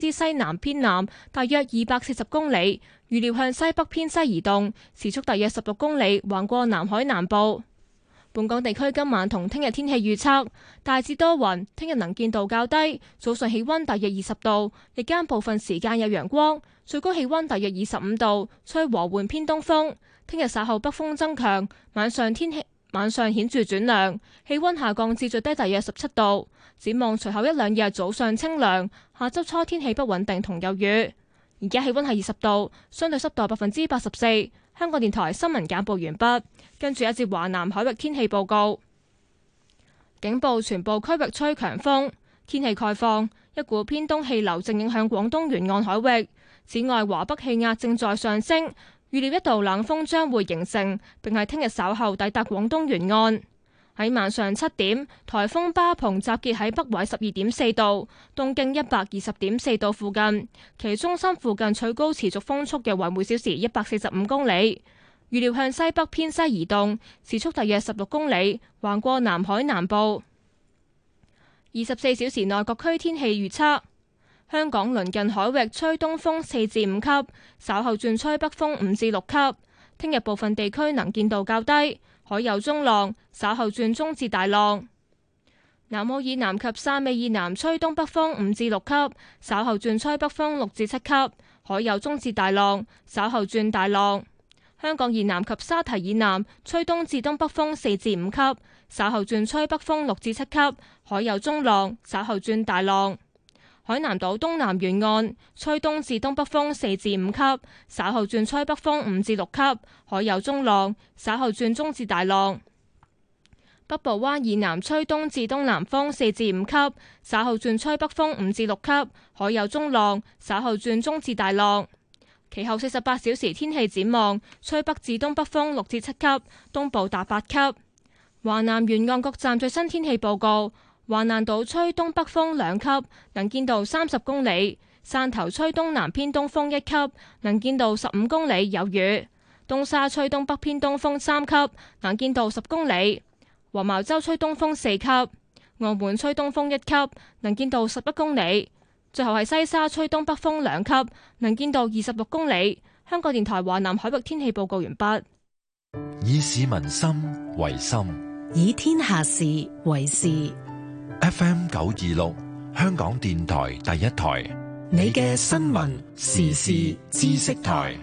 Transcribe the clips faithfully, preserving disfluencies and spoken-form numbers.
至西南偏南，大約二百四十公里，預料向西北偏西移動，時速大約十六公里，橫過南海南部。本港地區今晚同聽日天氣預測大致多雲，聽日能見度較低，早上氣溫大約二十度，日間部分時間有陽光，最高氣溫大約二十五度，吹和緩偏東風。聽日稍後北風增強，晚上天氣晚上顯著轉涼，氣溫下降至最低大約十七度。展望隨後一兩日早上清涼，下周初天氣不穩定同有雨。而家氣溫係二十度，相對濕度百分之八十四。香港電台新聞簡報完畢，跟住一節華南海域天氣報告。警報全部區域吹強風，天氣概況，一股偏東氣流正影響廣東沿岸海域。此外，華北氣壓正在上升，預料一道冷鋒將會形成，並喺聽日稍後抵達廣東沿岸。喺晚上七點，颱風巴蓬集結喺北緯十二點四度，東經一百二十點四度附近，其中心附近最高持續風速約為每小時一百四十五公里。預料向西北偏西移動，時速大約十六公里，橫過南海南部。二十四小時內各區天氣預測：香港鄰近海域吹東風四至五級，稍後轉吹北風五至六級。聽日部分地區能見度較低，海有中浪，稍後轉中至大浪。南澳以南及汕尾以南吹東北風五至六級，稍後轉吹北風六至七級，海有中至大浪，稍後轉大浪。香港以南及沙堤以南吹東至東北風四至五級，稍後轉吹北風六至七級，海有中浪，稍後轉大浪。海南島東南沿岸吹東至東北風四至五級，稍後轉吹北風五至六級，海有中浪，稍後轉中至大浪。北部灣以南吹東至東南風四至五級，稍後轉吹北風五至六級，海有中浪，稍後轉中至大浪。其後四十八小時天氣展望，吹北至東北風六至七級，東部達八級。華南沿岸各站最新天氣報告。華南島吹東北風兩級，能見度三十公里；汕頭吹東南偏東風一級，能見度十五公里，有雨；東沙吹東北偏東風三級，能見度十公里；黃茅洲吹東風四級；澳門吹東風一級，能見度十一公里；最後係西沙吹東北風兩級，能見度二十六公里。香港電台華南海域天氣報告完畢。 以市民心為心， 以天下事為事。 F M 九二六，香港電台第一台， 你嘅新聞時事知識台。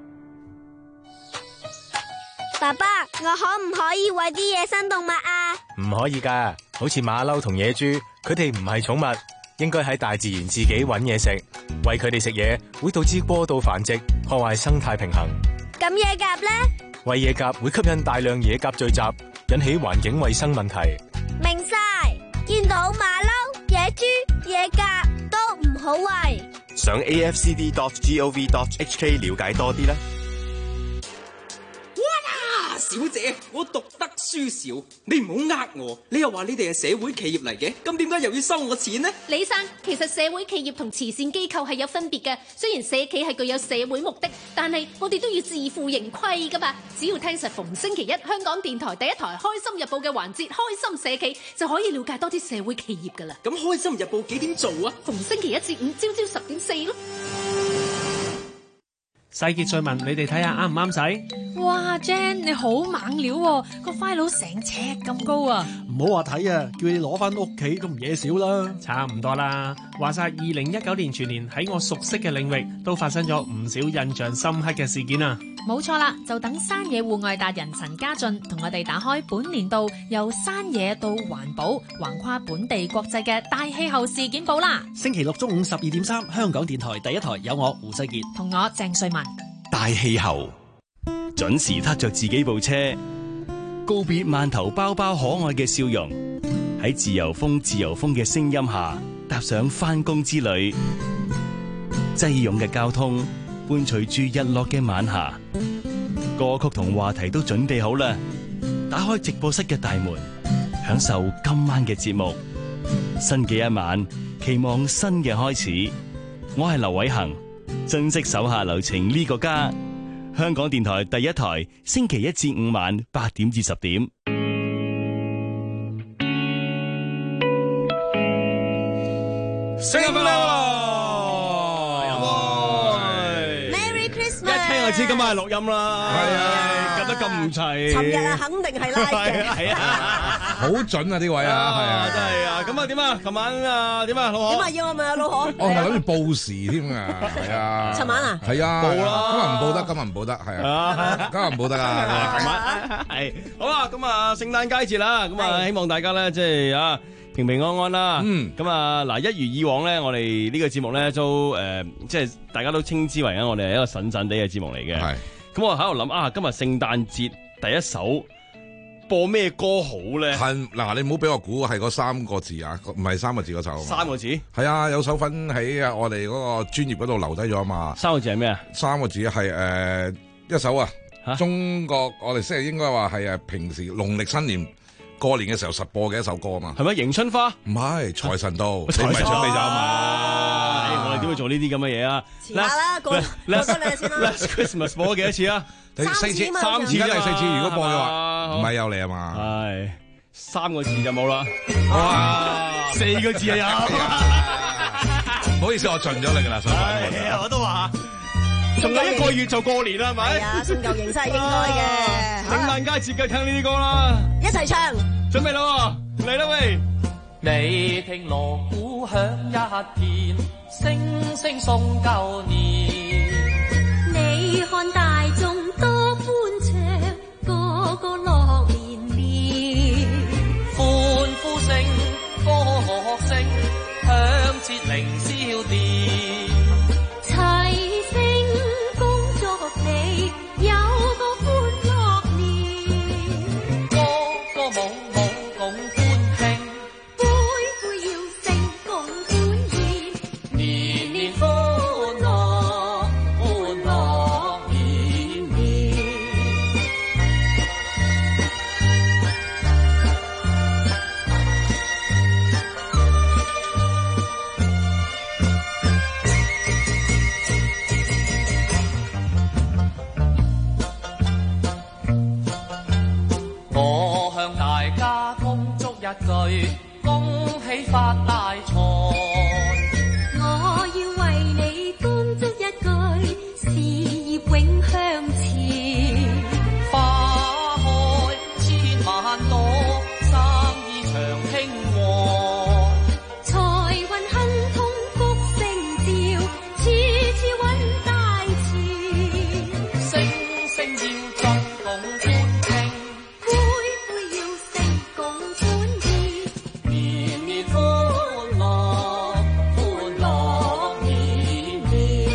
爸爸，我可唔可以餵啲野生動物啊？ 唔可以㗎，好似馬騮同野豬，佢哋唔係寵物，應該喺大自然自己搵嘢食。餵佢哋食嘢會導致過度繁殖，破壞生態平衡。 咁野鴿呢？ 餵野鴿會吸引大量野鴿聚集，引起環境衛生問題。 明晒，見到馬騮、野豬、野鴿都唔好餵。 上 A F C D dot gov dot H K 了解多啲啦。 哇，小姐，我讀得書少，你唔好呃我。你又話你哋係社會企業嚟嘅，咁點解又要收我錢呢？ 李生，其實社會企業同慈善機構係有分別嘅。雖然社企係具有社會目的，但係我哋都要自負盈虧噶嘛。只要聽實逢星期一香港電台第一台《開心日報》嘅環節《開心社企》，就可以了解多啲社會企業噶啦。 咁《開心日報》幾點做啊？ 逢星期一至五朝朝十點四咯。 世傑瑞文，你哋睇下啱唔啱使？ 哇 ，Jan 你好猛料喎，個 file 成尺咁高啊！ 唔好話睇啊，叫你攞翻屋企都唔嘢少啦。 差唔多啦，話晒二零一九年全年喺我熟悉嘅領域都發生咗唔少印象深刻嘅事件啊！ 冇錯啦，就等山野戶外達人陳家俊同我哋打開本年度由山野到環保，橫跨本地國際嘅大氣候事件簿啦！ 星期六中午十二點三，香港電台第一台有我胡世傑同我鄭瑞文。 大氣候，準時撻着自己部車，告別饅頭包包可愛嘅笑容，喺自由風自由風嘅聲音下踏上返工之旅。擠擁嘅交通伴隨住日落嘅晚霞，歌曲同話題都準備好啦。打開直播室嘅大門，享受今晚嘅節目。新嘅一晚，期望新嘅開始。我係劉偉恒，珍惜手下留情呢個家。香港電台第一台，星期一至五晚八點至十點。 新年快樂！ 就知今晚係錄音啦。係啊，夾得咁唔齊。 尋日啊，肯定係 live 嘅。 係啊， 好準啊！呢位啊，係啊， 真係啊。咁啊點啊？琴晚啊點啊，老何？ 點啊要我咪啊，老何？ 我係諗住報時添啊，係啊。 尋晚啊？ 係啊。 報啦。 今日唔報得，今日唔報得，係啊。今日唔報得啊。 琴晚係好啦，咁啊聖誕佳節啦，咁啊希望大家咧即係啊。平平安安啦，嗯，咁啊嗱，一如以往咧，我哋呢個節目咧都誒、呃，即係大家都稱之為啊，我哋係一個神神地嘅節目嚟嘅。係，咁我喺度諗啊，今日聖誕節第一首播咩歌好咧？ 係嗱，你唔好俾我估係嗰三個字啊，唔係三個字嗰首。 三個字？係啊，有首份喺啊我哋嗰個專頁嗰度留低咗啊嘛。 三個字係咩啊？三個字係誒、呃、一首啊，中國我哋即係應該話係誒平時農曆新年。過年嘅時候實播嘅一首歌啊嘛， 係咪迎春花？ 唔係財神到， 你唔係準備咗啊嘛？ 我哋點會做呢啲咁嘅嘢啊？ 遲下啦，過過多兩日先啦。 Last Christmas 播咗幾多次啊？ 四次， 三次，而家第四次。如果播嘅話，唔係有你啊嘛？ 係三個字就冇啦。哇，四個字啊有。 唔好意思，我盡咗你㗎啦，所以我都話。仲有一個月就過年啦，係咪？ 係啊，送舊迎新係應該嘅。 聖誕佳節嘅聽呢啲歌啦， 一齊唱。 準備啦，嚟啦喂！ 你聽鑼鼓響一片，聲聲送舊年。 你看大眾多歡暢，個個樂連連。 歡呼聲、歌樂聲，響徹凌霄殿。 齊聲恭祝你有個歡樂年， 歌歌舞舞共歡慶， 杯杯要勝共歡宴， 年年歡樂歡樂年年。我向大家恭祝一句，恭喜發大財。 我要為你恭祝一句，事業永向前。 花開千萬朵，生意長興旺。 財運亨通福星照，次次揾大錢。 聲聲要進共歡慶， 杯杯要勝共歡宴， 年年歡樂歡樂年年。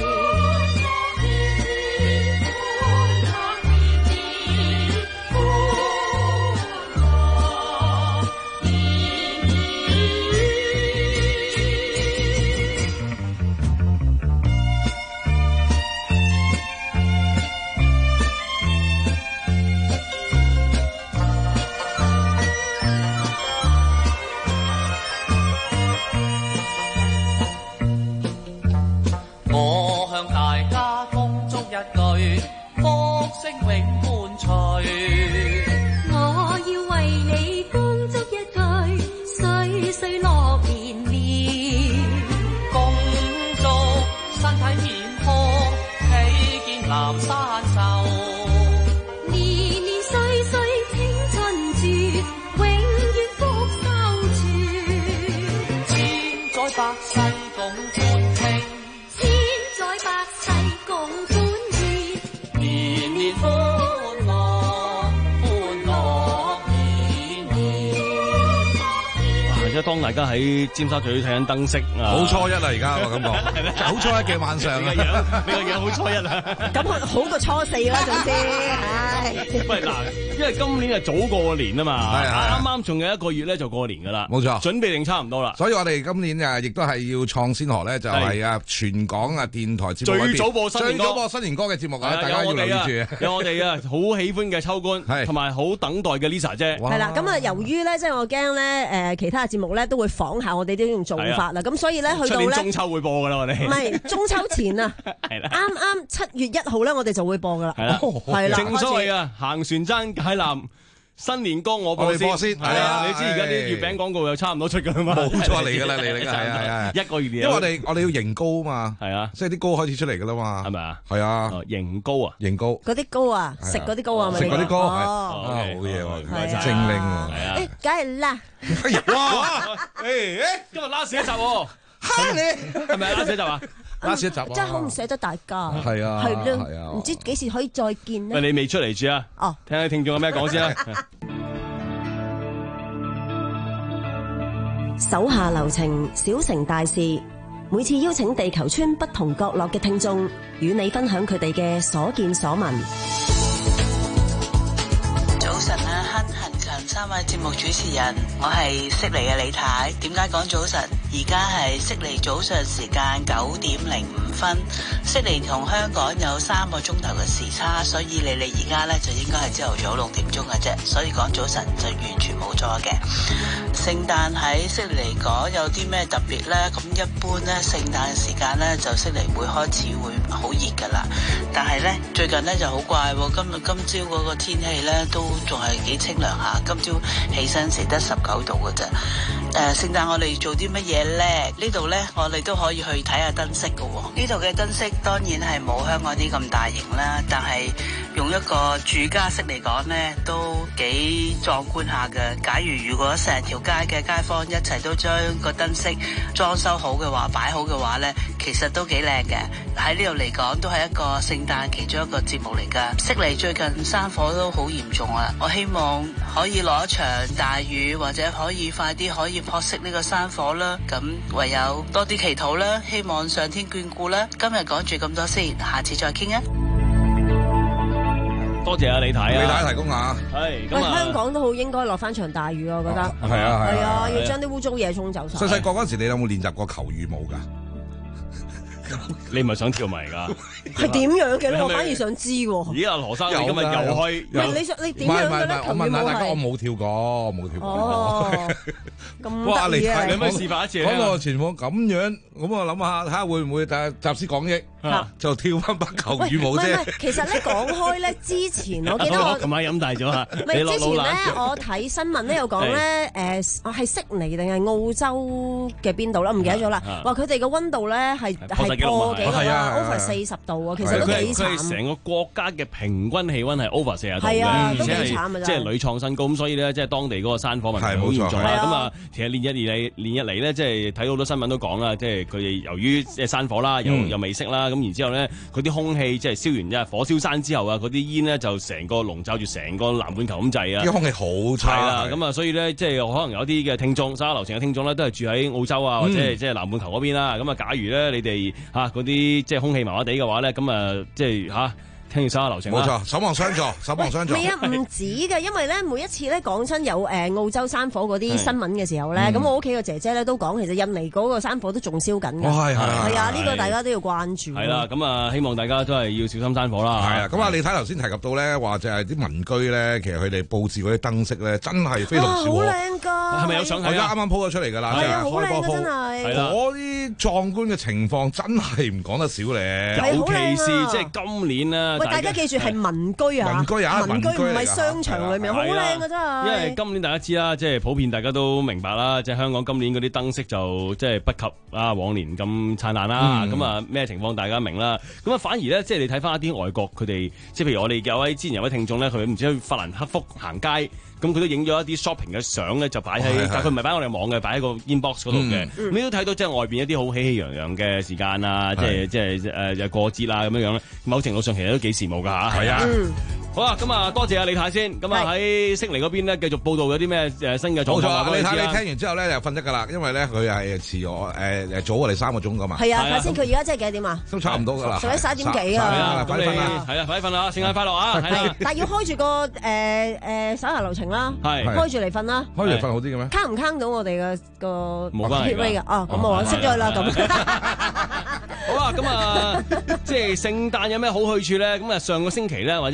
我向大家恭祝一句，福星永伴隨。 我要為你恭祝一句，歲歲樂連連。 恭祝身體健康，喜見南山壽。 年年歲歲青春住，永遠福收住。 千載百世共歡慶， 千載百世共歡宴， 年年歡樂歡樂年年。 哇！即係當大家喺尖沙咀睇緊燈飾啊， 好初一啦，而家我感覺好初一嘅晚上啊， 你個樣好初一啊！ 咁好過初四啦，總之，唉。 喂嗱，因為今年係早過年啊嘛，啱啱仲有一個月咧就過年噶啦， 冇錯， 準備定差唔多啦。 所以我哋今年啊，亦都係要創先河咧，就係啊全港啊電台節目裏邊最早播新年歌、 最早播新年歌嘅節目啊，大家要留意住。 有我哋啊，好喜歡嘅秋官，同埋好等待嘅 Lisa 姐。 係啦，咁啊，由於咧，即係我驚咧，誒，其他嘅節目咧都會仿效我哋呢種做法啦，咁所以咧去到咧中秋會播噶啦，我哋唔係中秋前啊，啱啱七月一號咧，我哋就會播噶啦， 係啦， 係啦， 正所謂啊，行船爭解纜， 新年歌我播先， 我哋播先係啊！你知而家啲月餅廣告又差唔多出㗎嘛？ 冇錯嚟㗎啦，嚟嚟㗎，係啊係啊， 一個月因為我哋我哋要迎糕啊嘛， 係啊， 即係啲糕開始出嚟㗎啦嘛， 係咪啊？ 係啊， 迎糕啊， 迎糕嗰啲糕啊，食嗰啲糕啊，咪食嗰啲糕係啊， 哦， 好嘢喎， 係啊精靈喎， 係啊， 誒，梗係啦， 哇！誒誒，今日拉屎一集喎， 蝦你係咪拉屎一集啊？ 拉屎一集啊， 真係好唔捨得大家， 係啊， 係係啊咯，唔知幾時可以再見呢？ 喂，你未出嚟住啊？ 哦， 聽下聽眾有咩講先啦。 手下留情，小成大事。每次邀請地球村不同角落嘅聽眾，與你分享佢哋嘅所見所聞。 早晨啊，亨恒強三位節目主持人，我係悉尼嘅李太。點解講早晨？而家係悉尼早上時間九點零五分，悉尼同香港有三個鐘頭嘅時差，所以你哋而家咧就應該係朝頭早六點鐘嘅啫，所以講早晨就完全冇錯嘅。聖誕喺悉尼嚟講有啲咩特別呢？咁一般呢，聖誕時間呢，就悉尼會開始會好熱噶啦，但係呢，最近呢就好怪喎，今日今朝嗰個天氣呢，都仲係幾清涼下，今朝起身時得十九度嘅啫。誒、呃，聖誕我哋做啲乜嘢呢？呢度呢，我哋都可以去睇下燈飾嘅喎。呢度嘅燈飾當然係冇香港啲咁大型啦，但係用一個住家式嚟講呢，都幾壯觀下嘅。假如如果成條街嘅街坊一齊都將個燈飾裝修好嘅話，擺好嘅話呢，其實都幾靚嘅。喺呢度嚟講，都係一個聖誕其中一個節目嚟㗎。悉尼最近山火都好嚴重啊！我希望可以落一場大雨，或者可以快啲可以撲熄呢個山火啦。咁唯有多啲祈禱啦，希望上天眷顧啦。今日講住咁多先，下次再傾啊！ 多謝啊李太啊， 李太提供下， 係喂，香港都好應該落翻場大雨啊！我覺得係啊係啊，要將啲污糟嘢沖走晒。 細細個嗰陣時，你有冇練習過求雨舞㗎？ 你唔係想跳埋㗎？ 係點樣嘅咧？我反而想知喎。 咦，阿羅生你今日又開？ 喂，你想你點樣嘅咧？ 我問下大家，我冇跳過，我冇跳過。 哦，咁哇！你睇你可唔可以示範一次？ 講個情況咁樣，咁我諗下睇下會唔會誒集思廣益，就跳翻把求雨舞啫。 唔係，其實咧講開咧，之前我記得我琴晚飲大咗嚇。 唔係之前咧，我睇新聞咧有講咧，誒，我係悉尼定係澳洲嘅邊度啦？唔記得咗啦。話佢哋嘅溫度咧係係破幾多啊 ？over 四十度啊，其實都幾慘。 佢係成個國家嘅平均氣溫係 over 四十度嘅， 而且係即係屢創新高。咁所以咧，即係當地嗰個山火問題好嚴重啦。咁啊，其實連日嚟連日嚟咧，即係睇到好多新聞都講啦，即係佢哋由於即係山火啦，又又未熄啦，咁然之後咧，佢啲空氣即係燒完即係火燒山之後啊，嗰啲煙咧就成個籠罩住成個南半球咁滯啊！ 啲空氣好差啦，咁啊，所以咧即係可能有啲嘅聽眾，沙流程嘅聽眾咧，都係住喺澳洲啊，或者係即係南半球嗰邊啦。咁啊，假如咧你哋嚇嗰啲即係空氣麻麻地嘅話咧，咁啊即係嚇。聽住手下留情啦， 冇錯，守望相助，守望相助。 唔係啊，唔止嘅，因為咧每一次咧講親有誒澳洲山火嗰啲新聞嘅時候咧，咁我屋企個姐姐咧都講，其實印尼嗰個山火都仲燒緊嘅。 係係係啊，呢個大家都要關注。 係啦，咁啊，希望大家都係要小心山火啦。 係啊，咁啊，你睇頭先提及到咧，話就係啲民居咧，其實佢哋佈置嗰啲燈飾咧，真係非同小可。 好靚㗎！ 係咪有相睇啊？ 我而家啱啱 po 咗出嚟㗎啦， 係啊，好靚㗎真係。 嗰啲壯觀嘅情況真係唔講得少咧。 尤其是即係今年啊， 喂，大家記住係民居啊， 民居啊， 民居唔係商場裏面，好靚啊真係。 因為今年大家知啦，即係普遍大家都明白啦，即係香港今年嗰啲燈飾就即係不及啊往年咁燦爛啦。咁啊咩情況大家明啦。咁啊反而咧，即係你睇翻一啲外國佢哋，即係譬如我哋有位之前有位聽眾咧，佢唔知去法蘭克福行街，咁佢都影咗一啲 shopping 嘅相咧，就擺喺，但佢唔係擺我哋網嘅，擺喺個 inbox 嗰度嘅。你都睇到即係外邊一啲好喜氣洋洋嘅時間啊，即係即係誒又過節啦咁樣樣咧。某程度上其實都幾羨慕㗎嚇。係啊。好啦，咁啊多謝阿李太先，咁啊喺悉尼嗰邊咧繼續報道有啲咩誒新嘅狀況啊！ 李太你聽完之後咧就瞓得㗎啦，因為咧佢係遲我誒誒早我哋三個鐘㗎嘛。 係啊，睇先佢而家即係幾多點啊？ 都差唔多㗎啦， 十一十一點幾啊！ 快啲瞓啦， 係啦，快啲瞓啦，聖誕快樂啊！ 但係要開住個誒誒手下留情啦，開住嚟瞓啦， 開住嚟瞓好啲嘅咩？ 坑唔坑到我哋嘅個冇關係㗎？哦，咁我識咗佢啦咁。 好啦，咁啊，即係聖誕有咩好去處咧？咁啊，上個星期咧，或者再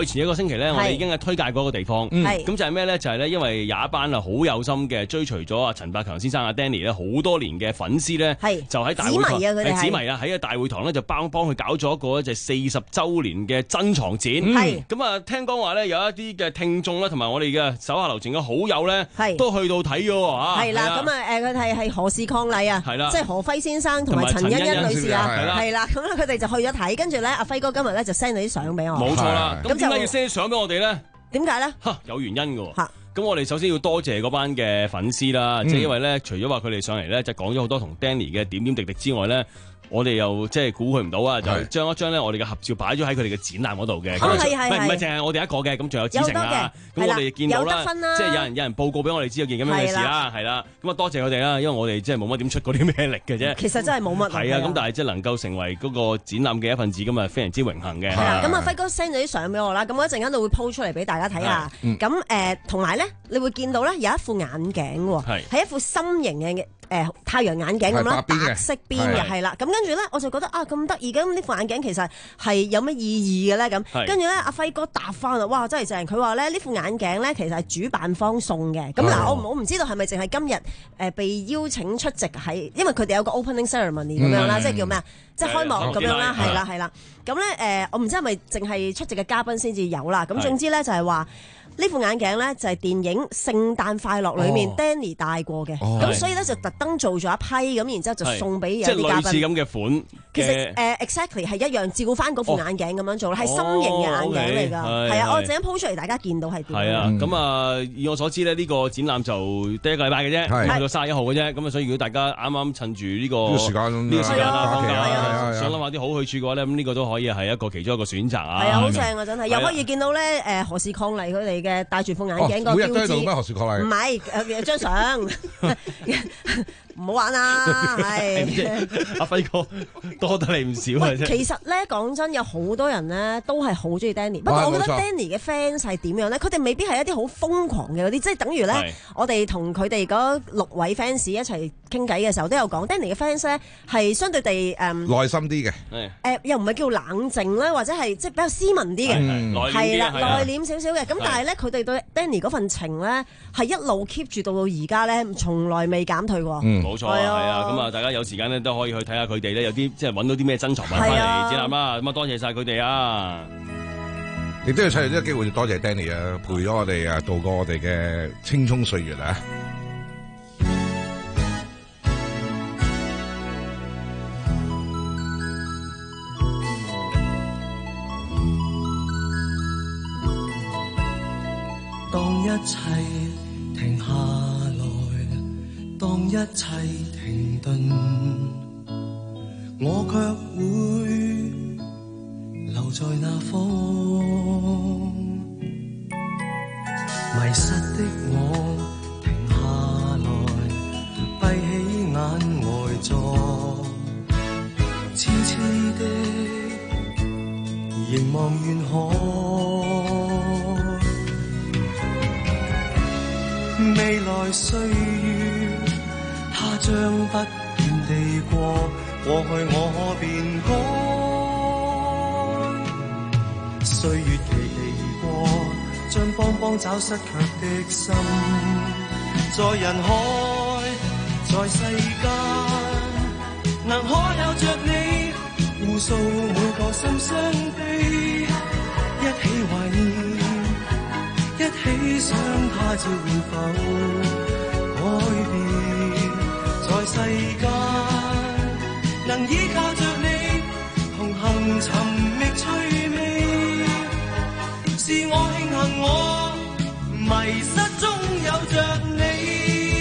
去前一個星期咧，我哋已經係推介過一個地方。咁就係咩咧？就係咧，因為有一班啊好有心嘅追隨咗阿陳百強先生阿 Danny 咧好多年嘅粉絲咧，就喺大會堂係紫迷啊，喺個大會堂咧就幫幫佢搞咗一個就係四十週年嘅珍藏展。咁啊，聽講話咧有一啲嘅聽眾咧，同埋我哋嘅手下留情嘅好友咧，都去到睇咗喎嚇。係啦，咁啊誒，佢係係何氏伉儷啊，係啦，即係何輝先生同埋陳欣欣女士啊，係啦，咁咧佢哋就去咗睇，跟住咧阿輝哥今日咧就 send 咗啲相俾我。冇錯啦，咁點解要 send 相俾我哋咧？點解咧？嚇，有原因嘅喎。咁我哋首先要多謝嗰班嘅粉絲啦，即係因為咧，除咗話佢哋上嚟咧，就講咗好多同 Danny 嘅點點滴滴之外咧。我哋又即係估佢唔到啊！就將一張咧我哋嘅合照擺咗喺佢哋嘅展覽嗰度嘅，唔係唔係淨係我哋一個嘅，咁仲有子晴啊！咁我哋見到啦，即係有人有人報告俾我哋知有件咁樣嘅事啦，係啦，咁啊多謝佢哋啦，因為我哋即係冇乜點出過啲咩力嘅啫。其實真係冇乜。係啊，咁但係即係能夠成為嗰個展覽嘅一份子，咁啊非常之榮幸嘅。係啦，咁啊輝哥 send 咗啲相俾我啦，咁我一陣間都會 po 出嚟俾大家睇下。咁誒同埋咧，你會見到咧有一副眼鏡喎，係一副心形嘅。誒太陽眼鏡咁啦，白色邊嘅係啦，咁跟住咧我就覺得啊咁得意嘅，咁呢副眼鏡其實係有乜意義嘅咧咁，跟住咧阿輝哥答翻啦，哇真係正！佢話咧呢副眼鏡咧其實係主辦方送嘅，咁嗱我我唔知道係咪淨係今日誒被邀請出席係，因為佢哋有個 opening ceremony 咁樣啦，即係叫咩啊？即係開幕咁樣啦，係啦係啦，咁咧誒我唔知係咪淨係出席嘅嘉賓先至有啦，咁總之咧就係話。呢副眼鏡咧就係電影《聖誕快樂》裏面 Danny 戴過嘅，咁所以咧就特登做咗一批咁，然之後就送俾有啲嘉賓。即係類似咁嘅款。其實誒 exactly 係一樣，照翻嗰副眼鏡咁樣做，係心形嘅眼鏡嚟㗎。係啊，我陣間 po 出嚟，大家見到係點？係啊，咁啊，以我所知咧，呢個展覽就第一個禮拜嘅啫，去到三十一號嘅啫。咁啊，所以如果大家啱啱趁住呢個呢個時間，呢個時間啦，放假想諗下啲好去處嘅話咧，咁呢個都可以係一個其中一個選擇啊。係啊，好正啊，真係又可以見到咧誒何氏伉儷佢哋嘅戴住副眼鏡個標誌。每日都喺度咩何氏伉儷？唔係誒張相。唔好玩啦，係阿輝哥多得你唔少啊！其實咧講真，有好多人咧都係好中意 Danny，不過我覺得 Danny 嘅 fans 係點樣咧？佢哋未必係一啲好瘋狂嘅嗰啲，即係等於咧，我哋同佢哋嗰六位 fans 一齊傾偈嘅時候都有講 ，Danny 嘅 fans 咧係相對地誒內心啲嘅， 誒又唔係叫冷靜咧，或者係即係比較斯文啲嘅，係啦，內斂少少嘅。咁但係咧，佢哋對 Danny 嗰份情咧係一路 keep 住到到而家咧，從來未減退過。冇錯，係啊，咁啊，大家有時間咧都可以去睇下佢哋咧，有啲即係揾到啲咩珍藏品翻嚟展覽啦。咁啊，多謝晒佢哋啊！ 亦都要趁住呢個機會，多謝 Danny 啊，陪咗我哋啊，度過我哋嘅青蔥歲月啊！ 當一切停下來，當一切停頓，我卻會留在那方。迷失的我停下來，閉起眼呆坐，痴痴的凝望遠海。未來歲月，它將不斷地過，過去我便該。歲月期期過，將幫幫找失卻的心，在人海，在世間，能可有着你，互訴每個心傷悲，一起懷念。一起想他朝會否改變，在世間能依靠着你同行尋覓趣味，是我慶幸我迷失中有着你。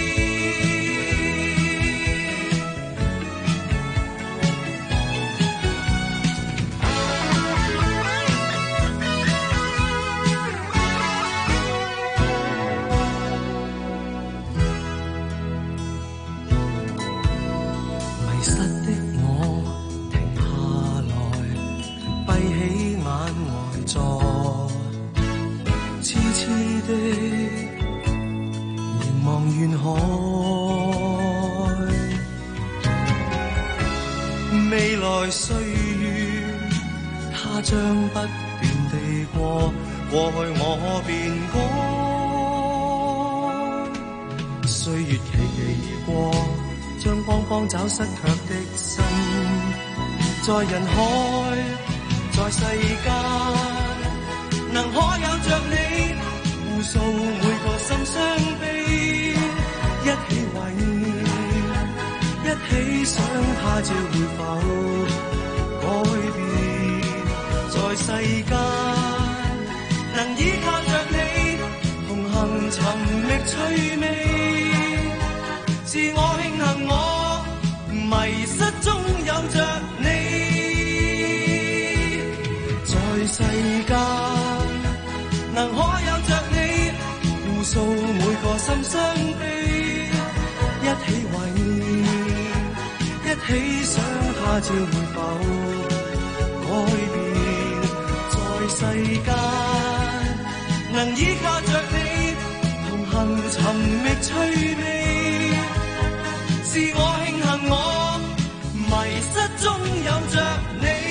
凝望遠海，未來歲月，它將不斷地過， 過去我便講，歲月期期過，將幫幫找失卻的心，在人海，在世間，能可有着你，互訴每個心傷悲，一起懷念，一起想他朝會否改變，在世間能依靠着你，同行尋覓趣味，是我慶幸我迷失中有着你，在世間能可有着你，互訴每個心傷悲，一起懷念，一起想他朝會否改變，在世間能依靠着你，同行尋覓趣味，是我慶幸我迷失中有着你。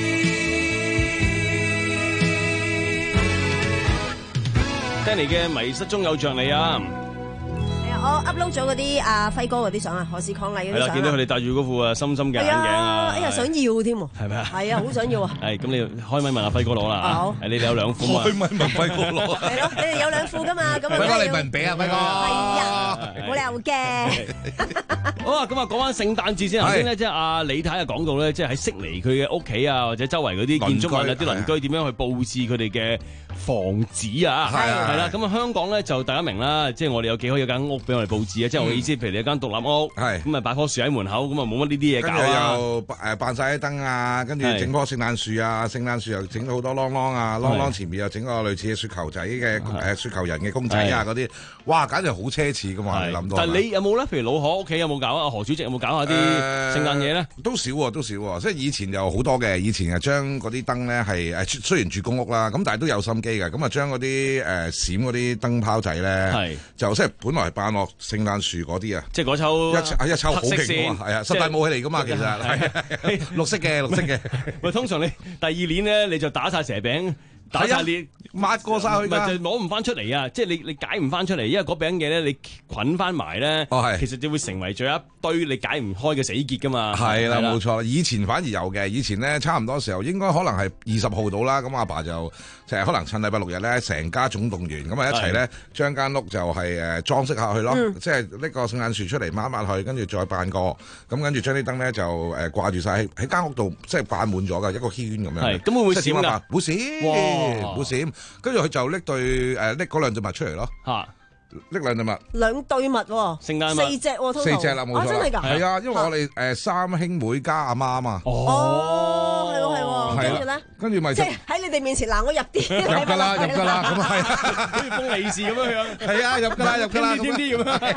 Danny 嘅迷失中有着你啊！ 我 upload 咗嗰啲阿輝哥嗰啲相啊，何氏抗禮嗰啲相啊。 係啦，見到佢哋戴住嗰副啊深深嘅眼鏡啊， 哎呀，想要添喎。 係咪啊？ 係啊，好想要啊。 係咁，你開咪問阿輝哥攞啦。 好。 係你哋有兩副嘛？ 開咪問輝哥攞。 係咯，你哋有兩副噶嘛？咁啊。 輝哥你咪唔俾啊，輝哥。 係啊，冇理由嘅。 好啊，咁啊，講翻聖誕節先。頭先咧，即係阿李太啊講到咧，即係喺悉尼佢嘅屋企啊，或者周圍嗰啲建築物啊，啲鄰居點樣去佈置佢哋嘅房子啊？係係啦。咁啊，香港咧就大家明啦，即係我哋有幾可有間屋俾我哋佈置啊。即係我嘅意思，譬如你有間獨立屋，係咁啊，擺棵樹喺門口，咁啊冇乜呢啲嘢搞啊。 又誒扮晒啲燈啊，跟住整棵聖誕樹啊，聖誕樹又整咗好多啷啷啊，啷啷前面又整個類似嘅雪球仔嘅誒雪球人嘅公仔啊嗰啲，哇，簡直好奢侈噶嘛！你諗到。但係你有冇咧？譬如老何屋企有冇搞啊？何主席有冇搞下啲聖誕嘢咧？ 都少喎，都少喎。即係以前有好多嘅，以前係將嗰啲燈咧係誒雖然住公屋啦，咁但係都有心機嘅。咁啊將嗰啲誒閃嗰啲燈泡仔咧，就即係本來係扮落聖誕樹嗰啲啊， 即係嗰抽一一抽好勁啊，係啊，十大武器嚟噶嘛，其實係綠色嘅綠色嘅。 喂，通常你第二年咧你就打晒蛇餅。打晒裂抹過晒佢㗎， 就攞唔翻出嚟啊！即係你你解唔翻出嚟，因為嗰餅嘢咧你捆翻埋咧， 哦、 其實就會成為咗一堆你解唔開嘅死結㗎嘛。 係啦，冇錯。以前反而有嘅，以前咧差唔多時候應該可能係二十號到啦。咁阿爸就就係可能趁禮拜六日咧，成家總動員咁啊一齊咧將間屋就係誒裝飾下去咯。嗯、即係拎個聖誕樹出嚟抹一抹去，跟住再扮個咁，跟住將啲燈咧就誒掛住晒喺間屋度，即係扮滿咗㗎一個圈咁樣。 係咁會唔會閃㗎？ 會閃。冇閃，跟住佢就拎對誒拎嗰兩隻襪出嚟咯。嚇，拎兩隻襪， 兩對襪喎， 聖誕四隻喎， 四隻啦，冇錯。 真係㗎？ 係啊，因為我哋誒三兄妹加阿媽啊嘛。 哦，係喎係喎，跟住咧， 跟住咪即係喺你哋面前嗱，我入啲入㗎啦，入㗎啦，咁係， 好似封利是咁樣樣。 係啊，入㗎啦，入㗎啦， 添啲咁樣。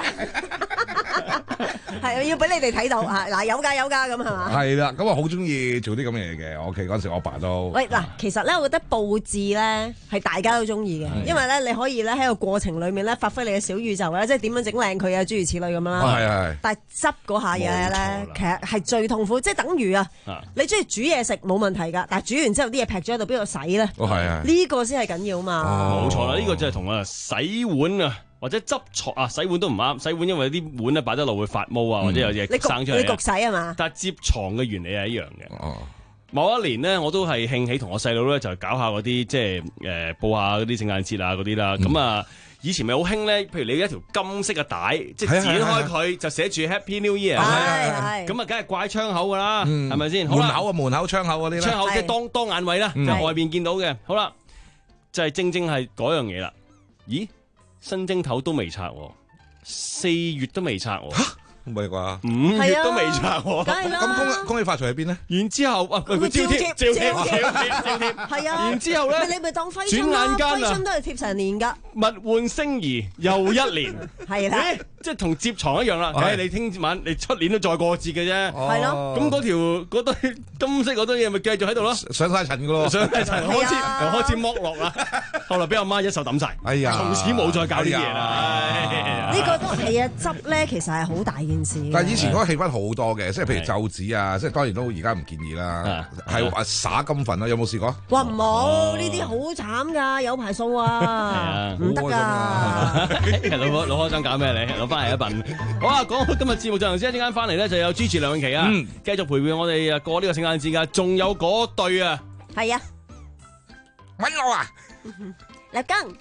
係要俾你哋睇到啊！嗱，有㗎有㗎咁係嘛？ 係啦，咁啊好中意做啲咁嘅嘢嘅。我屋企嗰陣時，我爸都喂嗱，其實咧，我覺得佈置咧係大家都中意嘅，因為咧你可以咧喺個過程裡面咧發揮你嘅小宇宙啦，即係點樣整靚佢啊，諸如此類咁樣啦。係係。但係執嗰下嘢咧，其實係最痛苦，即係等於啊，你中意煮嘢食冇問題㗎，但係煮完之後啲嘢劈咗喺度，邊度洗咧？ 哦係啊。 呢個先係緊要嘛。 冇錯啦，呢個就係同啊洗碗啊。或者執床啊，洗碗都唔啱，洗碗因為啲碗咧擺得落會發毛啊，嗯、或者有嘢生出嚟。 你焗洗係嘛？ 但係摺床嘅原理係一樣嘅。 哦， 某一年咧，我都係興起同我細佬咧就搞下嗰啲即係誒、呃、報下嗰啲聖誕節啊嗰啲啦。咁、嗯、啊，以前咪好興咧，譬如你一條金色嘅帶，即係剪開佢就寫住 Happy New Year。係係。咁啊，梗係掛喺窗口㗎啦，係咪先？ 門口啊，門口窗口嗰啲啦。 窗口即係當當眼位啦，就外邊見到嘅。好啦，就係、是、正正係嗰樣嘢啦。咦？新正頭都未拆喎，四月都未拆喎， 嚇唔係啩？ 五月都未拆喎， 咁恭恭喜發財喺邊咧？ 然之後啊，佢招貼招貼招貼招貼， 係啊， 然之後咧， 你咪當揮春咯，揮春都係貼成年㗎。 物換星移又一年， 係啦， 即係同摺床一樣啦。誒，你聽晚你出年都再過節嘅啫， 係咯。 咁嗰條嗰堆金色嗰堆嘢咪繼續喺度咯， 上晒塵㗎咯， 上晒塵，開始又開始剝落啦。後來俾阿媽一手抌晒， 哎呀， 從此冇再搞呢啲嘢啦。 呢個都係啊，執咧其實係好大件事。 但係以前嗰個氣氛好多嘅，即係譬如袖子啊，即係當然都而家唔建議啦，係話灑金粉啦，有冇試過？ 哇，唔好，呢啲好慘㗎，有排數啊，唔得㗎。 老婆老婆想搞咩你？攞翻嚟一笨。好啊，講今日節目進行先，一陣間翻嚟咧就有主持梁詠琪啊，繼續陪伴我哋過呢個聖誕節㗎，仲有嗰對啊， 係啊， 揾我啊， 立根，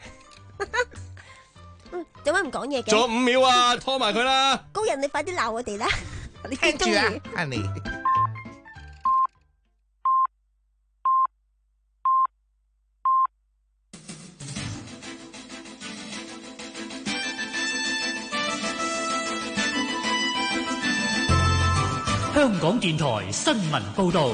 嗯，做乜唔講嘢嘅？ 仲有五秒啊，拖埋佢啦！ 高人，你快啲鬧我哋啦！你聽住啊，Annie。 香港電台新聞報導。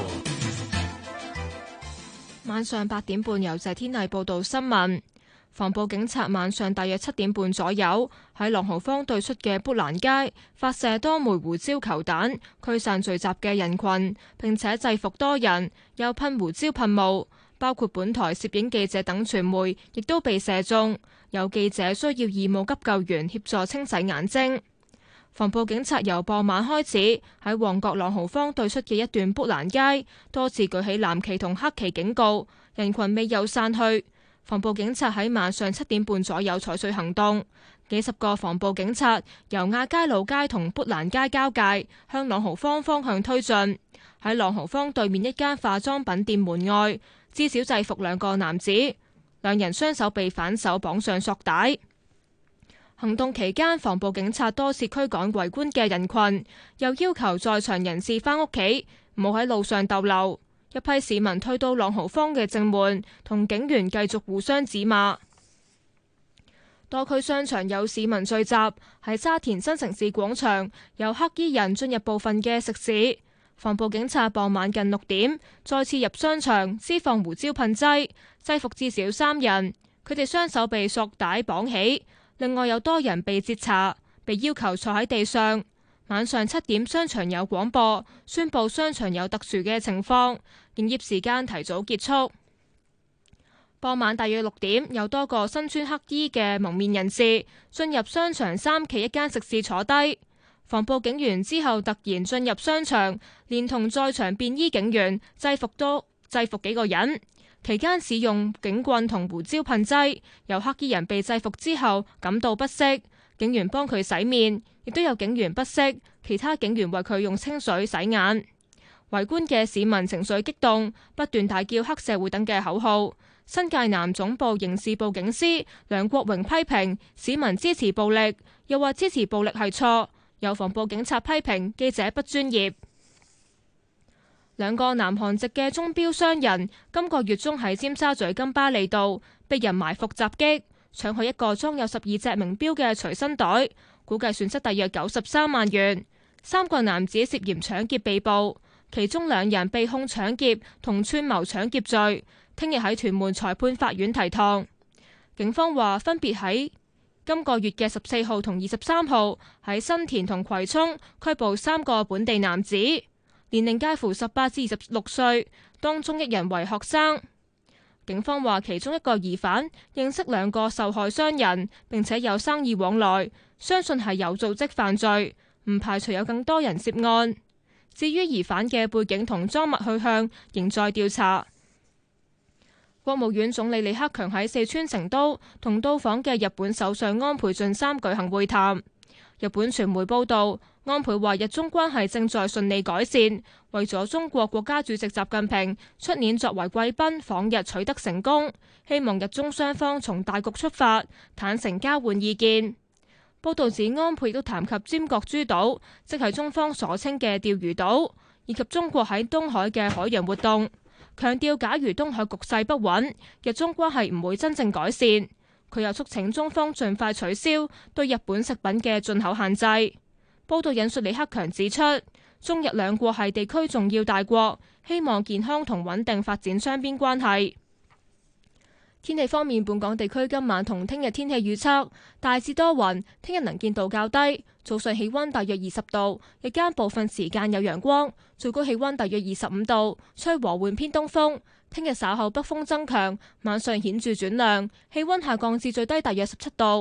晚上八點半由謝天麗報道新聞。防暴警察晚上大約七點半左右喺朗豪坊對出嘅砵蘭街發射多枚胡椒球彈，驅散聚集嘅人群，並且制服多人，又噴胡椒噴霧，包括本台攝影記者等傳媒亦都被射中，有記者需要義務急救員協助清洗眼睛。防暴警察由傍晚開始喺旺角朗豪坊對出嘅一段砵蘭街多次舉起藍旗同黑旗警告，人群未有散去。防暴警察喺晚上七點半左右採取行動，幾十個防暴警察由亞皆老街同砵蘭街交界向朗豪坊方向推進，喺朗豪坊對面一間化妝品店門外至少制服兩個男子，兩人雙手被反手綁上索帶。行動期間，防暴警察多次驅趕圍觀嘅人群，又要求在場人士返屋企，唔好喺路上逗留。一批市民退到朗豪坊嘅正門，同警員繼續互相指罵。多區商場有市民聚集，喺沙田新城市廣場有黑衣人進入部分嘅食肆。防暴警察傍晚近六點再次入商場施放胡椒噴劑，制服至少三人，佢哋雙手被索帶綁起。另外有多人被截查，被要求坐喺地上。晚上七點，商場有廣播宣布商場有特殊嘅情況，營業時間提早結束。傍晚大約六點，有多個身穿黑衣嘅蒙面人士進入商場三期一間食肆坐低。防暴警員之後突然進入商場，連同在場便衣警員制服多制服幾個人。期間使用警棍同胡椒噴劑，有黑衣人被制服之後感到不適，警員幫佢洗面，亦都有警員不適，其他警員為佢用清水洗眼。圍觀嘅市民情緒激動，不斷大叫黑社會等嘅口號。新界南總部刑事部警司梁國榮批評市民支持暴力，又話支持暴力係錯，有防暴警察批評記者不專業。兩個南韓籍嘅鐘錶商人今個月中喺尖沙咀金巴利道被人埋伏襲擊，搶去一個裝有十二隻名錶嘅隨身袋，估計損失大約九十三萬元。三個男子涉嫌搶劫被捕，其中兩人被控搶劫同串謀搶劫罪，聽日喺屯門裁判法院提堂。警方話分別喺今個月嘅十四號同二十三號喺新田同葵涌拘捕三個本地男子，年齡介乎十八至二十六歲，當中一人為學生。警方話其中一個疑犯認識兩個受害商人，並且有生意往來，相信係有組織犯罪，唔排除有更多人涉案。至於疑犯嘅背景同贓物去向，仍在調查。國務院總理李克強喺四川成都同到訪嘅日本首相安倍晉三舉行會談。日本傳媒報道，安倍話日中關係正在順利改善，為咗中國國家主席習近平出年作為貴賓訪日取得成功，希望日中雙方從大局出發，坦誠交換意見。報道指安倍都談及尖閣諸島，即係中方所稱嘅釣魚島，以及中國喺東海嘅海洋活動，強調假如東海局勢不穩，日中關係唔會真正改善。佢又促請中方盡快取消對日本食品嘅進口限制。報道引述李克強指出，中日兩國係地區重要大國，希望健康同穩定發展雙邊關係。天氣方面，本港地區今晚同聽日天氣預測大致多雲，聽日能見度較低，早上氣溫大約二十度，日間部分時間有陽光，最高氣溫大約二十五度，吹和緩偏東風。聽日稍後北風增強，晚上顯著轉涼，氣溫下降至最低大約十七度。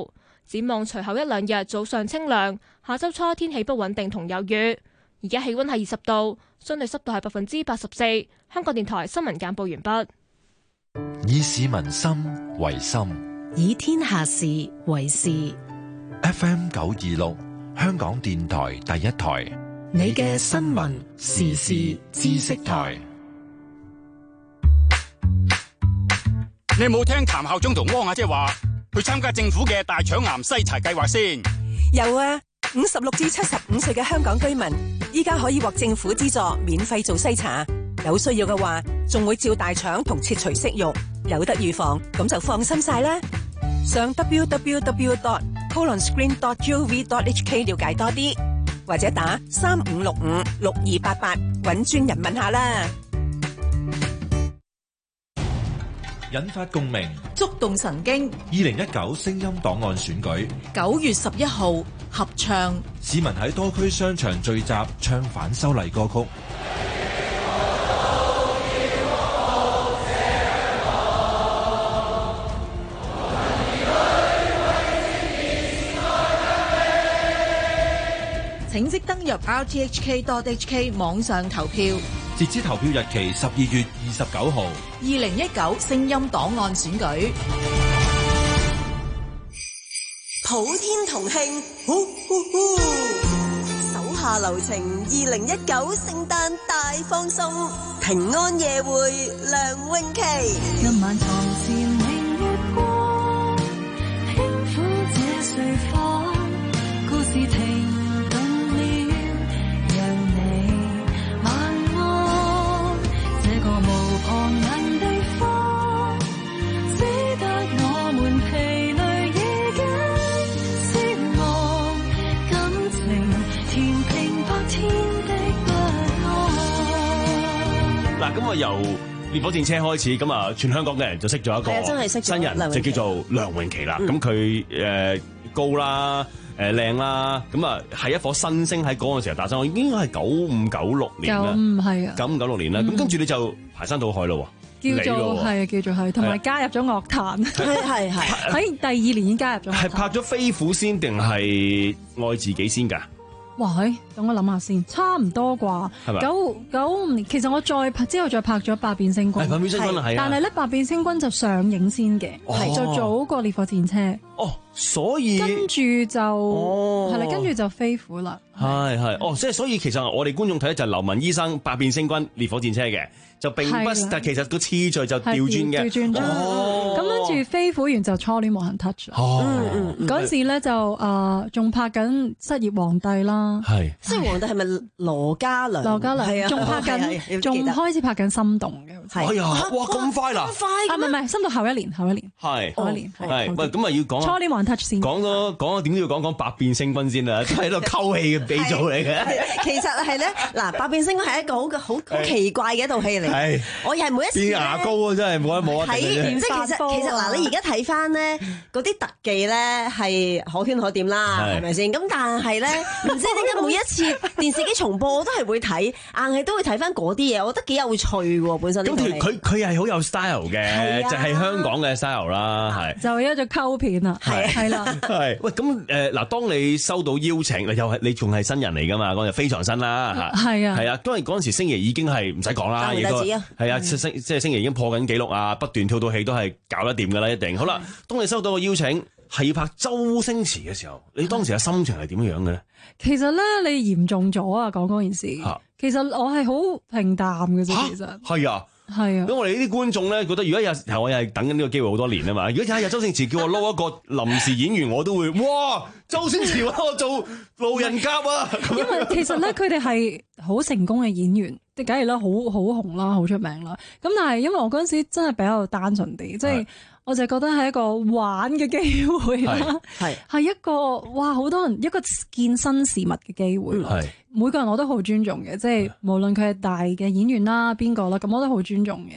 展望隨後一兩日早上清涼，下周初天氣不穩定同有雨。而家氣溫係二十度，相對濕度係百分之八十四。香港電台新聞簡報完畢。 以市民心為心， 以天下事為事。 F M 九二六，香港電台第一台， 你嘅新聞時事知識台。 你有冇聽譚校長同汪阿姐話去參加政府嘅大腸癌篩查計劃先？ 有啊，五十六至七十五歲嘅香港居民依家可以獲政府資助免費做篩查，有需要嘅話仲會照大腸同切除息肉，有得預防，咁就放心晒啦。上 w w w dot colon screen dot gov dot h k 了解多啲，或者打三五六五六二八八搵專人問下啦。 引發共鳴， 觸動神經。 二零一九聲音檔案選舉， 九月十一號合唱。 市民喺多區商場聚集，唱反修例歌曲。 請即登入 r t h k dot h k 網上投票。 截止投票日期十二月二十九號。 二零一九聲音檔案選舉， 普天同慶，呼呼呼！手下留情，二零一九聖誕大放送，平安夜會梁詠琪。 今晚床前明月光，輕撫這睡房，故事停。 嗱，咁啊由烈火戰車開始，咁啊全香港嘅人就識咗一個新人，就叫做梁詠琪啦。咁佢誒高啦，誒靚啦，咁啊係一顆新星喺嗰個時候誕生，應該係九五九六年啦， 唔係啊， 九五九六年啦。咁跟住你就排山倒海咯， 叫做係啊，叫做係，同埋加入咗樂壇， 係係係喺第二年已經加入咗。 係拍咗飛虎先定係愛自己先㗎？ 哇！等我諗下先，差唔多啩。九九五年，其實我再拍之後再拍咗《百變星君》， 百變星君係啊。 但係咧，《百變星君》就上映先嘅，係就早過《烈火戰車》。 哦，所以跟住就係啦，跟住就飛虎啦。 係係哦，即係所以其實我哋觀眾睇就係劉文醫生《百變星君》《烈火戰車》嘅，就並不，但其實個次序就調轉嘅。調轉咗。 咁跟住飛虎完就初戀無限 touch。哦，嗰陣時咧就誒仲拍緊《失業皇帝》啦。 係。 失業皇帝係咪羅嘉良？ 羅嘉良係啊，仲拍緊，仲開始拍緊《心動》嘅。 係。哎呀，哇咁快啦！ 快啊！唔係唔係，《心動》後一年，後一年。 係。 後一年。 係。喂，咁啊要講初戀無限 touch 先。 講咗講咗點都要講講《百變星君》先啦，喺度溝戲嘅鼻祖嚟嘅。 其實係咧，嗱，《百變星君》係一個好好好奇怪嘅一套戲嚟。係。我又係每一次變牙膏啊！真係冇得冇得。 睇即係其實其實嗱，你而家睇翻咧嗰啲特技咧係可圈可點啦，係咪先？咁但係咧，唔知點解每一次電視機重播我都係會睇，硬係都會睇翻嗰啲嘢，我覺得幾有趣喎。本身咁佢佢佢係好有 style 嘅，就係香港嘅 style 啦，係。 就一隻溝片啦，係係啦。 係喂，咁誒嗱，當你收到邀請，又係你仲係新人嚟㗎嘛？嗰陣非常新啦， 係啊， 係啊，因為嗰陣時星爺已經係唔使講啦，亦都係啊，星即係星爺已經破緊紀錄啊，不斷跳到戲都係搞得掂㗎啦，一定。好啦，當你收到個邀請係要拍周星馳嘅時候，你當時嘅心情係點樣嘅咧？ 其實咧，你嚴重咗啊！講嗰件事，其實我係好平淡嘅啫。其實係啊。 係啊， 因為我哋呢啲觀眾咧，覺得如果有日我又係等緊呢個機會好多年啊嘛，如果有一日周星馳叫我撈一個臨時演員，我都會哇，周星馳揾我做路人甲啊！ 因為其實咧，佢哋係好成功嘅演員，即係梗係啦，好好紅啦，好出名啦。咁但係因為我嗰陣時真係比較單純啲，即係我就覺得係一個玩嘅機會啦，係係一個哇，好多人一個見新事物嘅機會咯。每個人我都好尊重嘅，即係無論佢係大嘅演員啦，邊個啦，咁我都好尊重嘅。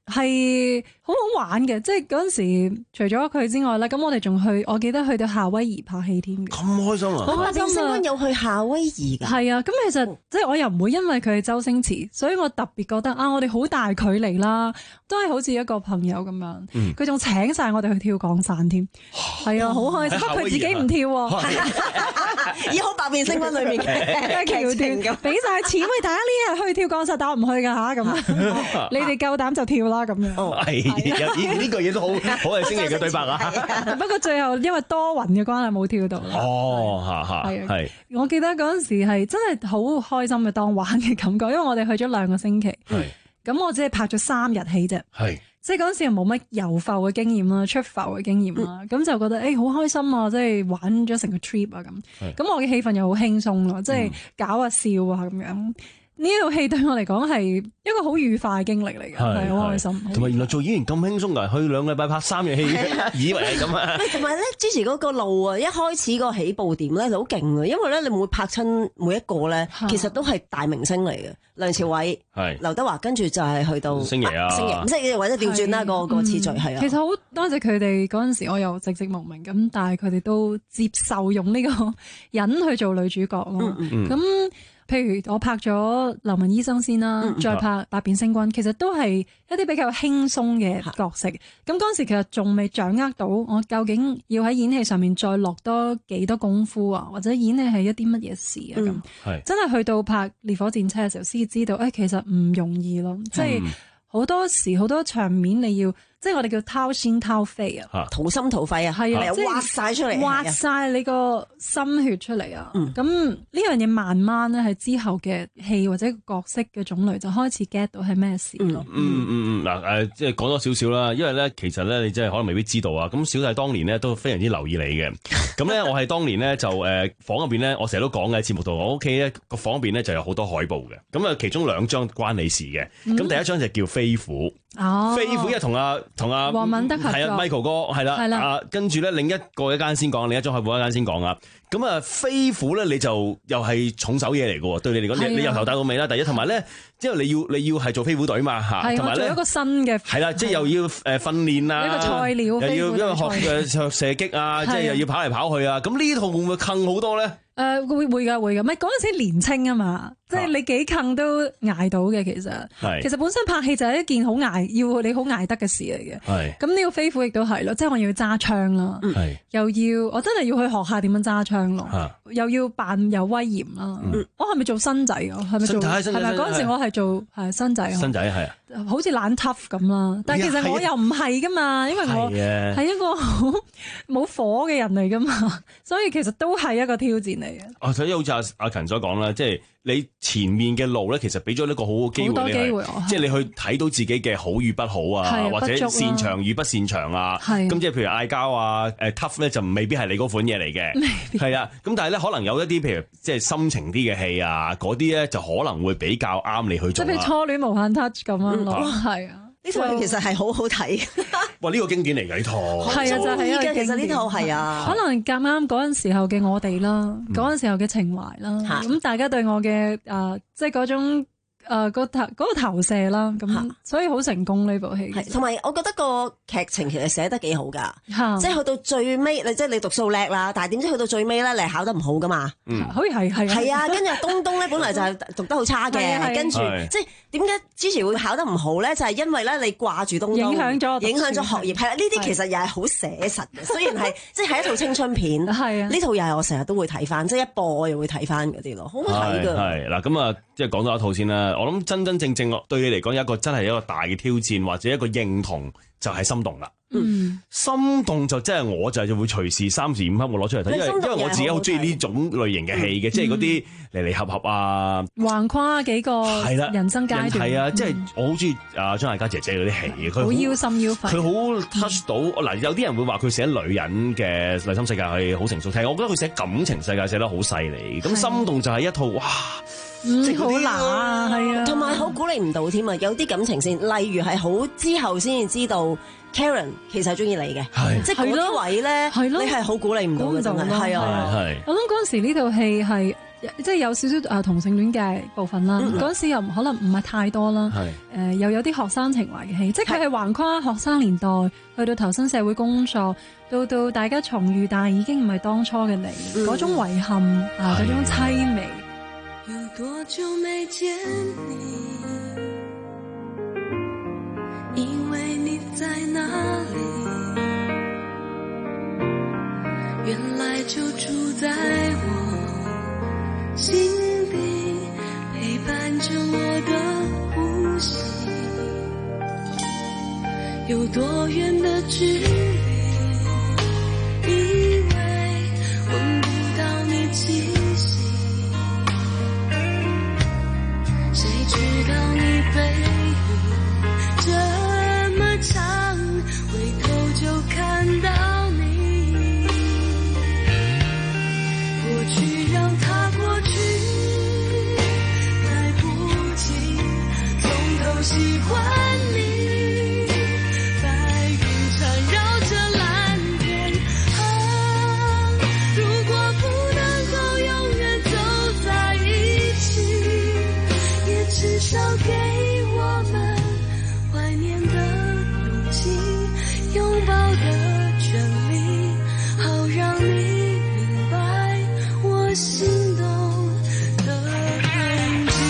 係好好玩嘅，即係嗰陣時除咗佢之外咧，咁我哋仲去，我記得去到夏威夷拍戲添嘅。 咁開心啊！ 好開心啊！ 星君有去夏威夷㗎？ 係啊，咁其實即係我又唔會因為佢係周星馳，所以我特別覺得啊，我哋好大距離啦，都係好似一個朋友咁樣。佢仲、嗯、請晒我哋去跳降傘添，係啊，好開心。不過佢自己唔跳喎， 以好百變星君裏面嘅橋段，俾晒錢喂大家呢日去跳降傘，但我唔去㗎吓咁。你哋夠膽就跳啦咁樣。 係，呢個嘢都好好係星爺嘅對白啊。 不過最後因為多雲嘅關係冇跳到。 哦，嚇嚇，係。 我記得嗰陣時係真係好開心嘅當玩嘅感覺，因為我哋去咗兩個星期。係。咁我只係拍咗三日戲啫。係。即係嗰陣時又冇乜遊浮嘅經驗啦，出浮嘅經驗啦，咁、嗯、就覺得誒好、欸、開心啊！即係玩咗成個 trip 啊咁。咁我嘅氣氛又好輕鬆咯，即係搞下笑啊咁樣。呢套戲對我嚟講係一個好愉快嘅經歷嚟嘅，係好開心。 同埋原來做演員咁輕鬆㗎，去兩個禮拜拍三日戲，以為係咁啊！ 同埋咧，之前嗰個路啊，一開始個起步點咧就好勁啊，因為咧你會拍親每一個咧，其實都係大明星嚟嘅，梁朝偉、劉德華，跟住就係去到星爺啊， 星爺，即係或者調轉啦個個次序係啊。 其實好多謝佢哋嗰陣時，我又寂寂無名咁，但係佢哋都接受用呢個人去做女主角咯。咁譬如我拍咗劉文醫生先啦，嗯、再拍百變星君，其實都係一啲比較輕鬆嘅角色。咁嗰陣時其實仲未掌握到我究竟要喺演戲上面再落多幾多功夫啊，或者演戲係一啲乜嘢事啊咁。嗯、真係去到拍烈火戰車嘅時候，先知道誒、哎、其實唔容易咯，即係好多時好多場面你要。即係我哋叫掏心掏肺啊， 掏心掏肺啊，係啊，挖晒出嚟， 挖晒你個心血出嚟啊！咁呢樣嘢慢慢咧，係之後嘅戲或者角色嘅種類就開始 get 到係咩事咯。 嗯嗯嗯，嗱誒，即係講多少少啦，因為咧其實咧你真係可能未必知道啊。咁小弟當年咧都非常之留意你嘅。咁咧我係當年咧就誒房入邊咧，我成日都講嘅節目度，我屋企咧個房入邊咧就有好多海報嘅。咁啊其中兩張關你事嘅。咁第一張就叫飛虎。哦，飛虎因為同阿同阿黃敏德合作， 係啊 Michael 哥係啦，係啦，啊跟住咧另一個一間先講，另一張海報一間先講啊。咁啊飛虎咧你就又係重手嘢嚟嘅喎，對你嚟講，你你由頭帶到尾啦。第一同埋咧，即係你要你要係做飛虎隊嘛嚇，同埋咧做一個新嘅係啦，即係又要誒訓練啊， 一個菜鳥， 又要因為學誒射擊啊，即係又要跑嚟跑去啊。咁呢套會唔會坑好多咧？ 誒會會㗎會㗎，咪嗰陣時年青啊嘛，即係你幾坑都捱到嘅其實。係。其實本身拍戲就係一件好捱，要你好捱得嘅事嚟嘅。係。咁呢個飛虎亦都係咯，即係我要揸槍啦，又要我真係要去學下點樣揸槍咯，又要扮有威嚴啦。我係咪做新仔啊？係咪做？係咪嗰陣時我係做係新仔？新仔係啊。好似懶 tough 咁啦，但係其實我又唔係噶嘛，因為我係一個好冇火嘅人嚟噶嘛，所以其實都係一個挑戰嚟嘅。 哦，所以好似阿阿勤所講啦，即係你前面嘅路咧，其實俾咗一個好好嘅機會，好多機會，即係你去睇到自己嘅好與不好啊，或者擅長與不擅長啊。咁即係譬如嗌交啊，誒 tough 咧就未必係你嗰款嘢嚟嘅，係啊。咁但係咧可能有一啲譬如即係深情啲嘅戲啊，嗰啲咧就可能會比較啱你去做。 即係初戀無限 touch 咁啊。哇，係啊！ 呢套戲其實係好好睇。 哇！呢個經典嚟㗎呢套。 係啊，就係啊， 其實呢套係啊。 可能夾啱嗰陣時候嘅我哋啦，嗰陣時候嘅情懷啦，咁大家對我嘅誒，即係嗰種。誒個投嗰個投射啦，咁所以好成功呢部戲。 同埋我覺得個劇情其實寫得幾好㗎，即係去到最尾，你即係你讀數叻啦，但係點知去到最尾咧，你係考得唔好㗎嘛？ 好似係係係啊，跟住東東咧，本來就係讀得好差嘅，跟住即係點解之前會考得唔好咧？就係因為咧你掛住東東， 影響咗影響咗學業。係啦，呢啲其實又係好寫實嘅，雖然係即係一套青春片。係啊，呢套又係我成日都會睇翻，即係一播我又會睇翻嗰啲咯，好好睇㗎。係嗱咁啊，即係講咗一套先啦。我諗真真正正對你嚟講，有一個真係一個大嘅挑戰，或者一個認同，就係心動啦。嗯，心動就即係我就係會隨時三時五刻我攞出嚟睇，因為因為我自己好中意呢種類型嘅戲嘅，即係嗰啲離離合合啊， 橫跨幾個人生階段。 係啊，即係我好中意啊張艾嘉姐姐嗰啲戲，佢好腰心腰肺， 佢好 touch 到。嗱，有啲人會話佢寫女人嘅內心世界係好成熟，但係我覺得佢寫感情世界寫得好細膩。咁心動就係一套哇！ 嗯，好難啊，係啊， 同埋好鼓勵唔到添啊！有啲感情線，例如係好之後先至知道 Karen 其實係中意你嘅，即係嗰啲位咧，你係好鼓勵唔到嘅，真係係啊！ 我諗嗰陣時呢套戲係即係有少少誒同性戀嘅部分啦。嗰陣、嗯、時又可能唔係太多啦。誒、呃、又有啲學生情懷嘅戲，即係佢係橫跨學生年代，去到投身社會工作，到到大家重遇，但係已經唔係當初嘅你，嗰、嗯、種遺憾啊，嗰種凄美。 有多久沒見你？因為你在哪裡？原來就住在我心底，陪伴着我的呼吸。有多遠的距離？以為聞不到你氣息，誰知道你背影這麼長，回頭就看到去讓它過去，來不及從頭喜歡你。白雲纏繞着藍天，啊，如果不能夠永遠走在一起，也至少給我們懷念的勇氣，擁抱的權利，好讓你心動的痕跡。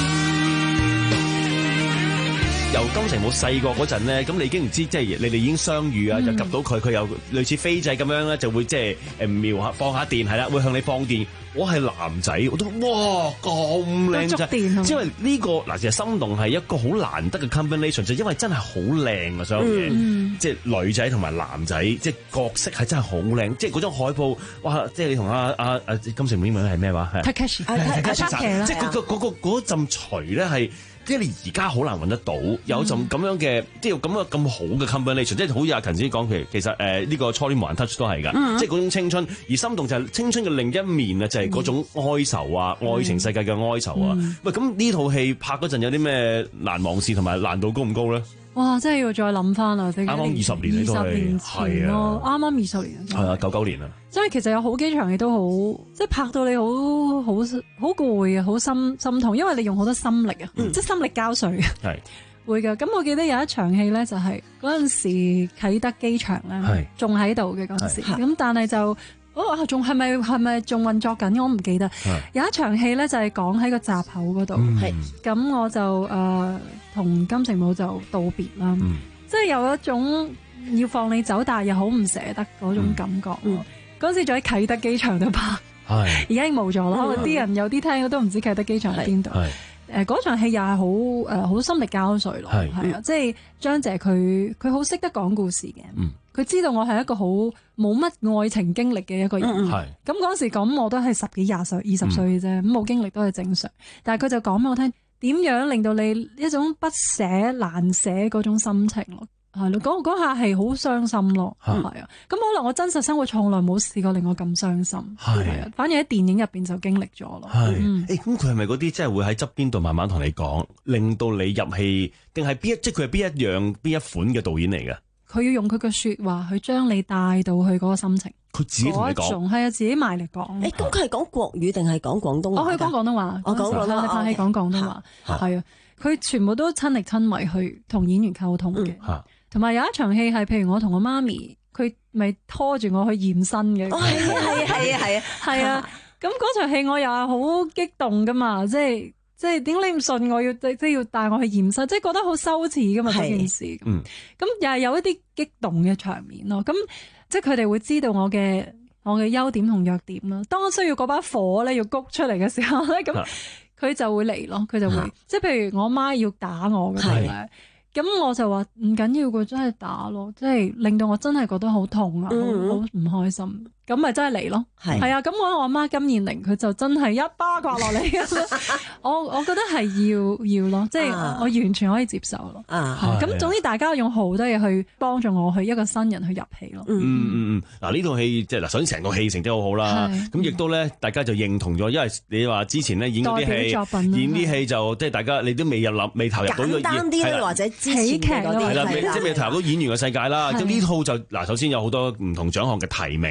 由金城武細個嗰陣咧，咁你已經唔知，即係你哋已經相遇啊，就及到佢，佢又類似飛仔咁樣咧，就會即係誒瞄下放下電，係啦，會向你放電。我係男仔，我都哇咁靚仔，因為呢個嗱，其實心動係一個好難得嘅 combination，就因為真係好靚啊，所有嘢，嗯、即係女仔同埋男仔，即係角色係真係好靚，即係嗰張海報，哇！即係你同阿阿阿金城武英文係咩話？係 Takeshi，係 Takeshi 即係嗰個嗰個嗰陣錘咧係。即係你而家好難揾得到，有陣咁樣嘅，即係咁樣咁好嘅 combination，即係好似阿勤先講，其實其實誒呢個初戀無人 touch 都係㗎，嗯、即係嗰種青春，而心動就係青春嘅另一面啊，就係嗰種哀愁啊，嗯、愛情世界嘅哀愁啊。嗯、喂，咁呢套戲拍嗰陣有啲咩難忘事同埋難度高唔高咧？ 哇！真係要再諗翻啦，啱啱二十年你都係， 二十年前咯，啱啱二十年。 係啊，九九年啊。 所以其實有好幾場戲都好，即係拍到你好好好攰啊，好心心痛，因為你用好多心力啊，嗯、即係心力交瘁。係會㗎。咁我記得有一場戲咧，就係嗰陣時啟德機場咧，仲喺度嘅嗰陣時。咁但係就哦，仲係咪係咪仲運作緊？我唔記得。有一場戲咧，就係講喺個閘口嗰度。係咁、嗯，我就誒同、呃、金城武就道別啦。嗯、即係有一種要放你走，但係又好唔捨得嗰種感覺。嗯嗯嗰時仲喺啟德機場度拍，而家已經冇咗啦。可能啲人有啲聽都唔知啟德機場喺邊度。誒嗰場戲又係好誒好心力交瘁咯，係啊，即係張姐佢佢好識得講故事嘅，佢知道我係一個好冇乜愛情經歷嘅一個人。咁嗰時咁我都係十幾廿歲、二十歲啫，咁冇經歷都係正常。但係佢就講俾我聽點樣令到你一種不捨難捨嗰種心情咯。係咯，嗰嗰下係好傷心咯，係啊。咁可能我真實生活從來冇試過令我咁傷心，係啊。反而喺電影入邊就經歷咗咯。係，誒咁佢係咪嗰啲即係會喺側邊度慢慢同你講，令到你入戲，定係邊一即係佢係邊一樣邊一款嘅導演嚟嘅？佢要用佢嘅説話去將你帶到去嗰個心情。佢自己同你講，係啊，自己埋嚟講。 誒，咁佢係講國語定係講廣東話？我可以講廣東話， 我講廣東話，拍戲講廣東話，係啊。佢全部都親力親為去同演員溝通嘅。同埋有一場戲係，譬如我同我媽咪，佢咪拖住我去驗身嘅。哦，係啊，係啊，係啊，係啊，係啊。咁嗰場戲我又係好激動噶嘛，即係即係點解你唔信我要即係要帶我去驗身，即係覺得好羞恥噶嘛呢件事。嗯。咁又係有一啲激動嘅場面咯。咁即係佢哋會知道我嘅我嘅優點同弱點啦。當我需要嗰把火咧要谷出嚟嘅時候咧，咁佢就會嚟咯。佢就會即係譬如我媽要打我嘅時候咧。咁我就話唔緊要，佢真係打咯，即係令到我真係覺得好痛啊，好好唔開心。咁咪真係嚟咯，係係啊！咁我我阿媽金燕玲佢就真係一巴刮落嚟，我我覺得係要要咯，即係我完全可以接受咯。咁總之大家用好多嘢去幫助我去一個新人去入戲咯。嗯嗯嗯，嗱呢套戲即係嗱，首先成個戲成績好好啦，咁亦都咧大家就認同咗，因為你話之前咧演嗰啲戲，演啲戲就即係大家你都未入諗，未投入到呢個簡單啲咧，或者喜劇嗰啲係啦，即係未投入到演員嘅世界啦。咁呢套就嗱，首先有好多唔同獎項嘅提名啊。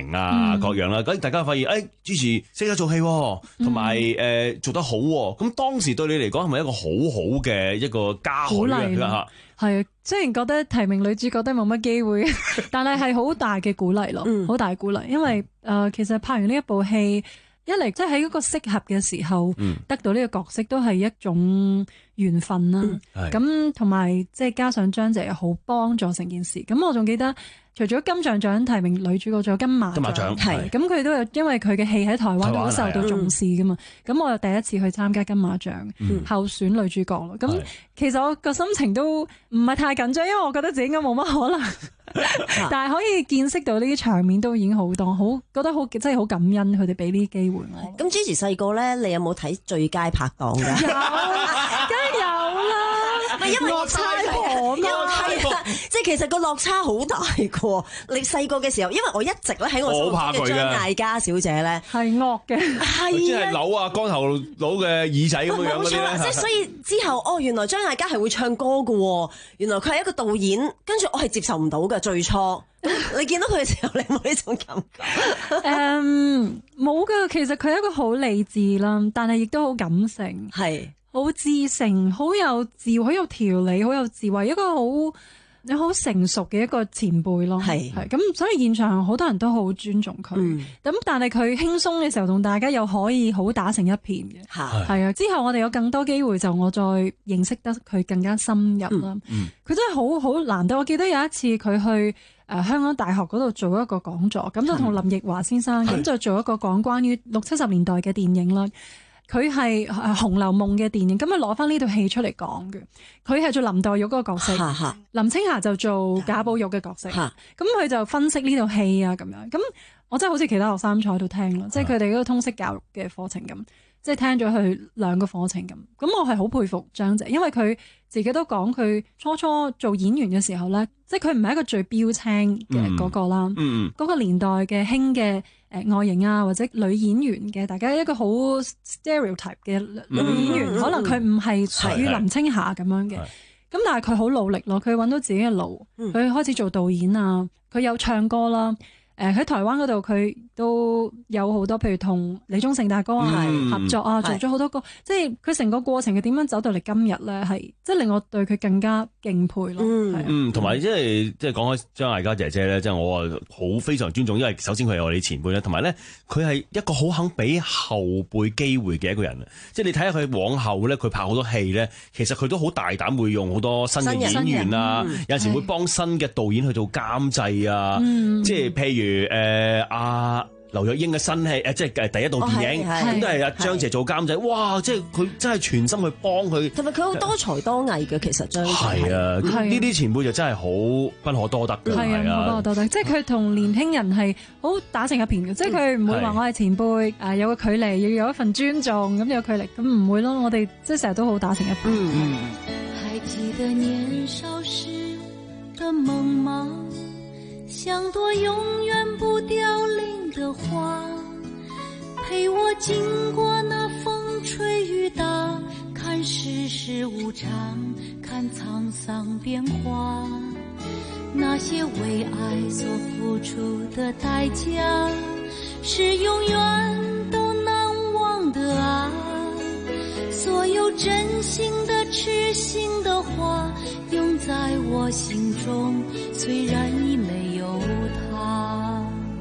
啊各樣啦。咁大家發現誒主持識得做戲，同埋誒做得好，咁當時對你嚟講係咪一個好好嘅一個嘉許啊？ 係啊，雖然覺得提名女主角都冇乜機會，但係係好大嘅鼓勵咯，好、嗯、大鼓勵。因為誒、呃、其實拍完呢一部戲，一嚟即係喺嗰個適合嘅時候、嗯、得到呢個角色，都係一種緣分啦。咁同埋即係加上張姐又好幫助成件事。咁我仲記得。除咗金像獎提名女主角，仲有金馬獎，係咁佢都有，因為佢嘅戲喺台灣都好受到重視噶嘛。咁我又第一次去參加金馬獎、嗯、候選女主角咯。咁其實我個心情都唔係太緊張，因為我覺得自己應該冇乜可能，但係可以見識到呢啲場面都已經好多，好覺得好真係好感恩佢哋俾呢啲機會我。 咁 Gigi 細個咧，你有冇睇最佳拍檔㗎？ 有，梗係有啦。 因為落差婆，因為係啊，即係其實個落差好大個。你細個嘅時候，因為我一直咧喺我心目中嘅張艾嘉小姐咧係惡嘅， 係即係扭啊光頭佬嘅耳仔咁樣樣嗰啲咧。 即係所以之後，哦，原來張艾嘉係會唱歌嘅，原來佢係一個導演，跟住我係接受唔到嘅最初。你見到佢嘅時候，你有冇呢種感覺？ 誒，冇噶，其實佢係一個好理智啦，但係亦都好感性， 係。 好知性，好有智，好有條理，好有智慧，一個好你好成熟嘅一個前輩咯。係係咁，所以現場好多人都好尊重佢。咁、嗯、但係佢輕鬆嘅時候，同大家又可以好打成一片嘅。係係啊，之後我哋有更多機會，就我再認識得佢更加深入啦。佢、嗯嗯、真係好好難得。我記得有一次佢去誒、呃、香港大學嗰度做一個講座，咁就同林奕華先生咁就做一個講關於六七十年代嘅電影啦。佢係《紅樓夢》嘅電影，咁啊攞翻呢套戲出嚟講嘅。佢係做林黛玉嗰個角色，哈哈林青霞就做賈寶玉嘅角色。咁佢就分析呢套戲啊，咁樣。咁我真係好似其他學生坐喺度聽咯，即係佢哋嗰個通識教育嘅課程咁，即係聽咗佢兩個課程咁。咁我係好佩服張姐，因為佢自己都講佢初初做演員嘅時候咧，即係佢唔係一個最標青嘅嗰個啦。嗰、嗯嗯、個年代嘅興嘅。誒外形啊，或者女演員嘅，大家一個好 stereotype 嘅女演員，嗯、可能佢唔係屬於林青霞咁樣嘅，咁但係佢好努力咯，佢揾到自己嘅路，佢、嗯、開始做導演啊，佢有唱歌啦。誒、呃、喺台灣嗰度佢都有好多，譬如同李宗盛大哥啊、嗯、合作啊，做咗好多歌，即係佢成個過程佢點樣走到嚟今日咧，係即係令我對佢更加敬佩咯。 嗯，同埋即係即係講開張艾嘉姐姐咧，即係我啊好非常尊重，因為首先佢係我哋前輩咧，同埋咧佢係一個好肯俾後輩機會嘅一個人啊！即係你睇下佢往後咧，佢拍好多戲咧，其實佢都好大膽，會用好多新嘅演員啊，嗯、有陣時會幫新嘅導演去做監製啊，嗯、即係譬如。如誒阿劉若英嘅新戲誒，即係第一部電影，咁都係阿張姐做監製，哇！即係佢真係全心去幫佢， 同埋佢好多才多藝嘅，其實張姐係啊，呢啲前輩就真係好不可多得嘅， 係啊，不可多得，即係佢同年輕人係好打成一片嘅，即係佢唔會話我係前輩誒，有個距離，要有一份尊重咁有距離，咁唔會咯，我哋即係成日都好打成一片。嗯， 還記得年少時的夢嗎？像朵永遠不凋零的花，陪我經過那風吹雨打，看世事無常，看滄桑變化。那些為愛所付出的代價，是永遠都難忘的啊！所有真心的、癡心的話，永在我心中，雖然已沒有他。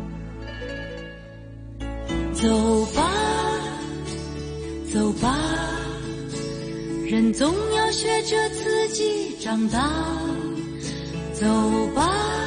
走吧，走吧，人總要學着自己長大。走吧，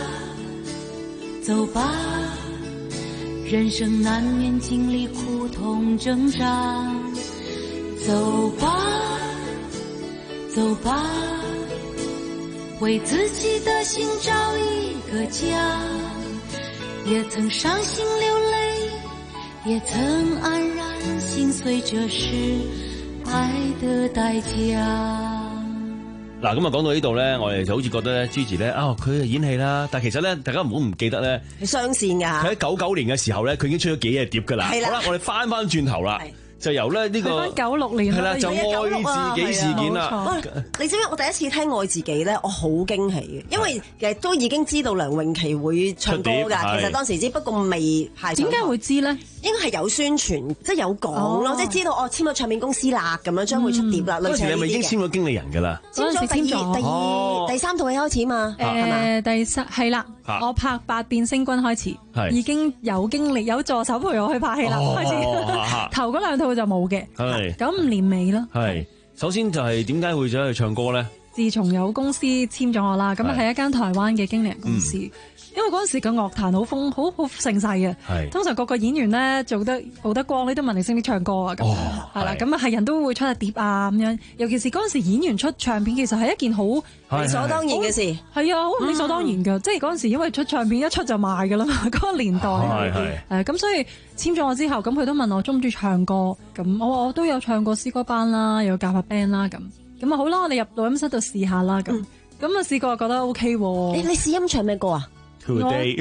走吧，人生難免經歷苦痛掙扎。走吧，走吧，為自己的心找一個家，也曾傷心流淚，也曾黯然心碎，這是愛的代價。 嗱，咁啊講到呢度咧，我哋就好似覺得咧，Gigi 咧，啊佢係演戲啦，但係其實咧，大家唔好唔記得咧， 係雙線㗎。 佢喺九九年嘅時候咧，佢已經出咗幾隻碟㗎啦。係啦，好啦，我哋翻翻轉頭啦。 就由咧呢個九六年係啦，就愛自己事件啦。 你知唔知我第一次聽愛自己咧，我好驚喜嘅，因為其實都已經知道梁詠琪會唱歌㗎。其實當時只不過未派上。 點解會知咧？ 應該係有宣傳，即係有講咯，即係知道哦簽咗唱片公司啦，咁樣將會出碟啦。 嗰時你係咪已經簽咗經理人㗎啦？ 簽咗第二、第二、第三套戲開始嘛？ 誒，第三係啦，我拍《百變星君》開始，已經有經理有助手陪我去拍戲啦。開始頭嗰兩套就冇嘅，九五年尾咯。 係首先就係點解會走去唱歌咧？ 自從有公司簽咗我啦，咁係一間台灣嘅經理人公司。因為嗰陣時個樂壇好風好好盛世嘅，通常個個演員咧做得報得光，你都問你識唔識唱歌啊？咁係啦，咁啊係人都會出下碟啊咁樣。尤其是嗰陣時演員出唱片，其實係一件好理所當然嘅事。 係啊，好理所當然㗎。即係嗰陣時，因為出唱片一出就賣㗎啦嘛，嗰個年代。係係。誒咁，所以簽咗我之後，咁佢都問我中唔中意唱歌。咁我話我都有唱過詩歌班啦，有教下 band 啦咁。咁啊好啦，我哋入錄音室度試下啦咁。咁啊試過覺得 OK 喎。 你你試音唱咩歌啊？ 我誒、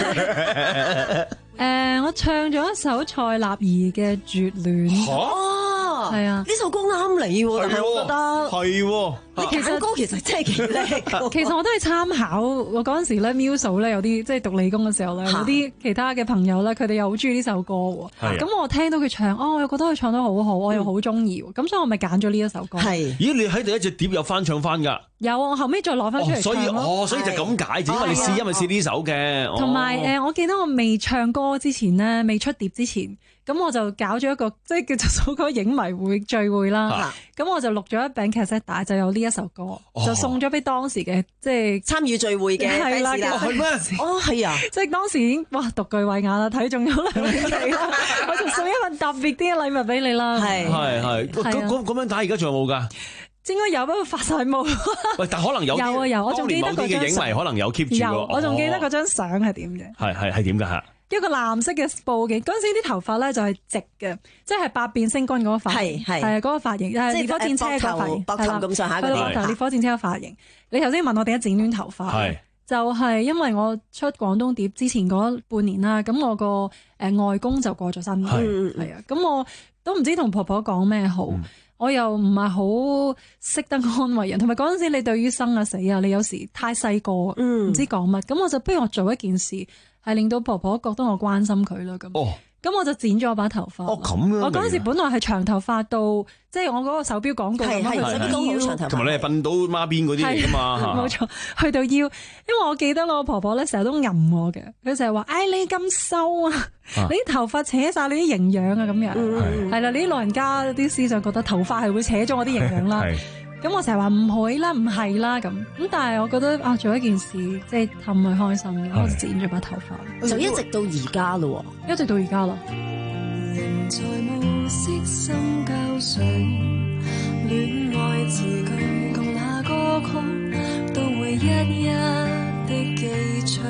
呃，我唱咗一首蔡立兒嘅《絕戀》。 哦， 係啊， 呢首歌啱你喎，我覺得係喎。 你揀歌其實真係幾叻。 其實我都係參考我嗰陣時咧，Muso 咧有啲即係讀理工嘅時候咧，有啲其他嘅朋友咧，佢哋又好中意呢首歌喎。咁我聽到佢唱，哦，我又覺得佢唱得好好，我又好中意。咁所以我咪揀咗呢一首歌。 係。 咦？你喺第一隻碟有翻唱翻㗎？ 有，我後尾再攞翻出嚟唱。 所以哦，所以就咁解，就因為你試音咪試呢首嘅。 同埋誒，我記得我未唱歌之前咧，未出碟之前，咁我就搞咗一個即係叫做嗰個影迷會聚會啦。咁我就錄咗一餅劇集帶，就有呢一首歌，就送咗俾當時嘅即係參與聚會嘅 fans 啦。 係咩？哦，係啊！ 即係當時已經哇獨具慧眼啦，睇中咗梁詠琪啦，我就送一份特別啲嘅禮物俾你啦。 係係係，咁咁咁樣帶而家仲有冇㗎？ 應該有，不過發晒夢。 喂，但可能有有啊有，我仲記得嗰張嘅影迷可能有 keep 住。 有，我仲記得嗰張相係點嘅。 係係係點㗎嚇？ 一個藍色嘅布嘅，嗰陣時啲頭髮咧就係直嘅，即係百變星君嗰個髮型，係係嗰個髮型，即係烈火戰車個髮型， 膊頭咁上下嗰啲。 膊頭烈火戰車個髮型。你頭先問我點解剪短頭髮？係就係因為我出廣東碟之前嗰半年啦，咁我個誒外公就過咗身，係啊，咁我都唔知同婆婆講咩好。我又唔係好識得安慰人，同埋嗰陣時你對於生啊死啊，你有時太細個，唔、嗯、知講乜，咁我就不如我做一件事，係令到婆婆覺得我關心佢啦咁。哦，咁我就剪咗把頭髮。 哦，咁樣。我嗰陣時本來係長頭髮到，即係我嗰個手錶廣告咁樣，去到腰。 同埋你係瞓到孖邊嗰啲嚟㗎嘛？ 冇錯，去到腰，因為我記得我婆婆咧成日都揞我嘅，佢成日話：唉，你咁瘦啊！你啲頭髮扯晒你啲營養啊，咁樣係啦。你啲老人家啲思想覺得頭髮係會扯咗我啲營養啦。咁我成日話唔會啦，唔係啦咁。咁但係我覺得啊，做一件事即係氹佢開心，我就剪咗把頭髮， 就一直到而家咯， 一直到而家啦。 人在暮色深交水，戀愛字句共那歌曲，都會一一的記取。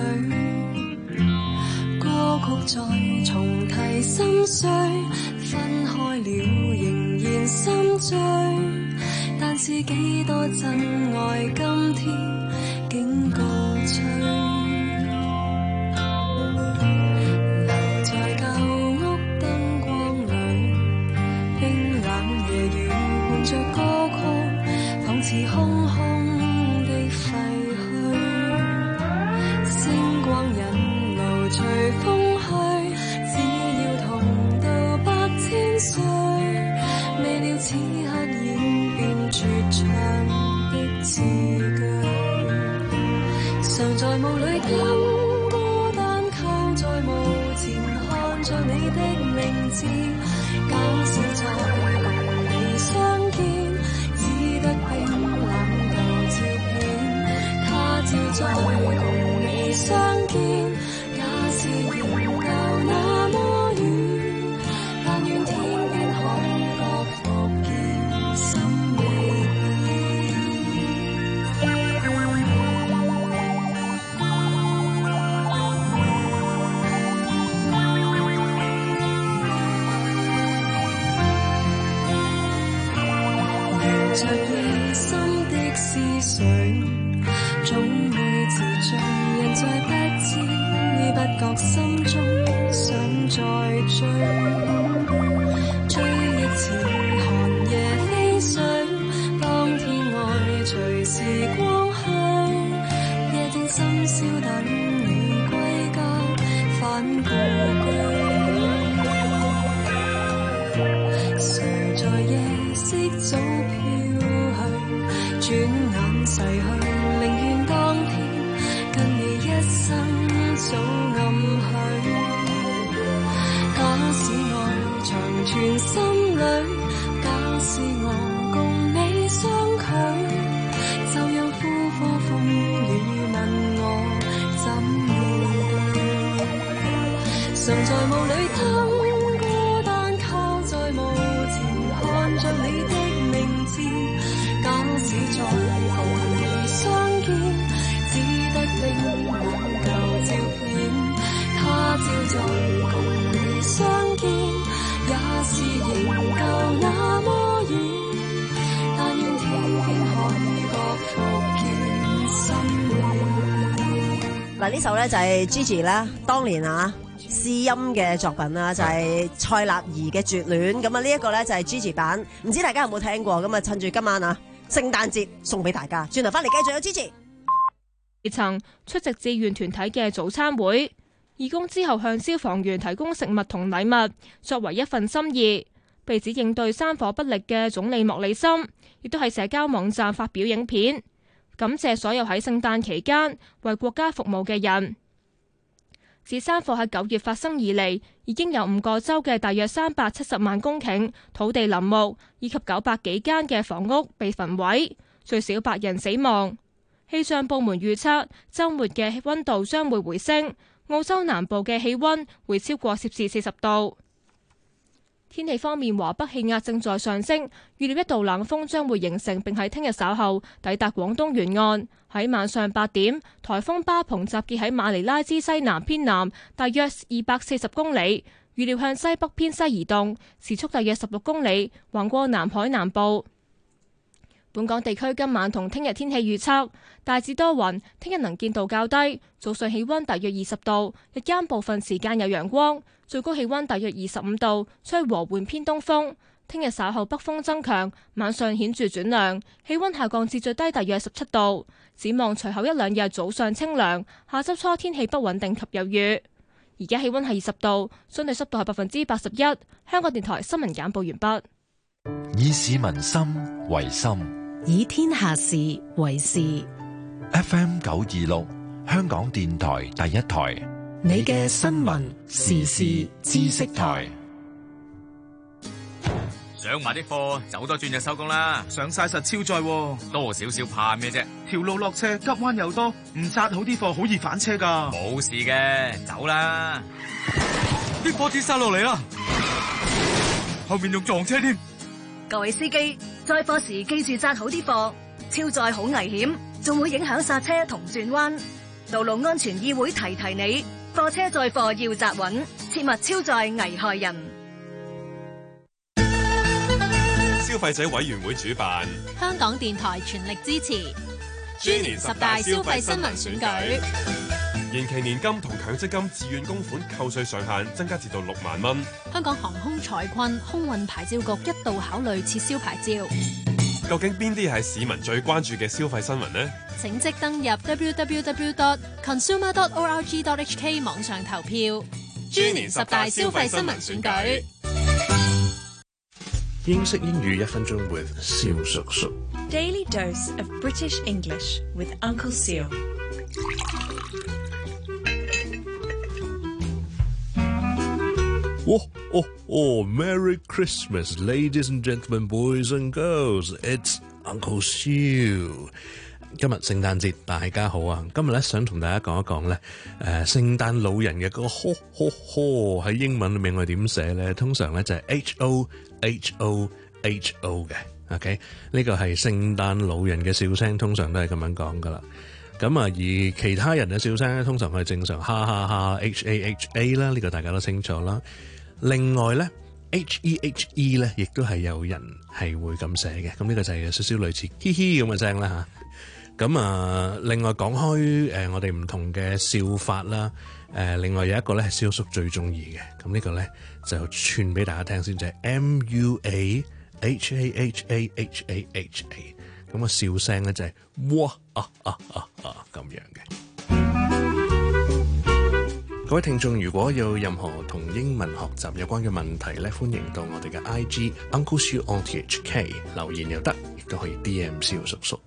歌曲再重提心碎，分開了仍然心醉，但是幾多真愛今天竟告吹，留在舊屋燈光裏，冰冷夜雨伴着歌曲，仿似空空的廢墟，星光引路隨風去，只要同到百千歲，未料此刻演變絕唱的字句，常在夢裏聽歌單，靠在幕前看着你的名字，減少再共你相見，只得冰冷舊照片，他朝再共你相見，假使仍舊那麼遠，但願天邊海角復見，心未沿着夜深的思緒，總會自盡，人在不知不覺心中想再追，追。 前寒夜飛水，當天外隨時光去，夜靜深宵等你歸家返故居。誰在夜色早飄去，轉眼逝去，寧願當天跟你一生早暗許。假使愛長存心裏，假使我共你相距，就讓呼火風雨問我怎面對。常在霧裏等孤單靠在幕前，看着你的名字。假使再共你相見，只得靈魂舊照片。他朝再共你相見，也是仍舊那麼遠。但願天邊海角復見心暖。 嗱，呢首咧就係 Gigi 啦，當年啊試音嘅作品啦，就係蔡立兒嘅《絕戀》。咁啊，呢一個咧就係 Gigi 版，唔知大家有冇聽過？咁啊，趁住今晚啊聖誕節送俾大家。轉頭翻嚟繼續有 Gigi。 曾出席志願團體嘅早餐會，義工之後向消防員提供食物同禮物，作為一份心意。被指應對山火不力嘅總理莫里森，亦都喺社交網站發表影片，感謝所有喺聖誕期間為國家服務嘅人。自山火喺九月發生以嚟，已經有五個州嘅大約三百七十萬公頃土地林木，以及九百幾間嘅房屋被焚毀，最少八人死亡。氣象部門預測，週末嘅溫度將會回升，澳洲南部嘅氣溫會超過攝氏四十度。天氣方面，華北氣壓正在上升，預料一道冷鋒將會形成，並喺聽日稍後抵達廣東沿岸。喺晚上八點，颱風巴蓬集結喺馬尼拉之西南偏南，大約二百四十公里，預料向西北偏西移動，時速大約十六公里，橫過南海南部。本港地區今晚同聽日天氣預測，大致多雲，聽日能見度較低，早上氣溫大約二十度，日間部分時間有陽光，最高氣溫大約二十五度，吹和緩偏東風。聽日稍後北風增強，晚上顯著轉涼，氣溫下降至最低大約十七度。展望隨後一兩日早上清涼，下周初天氣不穩定及有雨。而家氣溫係二十度，相對濕度係百分之八十一。香港電台新聞簡報完畢。 以市民心為心， 以天下事為事。 F M 九二六，香港電台第一台， 你嘅新聞時事知識台。 上埋啲貨，走多轉就收工啦。 上晒實超載， 多少少怕咩啫？ 條路落斜，急彎又多，唔紮好啲貨好易反車噶。 冇事嘅，走啦。 啲貨跌晒落嚟啦，後面仲撞車添。 各位司機，載貨時記住紮好啲貨，超載好危險，仲會影響剎車同轉彎。道路安全議會提提你，貨車載貨要紮穩，切勿超載危害人。 消費者委員會主辦， 香港電台全力支持豬年十大消費新聞選舉。 延期年金同強積金自願供款扣稅上限增加至到六萬蚊。 香港航空財困空運牌照局一度考慮撤銷牌照。 究竟邊啲係市民最關注嘅消費新聞呢？ 請即登入 w w w dot consumer dot org dot h k 網上投票。豬年十大消費新聞選舉。 英式英語一分鐘 with 蕭叔叔。 Daily dose of British English with Uncle Seal。 Oh, oh, oh, Merry Christmas, ladies and gentlemen, boys and girls. It's Uncle Siu。今日聖誕節，大家好啊！今日咧想同大家講一講咧，誒聖誕老人嘅嗰個 ho ho ho 喺英文裏面我哋點寫咧？通常咧就係 h o h o h o 嘅 ，OK？ 呢個係聖誕老人嘅笑聲，通常都係咁樣講噶啦。咁啊，而其他人嘅笑聲咧，通常係正常哈哈哈 h a h a 啦，呢個大家都清楚啦。另外咧 h e h e 咧，亦都係有人係會咁寫嘅。咁呢個就係有少少類似嘻嘻咁嘅聲啦嚇。 咁啊，另外講開誒、呃，我哋唔同嘅笑法啦。誒、呃，另外有一個咧係蕭叔最中意嘅，咁呢個咧就串俾大家聽先，就係、是、M U A H A H A H A H A， 咁個笑聲咧就係、是、哇啊啊啊啊咁樣嘅。各位聽眾，如果有任何同英文學習有關嘅問題咧，歡迎到我哋嘅 I G Uncle Siu on T H K 留言又得，亦都可以 D M 蕭叔叔。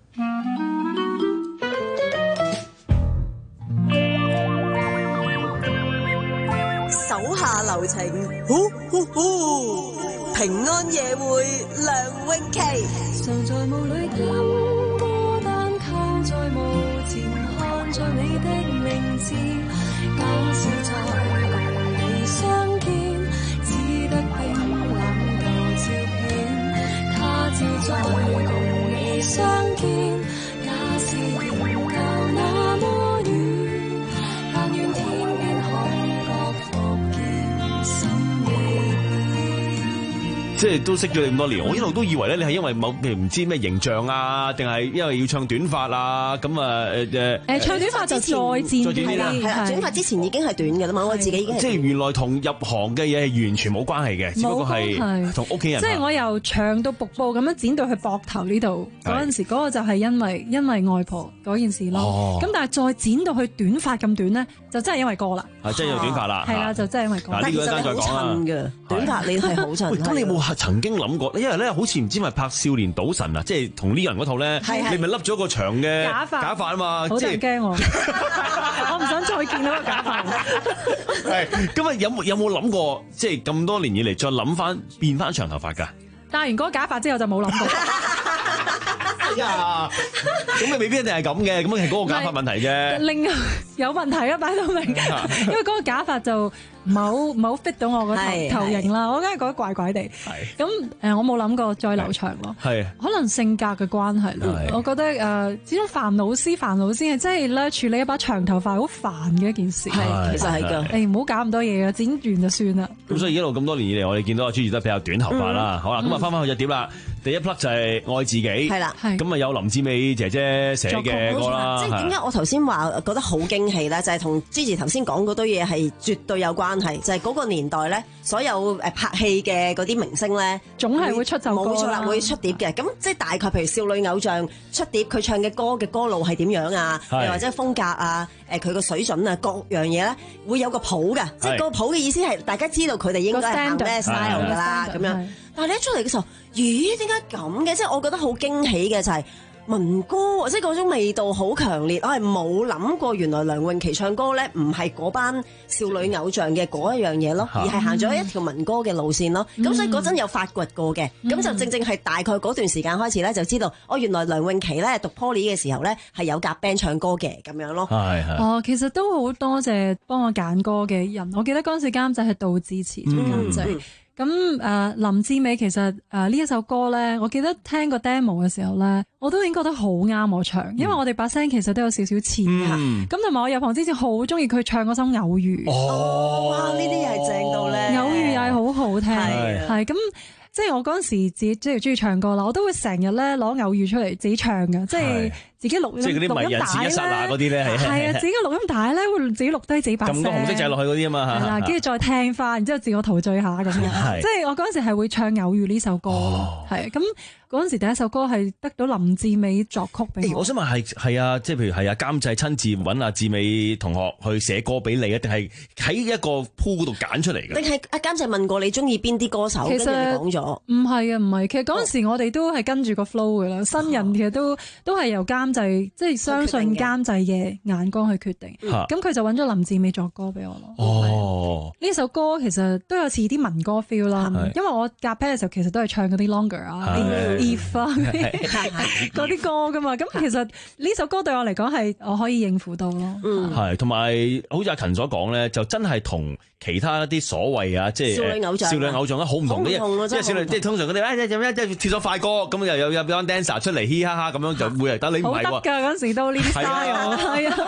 手下留情，呼呼呼！平安夜會梁詠琪， 常在夢裏貪孤單，靠在幕前看着你的名字，搞笑在共你相見，只得冰冷舊照片，他朝再共你相見，也是仍舊那麼遠，但願天邊海角復見心意。 即係都識咗你咁多年，我一路都以為咧，你係因為某譬如唔知咩形象啊，定係因為要唱短髮啊，咁啊誒誒誒唱短髮就再戰啲啦， 係啦，短髮之前已經係短嘅啦嘛，我自己已經係。 即係原來同入行嘅嘢係完全冇關係嘅，只不過係同屋企人。 即係我由長到瀑布咁樣剪到去膊頭呢度嗰陣時，嗰個就係因為因為外婆嗰件事咯。咁但係再剪到去短髮咁短咧，就真係因為歌啦。 係真係有短髮啦。 係啦，就真係因為歌。 嗱呢個一陣再講啦。 嘅短髮你係好襯。 喂，咁你有冇曾經諗過？因為咧，好似唔知咪拍《少年賭神》啊，即係同呢人嗰套咧，你咪笠咗個長嘅假髮假髮啊嘛， 好得人驚我，我唔想再見到個假髮。 係咁啊，有冇有冇諗過，即係咁多年以嚟再諗翻變翻長頭髮㗎？ 戴完嗰個假髮之後就冇諗過。 哎呀，咁你未必一定係咁嘅，咁係嗰個假髮問題啫。 另外有問題啊，擺到明，因為嗰個假髮就唔係好唔係好 fit 到我個頭頭型啦，我梗係覺得怪怪地。咁誒，我冇諗過再留長咯。係可能性格嘅關係啦。我覺得誒，始終煩老師煩老師係真係咧處理一把長頭髮好煩嘅一件事。 係，其實係㗎。 誒，唔好搞咁多嘢啊，剪完就算啦。 咁所以一路咁多年以嚟，我哋見到阿朱兒都比較短頭髮啦。好啦，咁啊翻返去隻碟啦。第一 part 就係愛自己。係啦。咁啊有林志美姐姐寫嘅歌啦。 即係點解我頭先話覺得好驚喜咧？就係同 Gigi 頭先講嗰堆嘢係絕對有關係。就係嗰個年代咧，所有誒拍戲嘅嗰啲明星咧， 總係會出首歌啦， 冇錯啦，會出碟嘅。咁即係大概譬如少女偶像出碟，佢唱嘅歌嘅歌路係點樣啊？又或者風格啊？誒佢個水準啊，各樣嘢咧會有個譜嘅。即係個譜嘅意思係大家知道佢哋應該係行咩 style 㗎啦咁樣。但係你一出嚟嘅時候，咦？點解咁嘅？即係我覺得好驚喜嘅就係民歌，即係嗰種味道好強烈。我係冇諗過，原來梁詠琪唱歌咧，唔係嗰班少女偶像嘅嗰一樣嘢咯，而係行咗一條民歌嘅路線咯。咁、嗯、所以嗰陣有發掘過嘅，咁、嗯、就正正係大概嗰段時間開始咧，就知道哦，原來梁詠琪咧讀 Poly 嘅時候咧係有夾 band 唱歌嘅咁樣咯。係係。哦， 其實都好多謝幫我揀歌嘅人。我記得嗰陣時監製係杜自持做監製。嗯咁誒、呃、林志美其實誒呢、呃、一首歌咧，我記得聽個 demo 嘅時候咧，我都已經覺得好啱我唱，因為我哋把聲其實都有少少似嚇。咁同埋我入行之前好中意佢唱嗰首《偶遇》。 哦，哇！呢啲又係正到咧， 《偶遇》又係好好聽，係咁。即係我嗰陣時自己即係中意唱歌啦，我都會成日咧攞偶遇出嚟自己唱㗎，即係自己錄音錄音帶咧，係啊，自己錄音帶咧會自己錄低自己把聲， 撳個紅色掣落去嗰啲啊嘛， 係啦，跟住再聽翻，然之後自我陶醉下咁樣，即係我嗰陣時係會唱偶遇呢首歌咯，係咁。嗰陣時第一首歌係得到林志美作曲俾我。 欸、我想問係係啊，即係譬如係啊監製親自揾阿志美同學去寫歌俾你啊，定係喺一個鋪嗰度揀出嚟嘅？ 定係阿監製問過你中意邊啲歌手，跟住你講咗？ 唔係啊，唔係。其實嗰陣時我哋都係跟住個 flow 㗎啦。新人其實都都係由監製，即係相信監製嘅眼光去決定。咁佢、嗯、就揾咗林志美作歌俾我咯。哦，呢首歌其實都有似啲民歌 feel 啦，因為我夾 band 嘅時候其實都係唱嗰啲 Longer 啊。if 啊嗰啲歌噶嘛，咁其實呢首歌對我嚟講係我可以應付到咯。嗯， 係同埋好似阿勤所講咧，就真係同其他一啲所謂啊，即係少女偶像、 少女偶像咧好唔同嘅，即係少女即係通常佢哋誒即係即係跳咗快歌，咁又有有班 dancer 出嚟嘻哈哈咁樣就會嚟，但你唔係喎。 好得㗎嗰陣時都呢啲 style，係啊，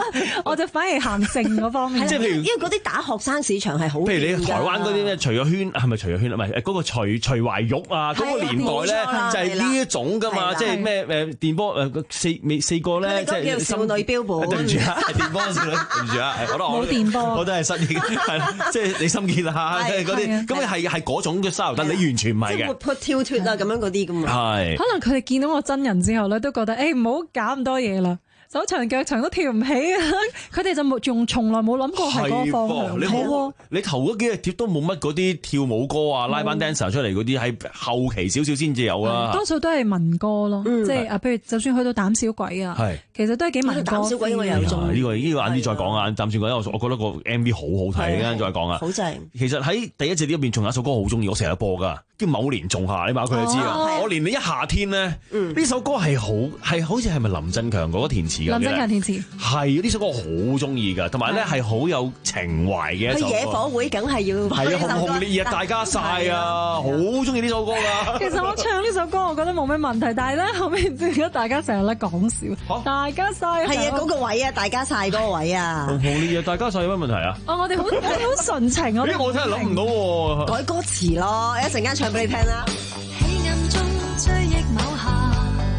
我就反而行正嗰方面。 即係譬如， 因為嗰啲打學生市場係好。 譬如你台灣嗰啲咧，除咗圈係咪除咗圈啊？唔係誒嗰個徐徐懷鈺啊，嗰個年代咧就係呢一種㗎嘛，即係咩誒電波誒四未四個咧，即係少女標本。 對唔住啊，係電波少女，對唔住啊，我都冇電波， 我都係失憶，係啦，即係你心結啊，即係嗰啲，咁你係係嗰種嘅 style，但你完全唔係嘅， 即係活潑跳脫啊咁樣嗰啲㗎嘛。 係。 可能佢哋見到我真人之後咧，都覺得誒唔好搞咁多嘢啦。手長腳長都跳唔起啊！佢哋就冇仲從來冇諗過係嗰個方向。 你冇，你頭嗰幾日貼都冇乜嗰啲跳舞歌啊、拉班 dancer 出嚟嗰啲，係後期少少先至有啦。 多數都係民歌咯，即係啊，譬如就算去到膽小鬼啊，其實都係幾民歌。 膽小鬼我有中。 呢個呢個晏啲再講啊，膽小鬼我我覺得個 M V 好好睇，啱再講啊。 好正。其實喺第一隻碟入邊仲有一首歌好中意，我成日播㗎，叫某年仲夏，你話佢就知啊。我連你一夏天咧，呢首歌係好係好似係咪林振強嗰個填詞？ 林振強填詞係呢首歌好中意㗎，同埋咧係好有情懷嘅一首歌。 去野火會梗係要係啊，紅紅烈日大家曬啊，好中意呢首歌㗎。 其實我唱呢首歌，我覺得冇咩問題，但係咧後面變咗大家成日咧講笑，大家曬係啊嗰個位啊，大家曬嗰個位啊。 紅紅烈日大家曬有乜問題啊？ 哦，我哋好我哋好純情，我咦，我真係諗唔到喎。 改歌詞咯，一陣間唱俾你聽啦。 黑暗中追憶某夏，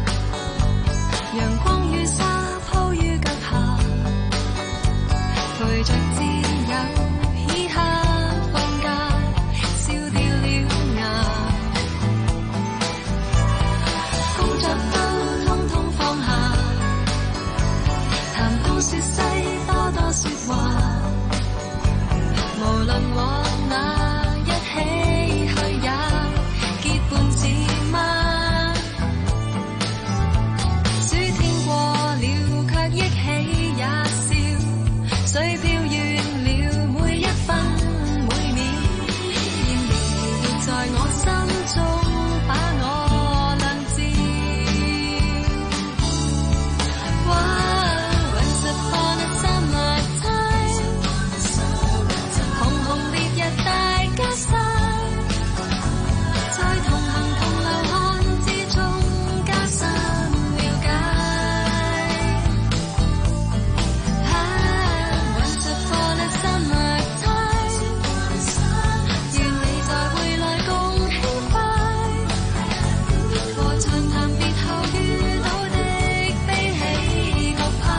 陽光與沙鋪於腳下，陪着戰友嘻哈放假，笑掉了牙，工作都通通放下，談東說西多多說話，無論往哪一起去也結伴自嗎？暑天過了卻憶起也笑，水漂遠了每一分每秒，然而在我心中把我亮照。Once upon a summer time， 紅紅烈日大家曬，在同行同流汗之中加深了解。Once upon a summer time， 願你在回來共輕快，和長談別後遇到的悲喜各派，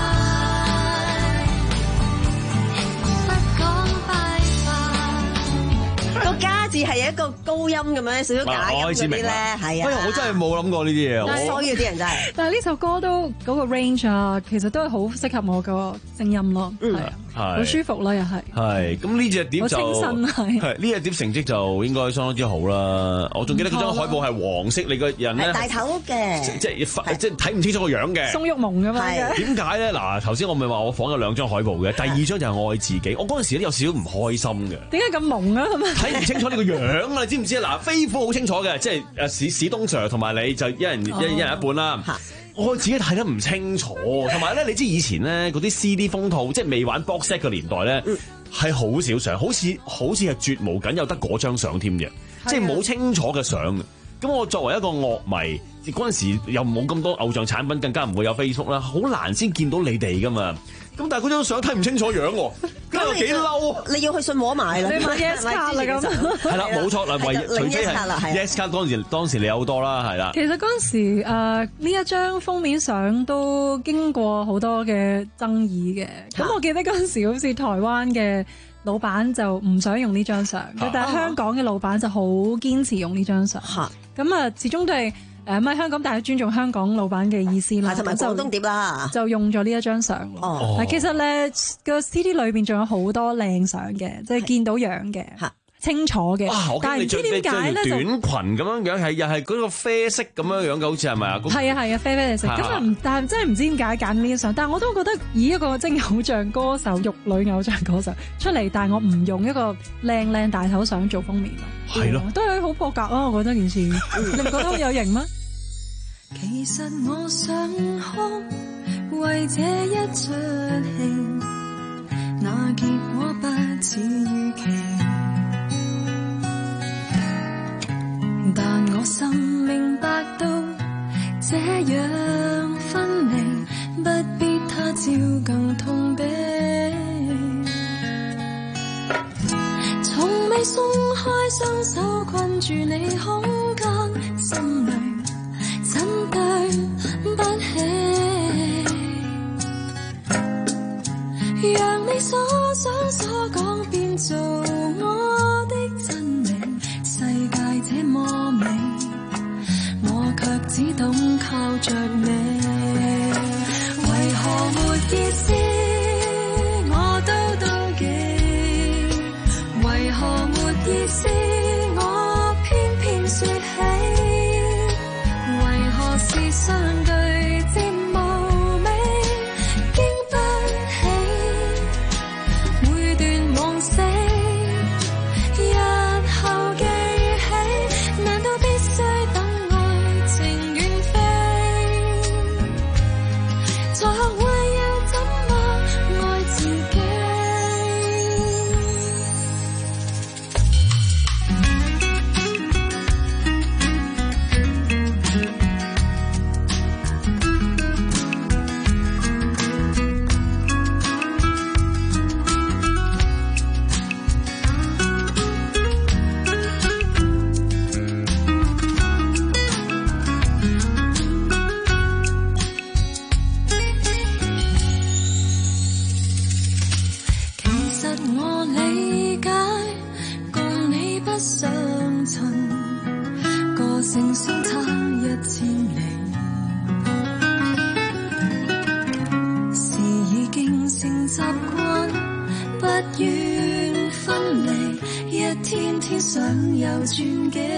不講拜拜。 個家字係一個高音咁樣，少少假音嗰啲咧，係啊。 我真係冇諗過呢啲嘢。 所以啲人真係。 但係呢首歌都嗰個 range 啊，其實都係好適合我個聲音咯，係啊，好舒服啦，又係。 係咁呢隻碟就好清新係。 係呢隻碟成績就應該相當之好啦。我仲記得嗰張海報係黃色，你個人咧係大頭嘅， 即係即係睇唔清楚個樣嘅。 宋玉蒙咁樣。 點解咧？嗱，頭先我咪話我房有兩張海報嘅，第二張就係愛自己。我嗰陣時咧有少少唔開心嘅。 點解咁蒙啊？ 睇唔清楚你個樣啊！你知唔知啊？嗱，飛虎好清楚嘅，即係誒史史東 Sir 同埋你就一人一、哦、一人一半啦。我自己睇得唔清楚，同埋咧，你知以前咧嗰啲 C D 封套，即係未玩 box set 嘅年代咧，係好、嗯、少相，好似好似係絕無僅有得嗰張相添嘅，即係冇清楚嘅相。咁我作為一個樂迷，嗰陣時又冇咁多偶像產品，更加唔會有 Facebook 啦，好難先見到你哋噶嘛。咁但係嗰張相睇唔清楚樣喎，咁又幾嬲。 你要去信和買啦， 你買 Yes 卡啦咁。 係啦，冇錯啦，唯除非係 Yes 卡當時當時你有好多啦，係啦。 其實嗰陣時誒呢一張封面相都經過好多嘅爭議嘅。咁、啊、我記得嗰陣時好似台灣嘅老闆就唔想用呢張相，啊、但係香港嘅老闆就好堅持用呢張相。咁啊，始終都係。誒唔係香港，大家尊重香港老闆嘅意思啦。 同埋廣東碟啦， 就用咗呢一張相。哦，其實咧個 C D 裏邊仲有好多靚相嘅，即係見到樣嘅，清楚嘅。但係唔知點解咧就短裙咁樣樣，係又係嗰個啡色咁樣樣嘅，好似係咪啊？ 係啊係啊，啡啡哋色。咁啊唔，但係真係唔知點解揀呢張相。但係我都覺得以一個即係偶像歌手、玉女偶像歌手出嚟，但係我唔用一個靚靚大頭相做封面咯。 係咯， 都係好破格啊！我覺得件事，你唔覺得好有型咩？ 其實我想哭，為這一出戲，那結果不似預期。但我心明白到，這樣分離，不必他朝更痛悲。 雙手困住你空間，心裏真對不起。讓你所想所講變做我的真理，世界這麼美，我卻只懂靠着你。為何沒意思我都妒忌，為何沒意思我偏偏說起，為何是相對漸無味，經不起每段往昔，日後記起，難道必須等愛情遠飛，才學會要怎麼愛自己。其實我理解，共你不相襯，個性相差一千里，是已經成習慣，不願分離，一天天想有轉機，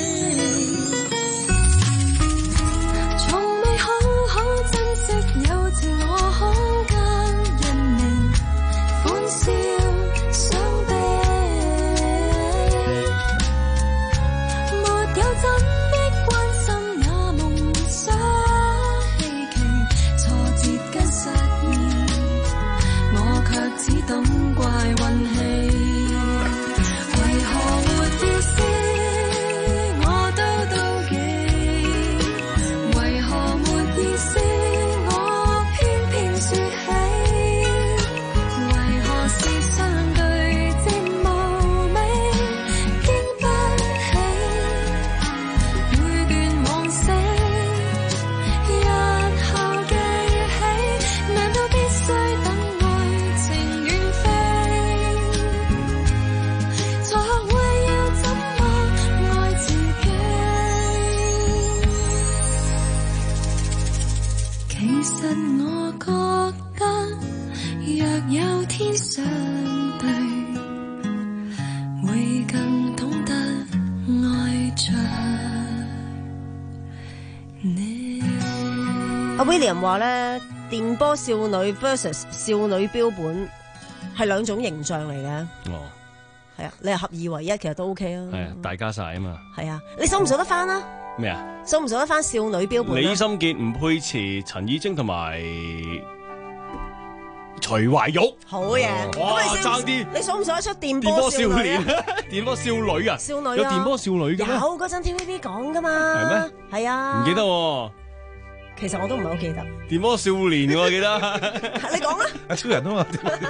從未好好珍惜有自我空間，因你歡笑傷悲，沒有真的關心那夢想希冀，挫折跟失意，我卻只懂怪運氣。為何沒意思我都妒忌，為何沒意思我偏偏說起，為何是相對漸無味，經不起每段往昔，日後記起，難道必須等愛情遠飛，才學會要怎麼愛自己。其實我覺得，若有天相對，會更懂得愛着你。 阿 William 話咧，電波少女 versus 少女標本係兩種形象嚟嘅。 哦， 係啊，你係合二為一，其實都 OK 啊。 係啊，大家晒啊嘛。 係啊，你數唔數得翻啊？ 咩啊？ 數唔數得翻少女標本啊？ 李心潔、吳佩慈、陳以貞同埋徐懷鈺。 好嘢！ 哇， 咁你數爭啲。 你數唔數得出電電波波少女少年啊？， 電波少女啊， 少女啊有電波少女嘅咩？ 有嗰陣 T V B 講噶嘛？ 係咩？ 係啊。 唔記得喎。 其實我都唔係好記得。 電波少年我記得。 你講啊！ 阿超人啊嘛。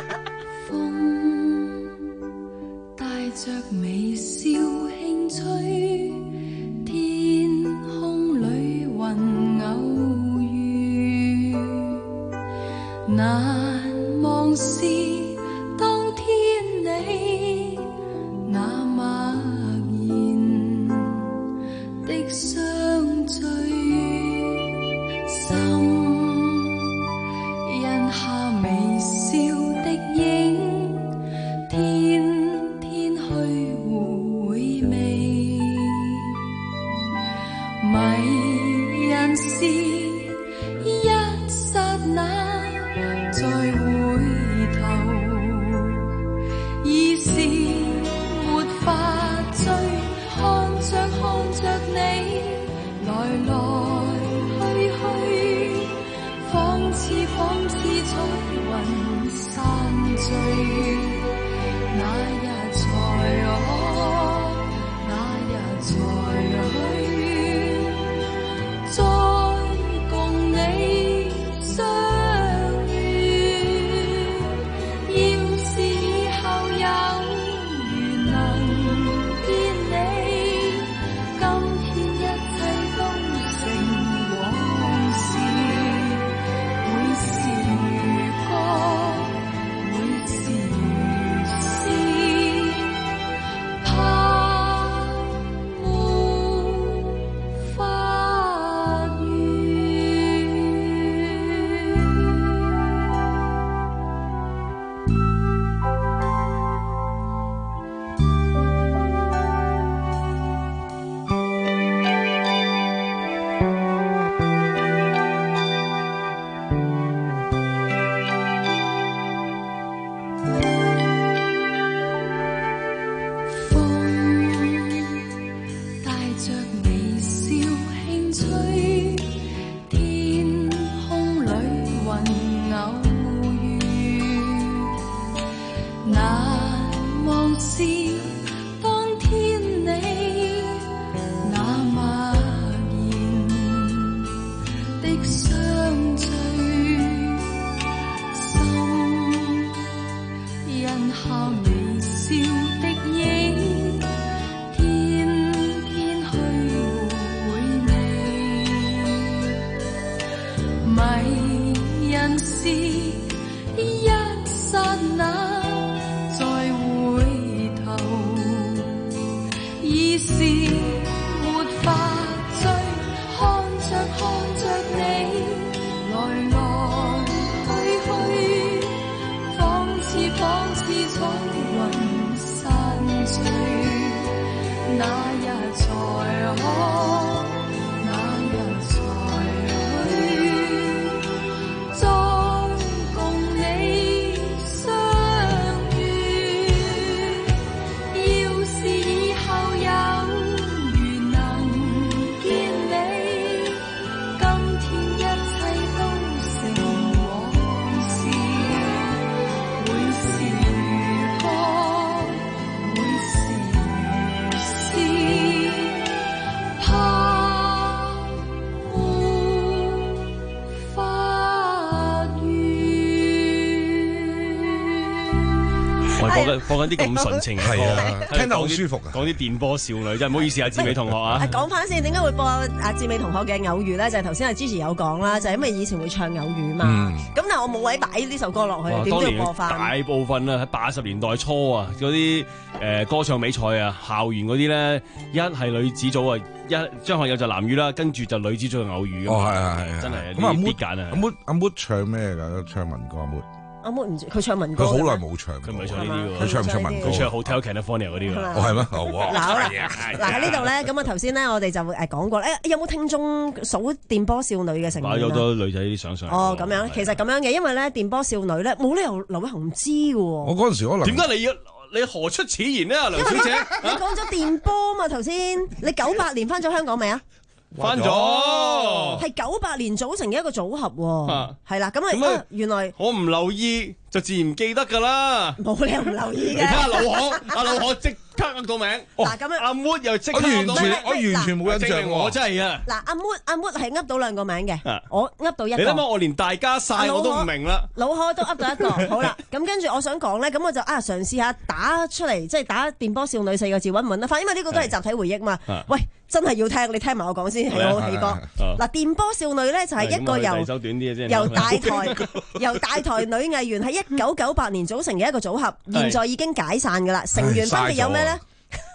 帶着微笑輕吹，天空裏雲偶遇，難忘是當天你那默然的相聚，心印下微笑的影，天天去回味，迷人是一剎那再回頭，已是沒法追，看着看着你來來去去，仿似仿似彩雲散聚，那日才可，那日才去，再共你相遇。要是以後有緣能見似仿似彩雲散聚，那日才可，那日才去，再共你相遇。要是以後有緣能見你，今天一切都成往事，會是如歌，會是如詩，怕沒法我哋播緊播緊啲咁純情嘅歌， 係啊聽得好舒服啊講啲電波少女真係唔好意思啊，志美同學啊。 講翻先，點解會播阿志美同學嘅偶遇咧？就係頭先阿 Gigi 有講啦，就係因為以前會唱偶遇嘛。咁但係我冇位擺呢首歌落去，點都要播翻。 大部分啦喺八十年代初啊，嗰啲誒歌唱比賽啊，校園嗰啲咧，一係女子組啊，一張學友就男語啦，跟住就女子組嘅偶遇。 哦，係係係， 真係咁阿必揀啊！ 阿 Mood 阿 Mood 唱咩㗎？唱民歌阿 Mood。 阿 Mood 唔知佢唱民歌。 佢好耐冇唱， 佢唔係唱呢啲喎， 佢唱唔唱民歌？ 佢唱 Hotel California 嗰啲㗎。 哦，係咩？哦，哇！ 嗱好啦，嗱喺呢度咧，咁啊頭先咧，我哋就誒講過咧，誒有冇聽眾數電波少女嘅成員啊？ 擺咗好多女仔啲相上。 哦，咁樣，其實咁樣嘅，因為咧電波少女咧冇理由劉偉雄唔知嘅喎。 我嗰陣時可能點解你要你何出此言呢？梁小姐， 你講咗電波嘛頭先，你九八年翻咗香港未啊？ 翻咗， 係九八年組成嘅一個組合喎，係啦，咁啊原來我唔留意就自然唔記得㗎啦， 冇理由唔留意嘅。 你睇下劉可，阿劉可即刻噏到名， 嗱咁樣阿 Mood 又即刻噏到名，我完完全冇印象喎， 我真係啊！ 嗱阿 Mood 阿 Mood 係噏到兩個名嘅，我噏到一個。 你諗下，我連大家晒我都唔明啦。 老可都噏到一個，好啦，咁跟住我想講咧，咁我就啊嘗試下打出嚟，即係打電波少女四個字揾唔揾得翻，因為呢個都係集體回憶嘛。喂，真係要聽，你聽埋我講先，係好起歌。嗱，電波少女咧就係一個由由大台由大台女藝員喺一九九八年組成嘅一個組合，現在已經解散㗎啦。成員分別有咩咧？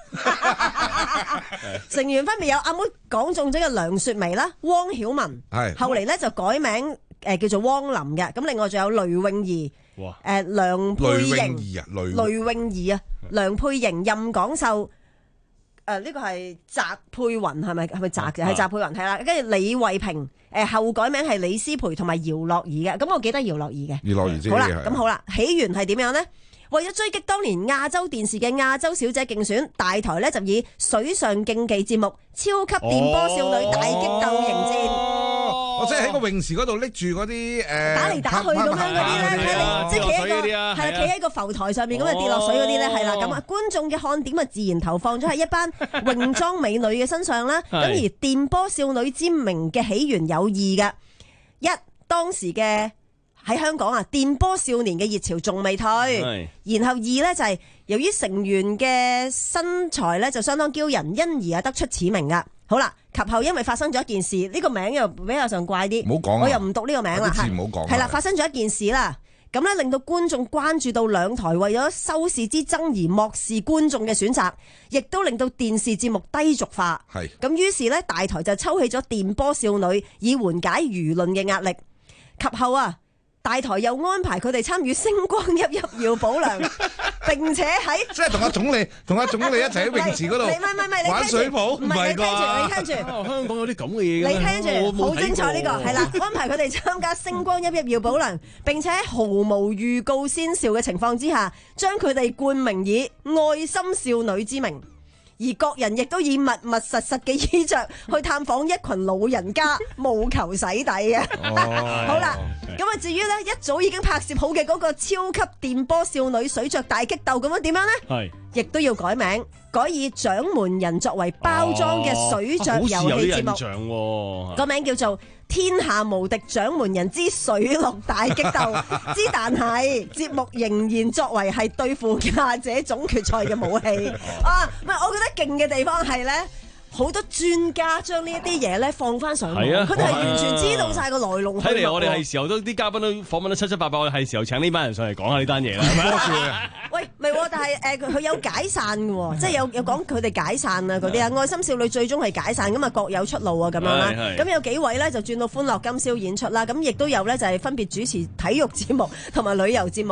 成員分別有阿妹講中咗嘅梁雪薇啦、汪曉文，後嚟咧就改名誒叫做汪琳嘅。咁另外仲有雷詠儀，誒梁佩瑩，雷詠儀啊，梁佩瑩、任廣秀。誒呢個係翟佩雲係咪係咪翟嘅係翟佩雲係啦，跟住李慧萍誒後改名係李思培同埋姚樂儀嘅，咁我記得姚樂儀嘅。 姚樂儀好啦，咁好啦，起源係點樣呢？為咗追擊當年亞洲電視嘅亞洲小姐競選，大台咧就以水上競技節目《超級電波少女大激鬥》迎戰。 我即係喺個泳池嗰度拎住嗰啲誒打嚟打去咁樣嗰啲咧，睇你即係企喺個係啦，企喺個浮台上面咁啊跌落水嗰啲咧，係啦，咁啊觀眾嘅看點啊自然投放咗喺一班泳裝美女嘅身上啦。咁而電波少女之名嘅起源有二嘅，一當時嘅。喺香港啊，電波少年嘅熱潮仲未退，然後二呢，就係由於成員嘅身材呢就相當驕人，因而啊得出此名噶。好啦，及後因為發生咗一件事，呢個名又比較上怪啲， 唔好講， 我又唔讀呢個名啦， 字唔好講， 係啦，發生咗一件事啦，咁呢令到觀眾關注到兩台為咗收視之爭而漠視觀眾嘅選擇，亦都令到電視節目低俗化。 係咁於是呢，大台就抽起咗電波少女，以緩解輿論嘅壓力。及後啊。大台又安排佢哋參與星光熠熠耀保良，並且喺即係同阿總理同阿總理一齊喺泳池嗰度玩水泡， 唔係你聽住，你聽住， 香港有啲咁嘅嘢， 你聽住，好精彩呢個係啦，安排佢哋參加星光熠熠耀保良，並且喺毫無預告先兆嘅情況之下，將佢哋冠名以愛心少女之名。而各人亦都以密密實實嘅衣着去探訪一群老人家，務求洗底嘅。哦、好啦，咁啊至於咧一早已經拍攝好嘅嗰個超級電波少女水着大激鬥咁樣點樣呢？係，亦都要改名，改以掌門人作為包裝嘅水着遊戲節目。個、哦啊、名叫做天下無敵掌門人之水陸大激鬥之，但係節目仍然作為係對付亞姐總決賽嘅武器。啊，唔係，我覺得勁嘅地方係咧。好多專家將呢一啲嘢咧放翻上網，佢哋係完全知道晒個來龍去脈。 睇嚟我哋係時候都啲嘉賓都訪問得七七八八，我哋係時候請呢班人上嚟講下呢單嘢啦，係咪？ 喂，唔係，但係誒佢有解散嘅喎，即係有有講佢哋解散啊嗰啲啊，愛心少女最終係解散，咁啊各有出路啊咁樣啦。咁有幾位咧就轉到歡樂今宵演出啦，咁亦都有咧就係分別主持體育節目同埋旅遊節目嘅。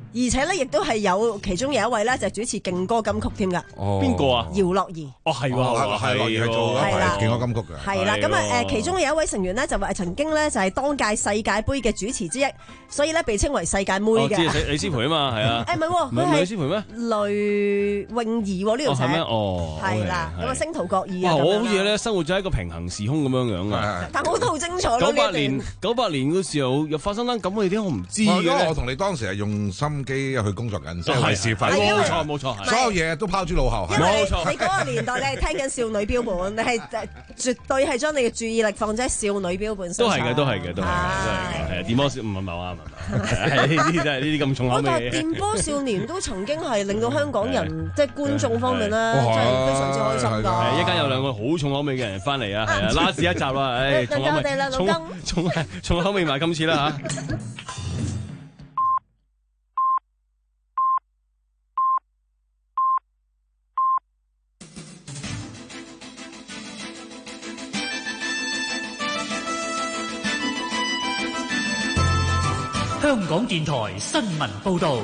而且咧亦都係有其中有一位咧就係主持勁歌金曲添㗎。 哦，邊個啊？ 姚樂兒。 哦，係喎， 係樂兒係做嗰排勁歌金曲嘅。 係啦，咁啊誒，其中有一位成員咧就話曾經咧就係當屆世界盃嘅主持之一，所以咧被稱為世界妹嘅。 即係李思培啊嘛，係啊。 誒唔係喎， 佢係李思培咩？ 雷詠儀喎呢度寫。 係咩？哦， 係啦，咁啊星途各異啊。 哇！我好似咧生活咗喺一個平行時空咁樣樣啊。 但我都好精彩咯。 九八年九八年嘅時候又發生單咁嘅嘢，點解我唔知嘅？ 因為我同你當時係用心機去工作緊，即係為時費。 冇錯冇錯， 所有嘢都拋諸腦後。 冇錯，你嗰個年代你係聽緊少女標本，你係絕對係將你嘅注意力放喺少女標本身上。 都係嘅，都係嘅，都係嘅，都係嘅。係電波少唔係冇啊，唔係係呢啲真係呢啲咁重口味嘅嘢。 電波少年都曾經係令到香港人即係觀眾方面咧，真係非常之開心㗎。 一間有兩個好重口味嘅人翻嚟啊，係啊，last 一集啦，誒，重口味，重重重口味埋今次啦嚇。 香港電台新聞報導。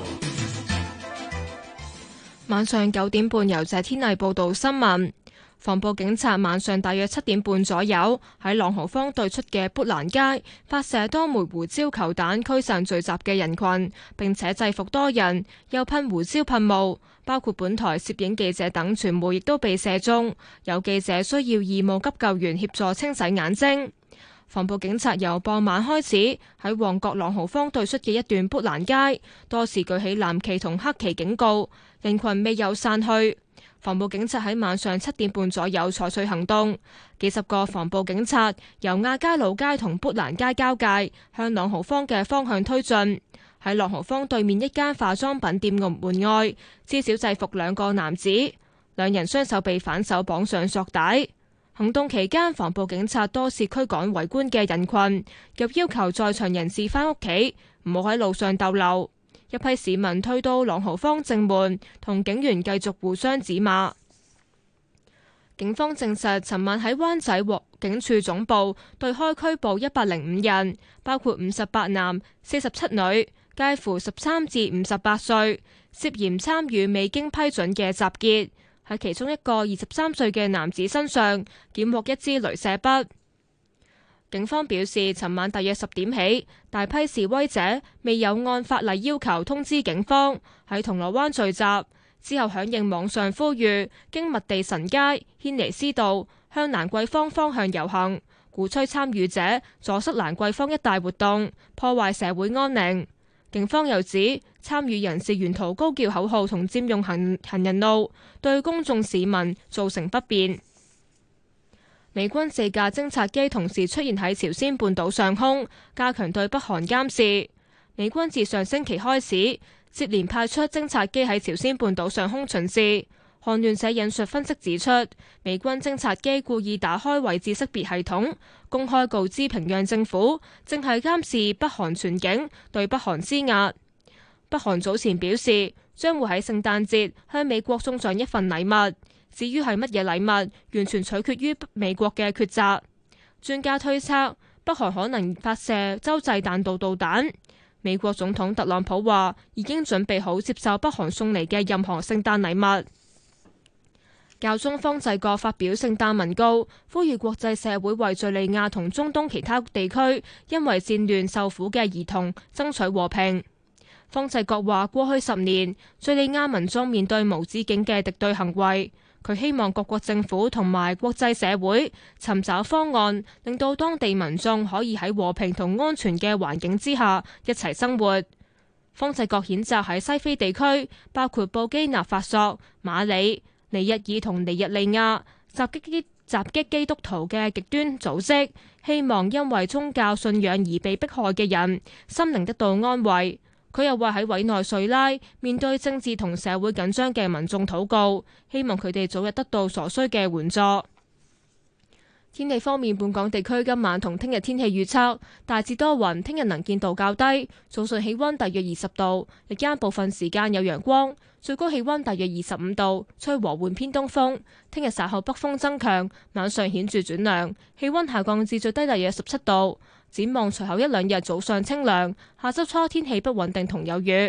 晚上九點半由謝天麗報道新聞。防暴警察晚上大約七點半左右喺朗豪坊對出嘅砵蘭街發射多枚胡椒球彈驅散聚集嘅人群，並且制服多人，又噴胡椒噴霧，包括本台攝影記者等傳媒亦都被射中，有記者需要義務急救員協助清洗眼睛。防暴警察由傍晚開始喺旺角朗豪坊對出嘅一段砵蘭街多時舉起藍旗同黑旗警告，人群未有散去。防暴警察喺晚上七點半左右採取行動，幾十個防暴警察由亞皆老街同砵蘭街交界向朗豪坊嘅方向推進，喺朗豪坊對面一間化妝品店嘅門外至少制服兩個男子，兩人雙手被反手綁上索帶。行動期間，防暴警察多次驅趕圍觀嘅人群，又要求在場人士返屋企，唔好喺路上逗留。一批市民推到朗豪坊正門，同警員繼續互相指罵。警方證實，尋晚喺灣仔警署總部對開拘捕一百零五人，包括五十八男、四十七女，介乎十三至五十八歲，涉嫌參與未經批准嘅集結。喺其中一個二十三歲嘅男子身上檢獲一支鐳射筆。警方表示，尋晚大約十點起，大批示威者未有按法例要求通知警方喺銅鑼灣聚集，之後響應網上呼籲，經麥地臣街、軒尼詩道向蘭桂坊方向遊行，鼓吹參與者阻塞蘭桂坊一帶活動，破壞社會安寧。警方又指，參與人士沿途高叫口號同佔用行行人路，對公眾市民造成不便。美軍四架偵察機同時出現喺朝鮮半島上空，加強對北韓監視。美軍自上星期開始接連派出偵察機喺朝鮮半島上空巡視。韓聯社引述分析指出，美軍偵察機故意打開位置識別系統，公開告知平壤政府正係監視北韓全境，對北韓施壓。北韓早前表示，將會喺聖誕節向美國送上一份禮物，至於係乜嘢禮物，完全取決於美國嘅抉擇。專家推測，北韓可能發射洲際彈道導彈。美國總統特朗普話，已經準備好接受北韓送嚟嘅任何聖誕禮物。教宗方濟各發表聖誕文告，呼籲國際社會為敘利亞同中東其他地區因為戰亂受苦嘅兒童爭取和平。方濟各話，過去十年，敘利亞民眾面對無止境嘅敵對行為，佢希望各國政府同埋國際社會尋找方案，令到當地民眾可以喺和平同安全嘅環境之下一齊生活。方濟各譴責喺西非地區，包括布基納法索、馬里、尼日爾同尼日利亞襲擊基襲擊基督徒嘅極端組織，希望因為宗教信仰而被迫害嘅人心靈得到安慰。佢又話喺委內瑞拉面對政治同社會緊張嘅民眾禱告，希望佢哋早日得到所需嘅援助。天氣方面，本港地區今晚同聽日天氣預測大致多雲，聽日能見度較低，早上氣溫大約二十度，日間部分時間有陽光，最高氣溫大約二十五度，吹和緩偏東風。聽日稍後北風增強，晚上顯著轉涼，氣溫下降至最低大約十七度。展望隨後一兩日早上清涼，下周初天氣不穩定同有雨。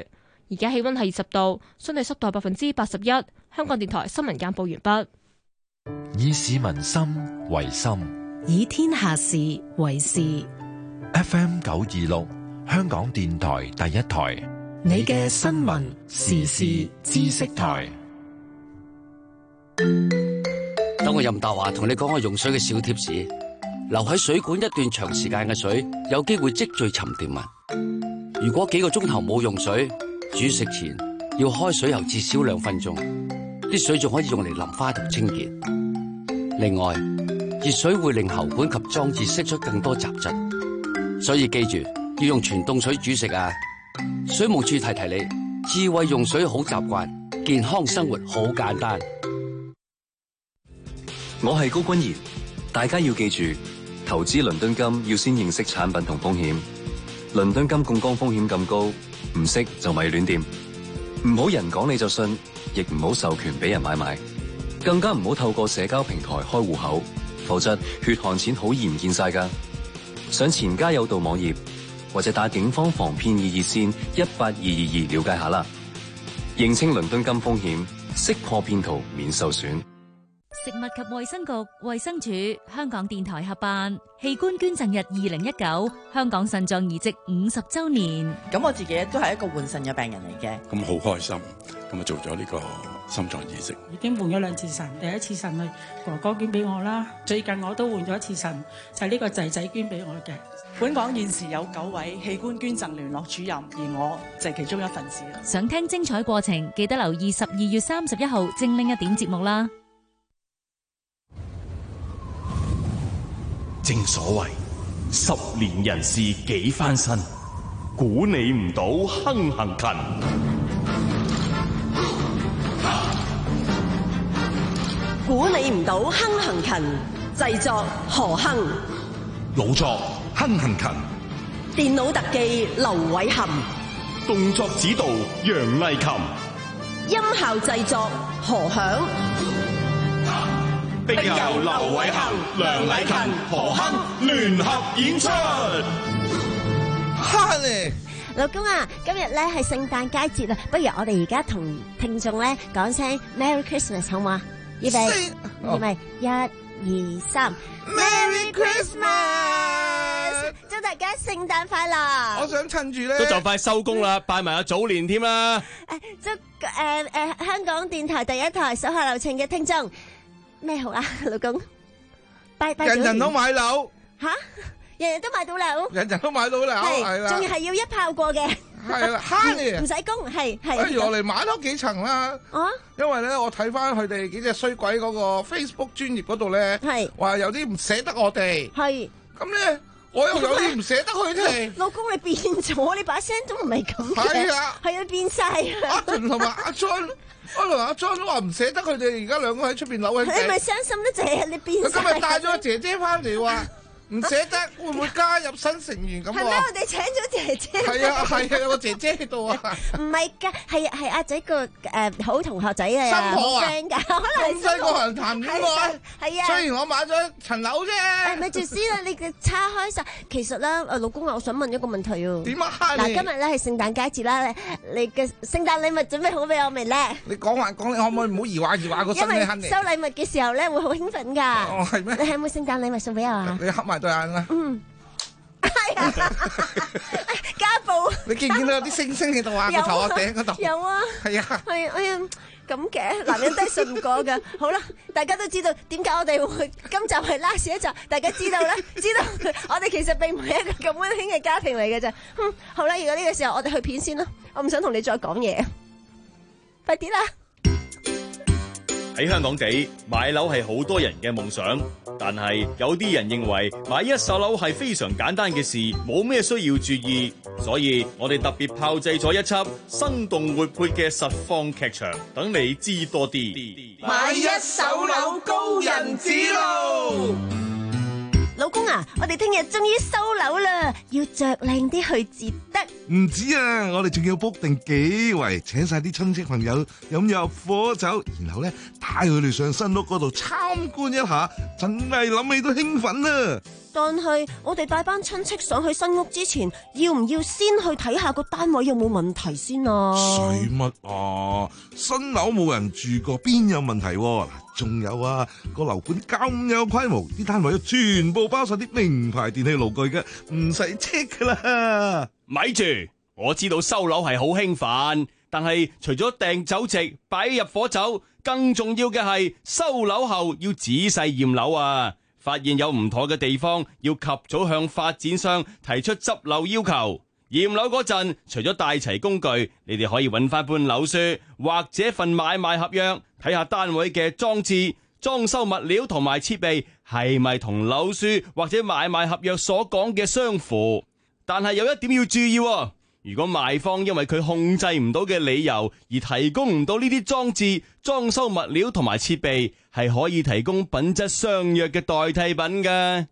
而家氣溫係二十度，相對濕度百分之八十一。香港電台新聞簡報完畢。 以市民心為心， 以天下事為事。 F M 九二六，香港電台第一台， 你嘅新聞時事知識台。 等我任達華同你講我用水嘅小貼士。留喺水管一段長時間嘅水，有機會積聚沉澱物。如果幾個鐘頭冇用水，煮食前要開水喉至少兩分鐘，啲水仲可以用嚟淋花同清潔。另外，熱水會令喉管及裝置釋出更多雜質，所以記住要用全凍水煮食啊！水務署提提你，智慧用水好習慣，健康生活好簡單。 我係高君賢，大家要記住，投資倫敦金要先認識產品同風險。倫敦金槓桿風險咁高，唔識就咪亂掂。唔好人講你就信，亦唔好授權俾人買賣，更加唔好透過社交平台開戶口，否則血汗錢好易唔見晒㗎。上錢家有道網頁或者打警方防騙易熱線一八二二二了解下啦。認清倫敦金風險，識破騙徒免受損。 食物及衛生局、衛生署、香港電台合辦器官捐贈日二零一九香港腎臟移植五十週年。 咁我自己都係一個換腎嘅病人嚟嘅， 咁好開心，咁啊做咗呢個心臟移植， 已經換咗兩次腎，第一次腎係哥哥捐俾我啦，最近我都換咗一次腎，就係呢個仔仔捐俾我嘅。 本港現時有九位器官捐贈聯絡主任，而我就係其中一份子啦。 想聽精彩過程，記得留意十二月三十一號精靈一點節目啦。 正所謂十年人事幾番新，估你唔到亨行勤。 估你唔到亨行勤，製作何亨， 老作亨行勤， 電腦特技劉偉含， 動作指導楊麗琴， 音效製作何響。 並由劉偉恒、梁禮勤、何亨聯合演出。 哈咧， 老公啊，今日咧係聖誕佳節啊，不如我哋而家同聽眾咧講聲 Merry Christmas 好嘛？預備，預備，一、二、三 ，Merry Christmas！ 祝大家聖誕快樂！ 我想趁住咧， 都就快收工啦，拜埋阿早年添啦。 誒，祝誒誒香港電台第一台手下留情嘅聽眾。咩好啊，老公？拜拜！ 人人都買樓吓，人人都買到樓， 人人都買到樓，係啦， 仲要係要一炮過嘅， 係啦，慳嘅， 唔使供，係係。 不如我嚟買多幾層啦，啊！因為咧，我睇翻佢哋幾隻衰鬼嗰個 Facebook 專頁嗰度咧，係話有啲唔捨得我哋，係咁咧，我又有啲唔捨得佢哋。 老公你變咗，你把聲都唔係咁嘅， 係啊， 係啊，變晒。 阿俊同埋阿 John。我同阿 John 都話唔捨得佢哋，而家兩個喺出邊扭緊。 你咪傷心得滯啊！你變晒。 佢今日帶咗個姐姐翻嚟話唔捨得，會唔會加入新成員咁？ 係咩？我哋請咗姐姐。 係啊係啊，有個姐姐喺度啊。 唔係㗎，係係阿仔個誒好同學仔啊， 新抱啊， friend 㗎，可能咁細個人談戀愛。 係啊。 雖然我買咗層樓啫。 誒咪住先啦，你嘅叉開晒。其實咧，誒老公啊，我想問一個問題啊。 點啊？ 嗱，今日咧係聖誕佳節啦，你嘅聖誕禮物準備好俾我未咧？ 你講話講，你可唔可以唔好疑話疑話個心咧？ 因為收禮物嘅時候咧會好興奮㗎。 哦，係咩？ 你有冇聖誕禮物送俾我啊？ 你合埋對眼啦。嗯。 係啊。家暴。 你見唔見到有啲星星喺度啊？個頭殼頂嗰度。 有啊。係啊。係哎呀。咁嘅男人都係信唔過㗎。好啦，大家都知道點解我哋會今集係 last 一集，大家知道咧，知道我哋其實並唔係一個咁溫馨嘅家庭嚟嘅啫。嗯，好啦，如果呢個時候我哋去片先啦，我唔想同你再講嘢，快啲啦！ 喺香港地買樓係好多人嘅夢想，但係有啲人認為買一手樓係非常簡單嘅事，冇咩需要注意，所以我哋特別炮製咗一輯生動活潑嘅實況劇場，等你知多啲。 買一手樓高人指路。 老公啊，我哋聽日終於收樓啦，要着靚啲去至得。 唔止啊，我哋仲要 book 定幾圍，請晒啲親戚朋友飲入火酒，然後咧帶佢哋上新屋嗰度參觀一下，真係諗起都興奮啊！ 但係我哋帶班親戚上去新屋之前，要唔要先去睇下個單位有冇問題先啊？ 使乜啊？新樓冇人住過，邊有問題啊？仲有啊，個樓盤咁有規模，啲單位全部包晒啲名牌電器爐具嘅，唔使 check 噶啦。 咪住，我知道收樓係好興奮，但係除咗訂酒席、擺入伙酒，更重要嘅係收樓後要仔細驗樓啊！發現有唔妥嘅地方，要及早向發展商提出執漏要求。驗樓嗰陣，除咗帶齊工具，你哋可以揾翻本樓書或者份買賣合約，睇下單位嘅裝置、裝修物料同埋設備係咪同樓書或者買賣合約所講嘅相符。但係有一點要注意，如果賣方因為佢控制唔到嘅理由而提供唔到呢啲裝置、裝修物料同埋設備，係可以提供品質相若嘅代替品㗎。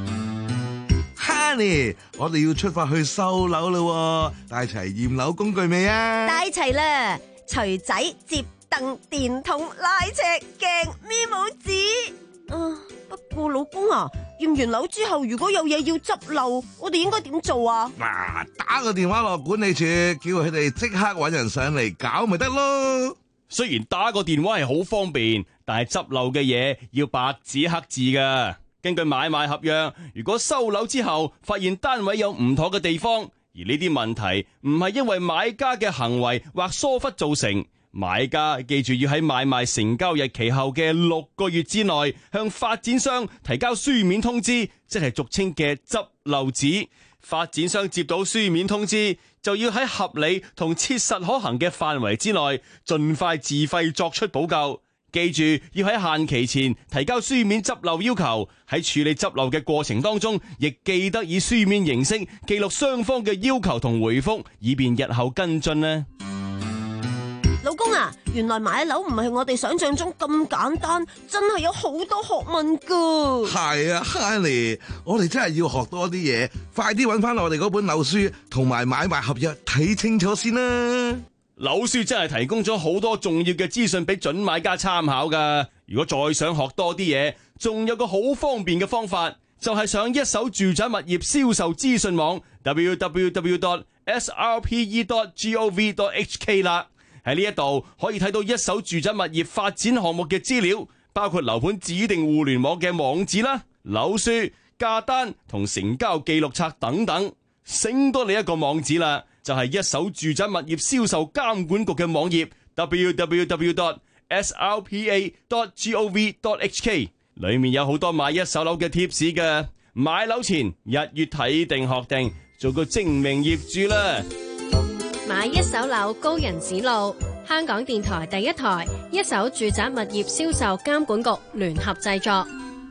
Honey， 我哋要出發去收樓啦，帶齊驗樓工具未啊？ 帶齊啦，錘仔、摺凳、電筒、拉尺、鏡、咪帽紙。啊，不過老公啊，驗完樓之後，如果有嘢要執漏，我哋應該點做啊？ 嗱，打個電話落管理處，叫佢哋即刻搵人上嚟搞咪得咯。 雖然打個電話係好方便，但係執漏嘅嘢要白紙黑字㗎。根據買賣合約，如果收樓之後發現單位有唔妥嘅地方，而呢啲問題唔係因為買家嘅行為或疏忽造成，買家記住要喺買賣成交日期後嘅六個月之內向發展商提交書面通知，即係俗稱嘅執漏紙。發展商接到書面通知，就要喺合理同切實可行嘅範圍之內，盡快自費作出補救。記住要喺限期前提交書面執漏要求，喺處理執漏嘅過程當中，亦記得以書面形式記錄雙方嘅要求同回覆，以便日後跟進呢。 老公啊，原來買樓唔係我哋想象中咁簡單，真係有好多學問噶。 係啊 Honey， 我哋真係要學多啲嘢，快啲揾翻我哋嗰本樓書同埋買賣合約睇清楚先啦。 樓書真係提供咗好多重要嘅資訊俾準買家參考噶。如果再想學多啲嘢，仲有個好方便嘅方法，就係上一手住宅物業銷售資訊網 double-u double-u double-u dot s r p e dot gov dot h k 啦。喺呢一度可以睇到一手住宅物業發展項目嘅資料，包括樓盤指定互聯網嘅網址啦、樓書、價單同成交記錄冊等等。醒多你一個網址啦，就係一手住宅物業銷售監管局嘅網頁 double-u double-u double-u dot s r p a dot gov dot h k， 裏面有好多買一手樓嘅貼士嘅。買樓前日月睇定學定，做個精明業主啦。 買一手樓高人指路，香港電台第一台一手住宅物業銷售監管局聯合製作。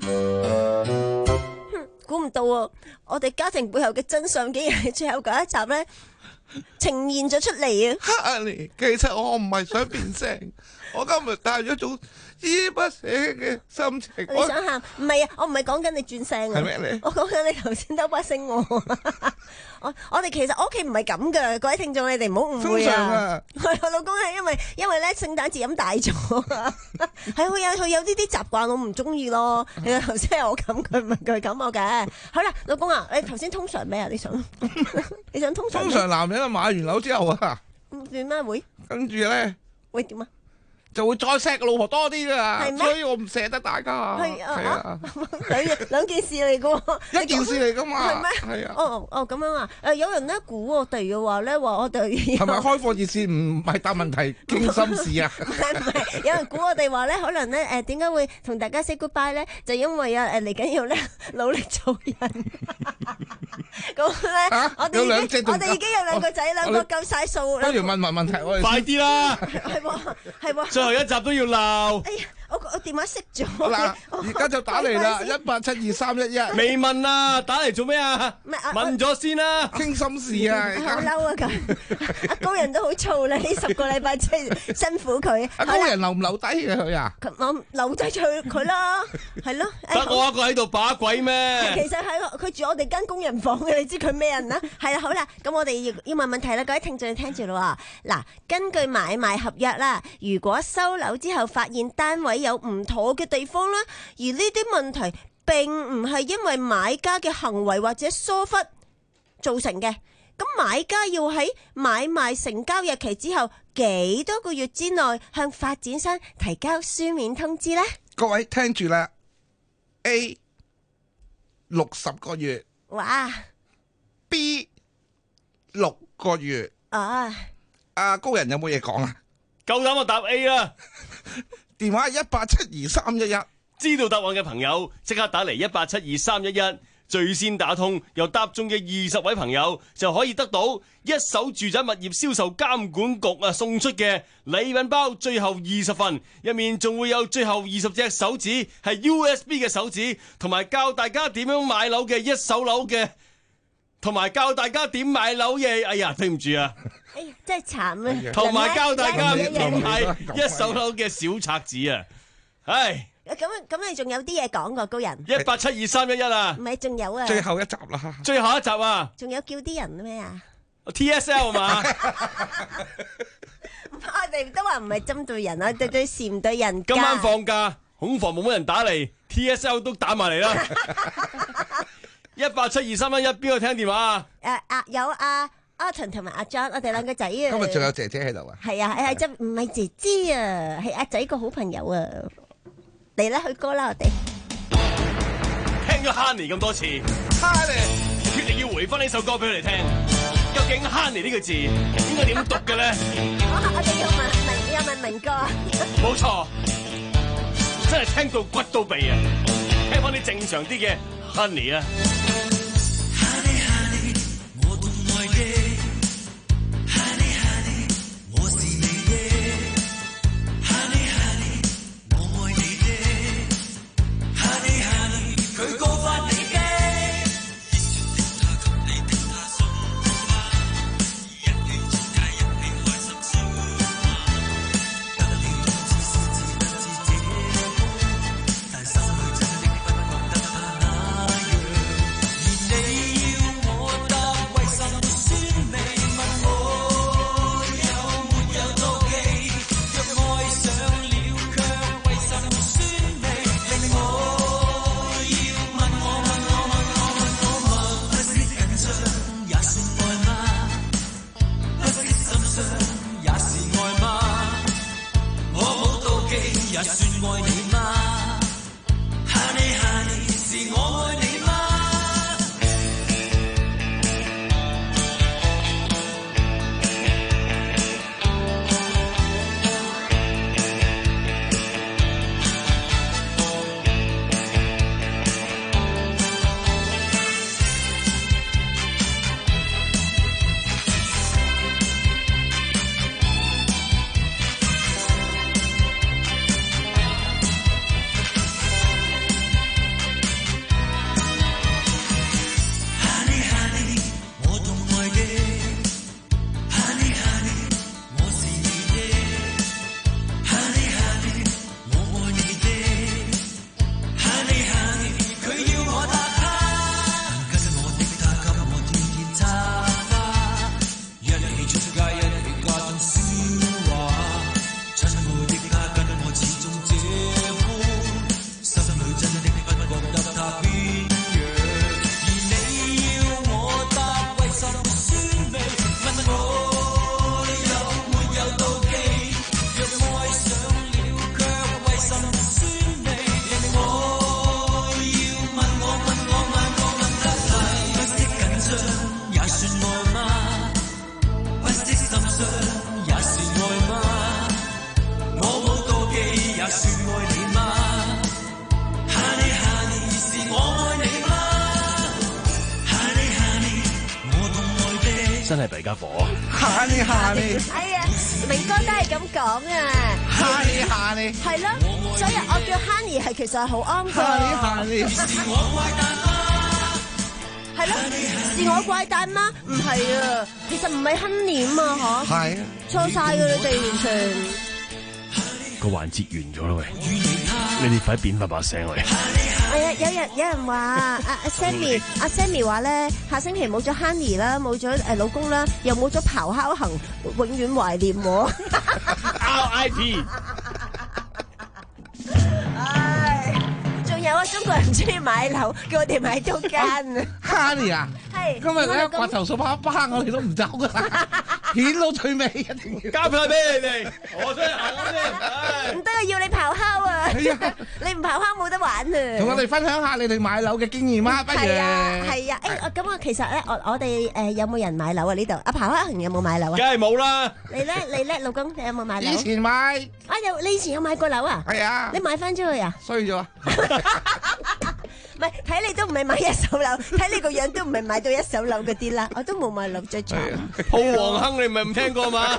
估唔到啊！我哋家庭背後嘅真相，竟然係最後嗰一集咧呈現咗出嚟啊！ 其實我唔係想變聲，我今日帶咗一種依不捨嘅心情。 你想喊？唔係啊，我唔係講緊你轉聲啊。 係咩咧？ 我講緊你頭先兜把聲我。我我哋其實我屋企唔係咁噶，各位聽眾你哋唔好誤會啊。係我老公係因為因為咧聖誕節飲大咗啊，係佢有佢有呢啲習慣我唔中意咯。其實頭先係我咁，佢唔係佢咁我嘅。好啦，老公啊，你頭先通常咩啊？你想你想通常？ 通常男人啊買完樓之後啊， 點咩會？ 跟住咧會點啊？ 就會再錫個老婆多啲噶，所以我唔捨得大家。 係啊，兩兩件事嚟噶， 一件事嚟噶嘛。 係咩？ 係啊。 哦哦咁樣啊？誒，有人咧估我哋嘅話咧，話我哋係咪開放熱線唔係答問題傾心事啊？ 唔係唔係，有人估我哋話咧，可能咧誒點解會同大家 say goodbye 咧？就因為啊誒嚟緊要咧努力做人。咁咧，我哋已經我哋已經有兩個仔，兩個夠晒數。 不如問問問題，我哋快啲啦！ 係喎係喎。 最後一集都要鬧。 哎呀，我我電話熄咗。 嗱，而家就打嚟啦，一八七二三一一。 未問啊，打嚟做咩啊？問咗先啦， 傾心事啊！ 好嬲啊！咁阿高人都好燥啦，呢十個禮拜真係辛苦佢。 阿高人留唔留低嘅佢啊？ 我留低佢佢啦，係咯。 得我一個喺度把鬼咩？ 其實係佢住我哋間工人房嘅，你知佢咩人啦？係啦，好啦，咁我哋要要問問題啦，各位聽眾聽住啦。嗱，根據買賣合約啦，如果收樓之後發現單位有唔妥嘅地方啦，而呢啲問題並唔係因為買家嘅行為或者疏忽造成嘅。咁買家要喺買賣成交日期之後幾多個月之內向發展商提交書面通知呢？ 各位聽住啦 ，A 六十個月， 哇 ，B 六個月。 啊， 阿高人有冇嘢講啊？ 夠膽我答 A 啦！ 電話一八七二三一一， 知道答案嘅朋友即刻打嚟一八七二三一一，最先打通又答中嘅二十位朋友就可以得到一手住宅物業銷售監管局啊送出嘅禮品包，最後二十份，入面仲會有最後二十隻手指係 U S B 嘅手指，同埋教大家點樣買樓嘅一手樓嘅。同埋教大家點買樓嘅，哎呀，對唔住啊！ 哎呀，真係慘啊！ 同埋教大家點買一手樓嘅小冊子啊！唉， 咁咁你仲有啲嘢講過高人？ 一八七二三一一啊！ 唔係，仲有啊！ 最後一集啦！ 最後一集啊！ 仲有叫啲人咩啊 ？T S L 嘛？ 我哋都話唔係針對人啊，對對事唔對人。 今晚放假，恐防冇乜人打嚟 ，T S L 都打埋嚟啦。一八七二三一一，邊個聽電話啊？ 誒啊，有阿阿陳同埋阿 John，我哋兩個仔啊。今日仲有姐姐喺度啊？係啊，係真唔係姐姐啊，係阿仔個好朋友啊。嚟啦，去歌啦，我哋。 聽咗 Honey 咁多次 ，Honey 決定要回翻呢首歌俾佢哋聽。究竟 Honey 呢個字應該點讀嘅咧？ 我我哋要問明，要問明哥。 冇錯，真係聽到骨都痹啊！聽翻啲正常啲嘅。Honey 啊 ，Honey Honey， 我懂愛的 ，Honey Honey， 我是你的 ，Honey Honey， 我愛你的 ，Honey Honey， 佢告發你嘅，熱情的他給你的他信嗎？一起出街一起開心笑嗎？得了通知先至得知這般，但心裏真的不覺得他那。你要我答，為什麼酸味？問我有沒有妒忌？若愛上了，卻為什麼酸味？令我要問我問我問我問我問，不是緊張也算愛嗎？不是心傷也是愛嗎？我冇妒忌也算愛你嗎 ？Honey Honey， 是我愛你嗎？ 真係弊家伙。 Honey Honey， 哎呀，明哥都係咁講啊。 Honey Honey， 係咯，所以我叫 Honey 係其實係好啱㗎。 Honey Honey， 係咯，是我怪誕嗎？唔係啊，其實唔係 Honey 啊嘛，嚇。係啊。錯曬㗎，你哋完全。 個環節完咗啦喂，你哋快變翻把聲嚟。 係啊，有人有人話阿阿 Sammy 阿 Sammy 話咧，下星期冇咗 Honey 啦，冇咗誒老公啦，又冇咗咆哮行，永遠懷念我。R I P。 唉，仲有我中國人唔中意買樓，叫我哋買多間啊。 Honey 啊， 係今日咧刮頭掃把巴，我哋都唔走噶啦，片到最尾一定要交票俾你哋，我想行我先。 唔得啊，要你咆哮啊！你唔咆哮冇得玩啊！ 同我哋分享下你哋買樓嘅經驗啊，不如？ 係啊，係啊，誒，咁我其實咧，我我哋誒有冇人買樓啊？呢度阿咆哮有冇買樓啊？ 梗係冇啦。 你咧，你咧，老公你有冇買樓？ 以前買。 啊有，你以前有買過樓啊？ 係啊。 你買翻出去啊？ 衰咗。 唔係睇你都唔係買一手樓，睇你個樣都唔係買到一手樓嗰啲啦。我都冇買樓最慘。 鋪黃坑你唔係唔聽過嘛？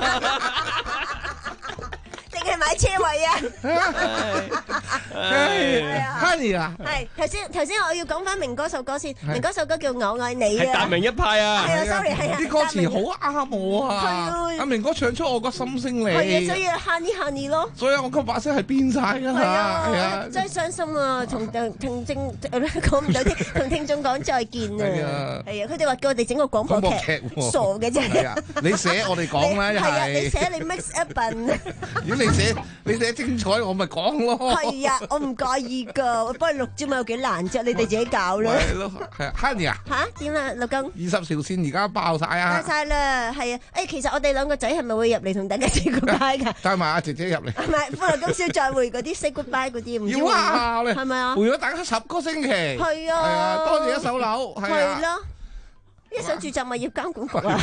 定係買車位啊 ？Honey 啊， 係頭先頭先我要講翻明哥首歌先，明哥首歌叫我愛你啊， 係達明一派啊， 係啊 ，sorry 係啊， 啲歌詞好啱我啊，阿明哥唱出我個心聲嚟， 係啊，所以 Honey Honey 咯， 所以我個把聲係變晒㗎，係啊，係啊， 真係傷心啊，同聽聽眾講唔到添，同聽眾講再見啊，係啊，佢哋話叫我哋整個廣播劇，傻嘅啫， 你寫我哋講啦， 係啊，你寫你 mix 一笨。 如果你寫你寫精彩，我咪講咯。 係啊，我唔介意噶，我幫你錄啫嘛，有幾難啫？你哋自己搞啦。 係咯，係啊 Honey 啊。 吓點啊，老公？ 二十條線而家爆晒啊！ 爆晒啦，係啊！誒，其實我哋兩個仔係咪會入嚟同大家 say goodbye 噶？ 帶埋阿姐姐入嚟。 唔係，歡樂今宵再會嗰啲 say goodbye 嗰啲，唔知要啊， 係咪啊？ 陪咗大家十個星期。 係啊。 係啊，多謝一手樓。 係咯。一手住宅物業監管局啊。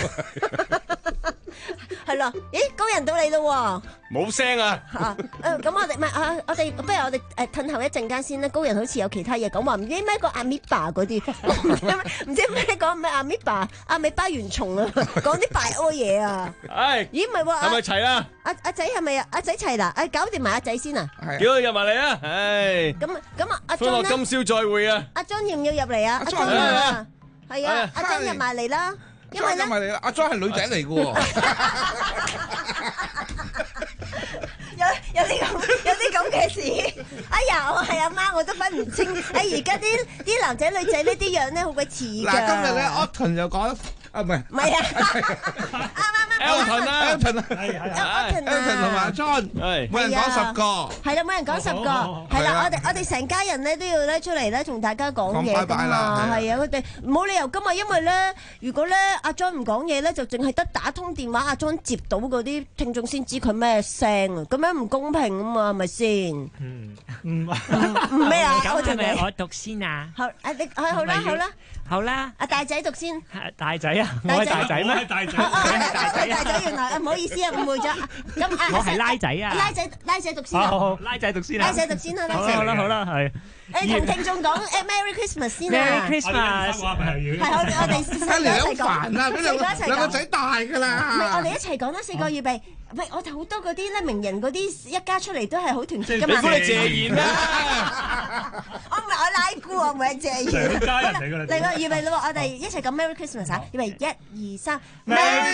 係咯，咦，高人到你咯喎！ 冇聲啊！ 啊，誒，咁我哋唔係啊，我哋不如我哋誒褪後一陣間先啦。高人好似有其他嘢講話，唔知咩個阿米巴嗰啲，唔知咩講咩阿米巴阿米巴原蟲啊，講啲拜屙嘢啊！ 係， 咦，唔係喎， 係咪齊啦？ 阿阿仔係咪啊？阿仔齊啦，誒，搞掂埋阿仔先啊！ 叫佢入埋嚟啊！唉， 咁咁啊，阿歡樂今宵再會啊！ 阿莊要唔要入嚟啊？阿莊啊，係啊，阿莊入埋嚟啦。因為咧，阿莊係女仔嚟嘅喎， 有有啲咁有啲咁嘅事。哎呀，我係阿媽，我都分唔清。哎，而家啲啲男仔女仔呢啲樣咧，好鬼似㗎。 嗱，今日咧，Autumn 又講。啊，唔係， 唔係啊，啱啱啱 Elton 啊 ，Elton 啊，係係 ，Elton Elton 同埋 John，係每人講十個， 係啦，每人講十個，係啦，我哋我哋成家人咧都要咧出嚟咧同大家講嘢㗎嘛，係啊，佢哋冇理由㗎嘛，因為咧，如果咧阿 John 唔講嘢咧，就淨係得打通電話，阿 John 接到嗰啲聽眾先知佢咩聲啊，咁樣唔公平啊嘛，係咪先？ 嗯，唔唔咩啊？ 咁係咪我讀先啊？ 好，啊你好好啦好啦。 好啦， 阿大仔讀先。 大仔啊，我係大仔咩？我係大仔， 大仔。大仔原來唔好意思啊，誤會咗。咁啊， 我係拉仔啊。 拉仔，拉仔讀先。 好好，拉仔讀先啦。 拉仔讀先啦，拉仔。 好啦好啦，係。 誒，同聽眾講誒 Merry Christmas 先啊。 Merry Christmas。 係我我哋四個一齊講。 好煩啊！俾兩兩個仔大㗎啦。 唔係，我哋一齊講啦，四個預備。喂，我哋好多嗰啲咧名人嗰啲一家出嚟都係好團結㗎嘛。 你估你謝賢啦？ 我唔係我拉姑，我唔係謝賢。 兩家人嚟㗎啦。 嚟個預備啦，我哋一齊講 Merry Christmas 啊！預備一二三 ，Merry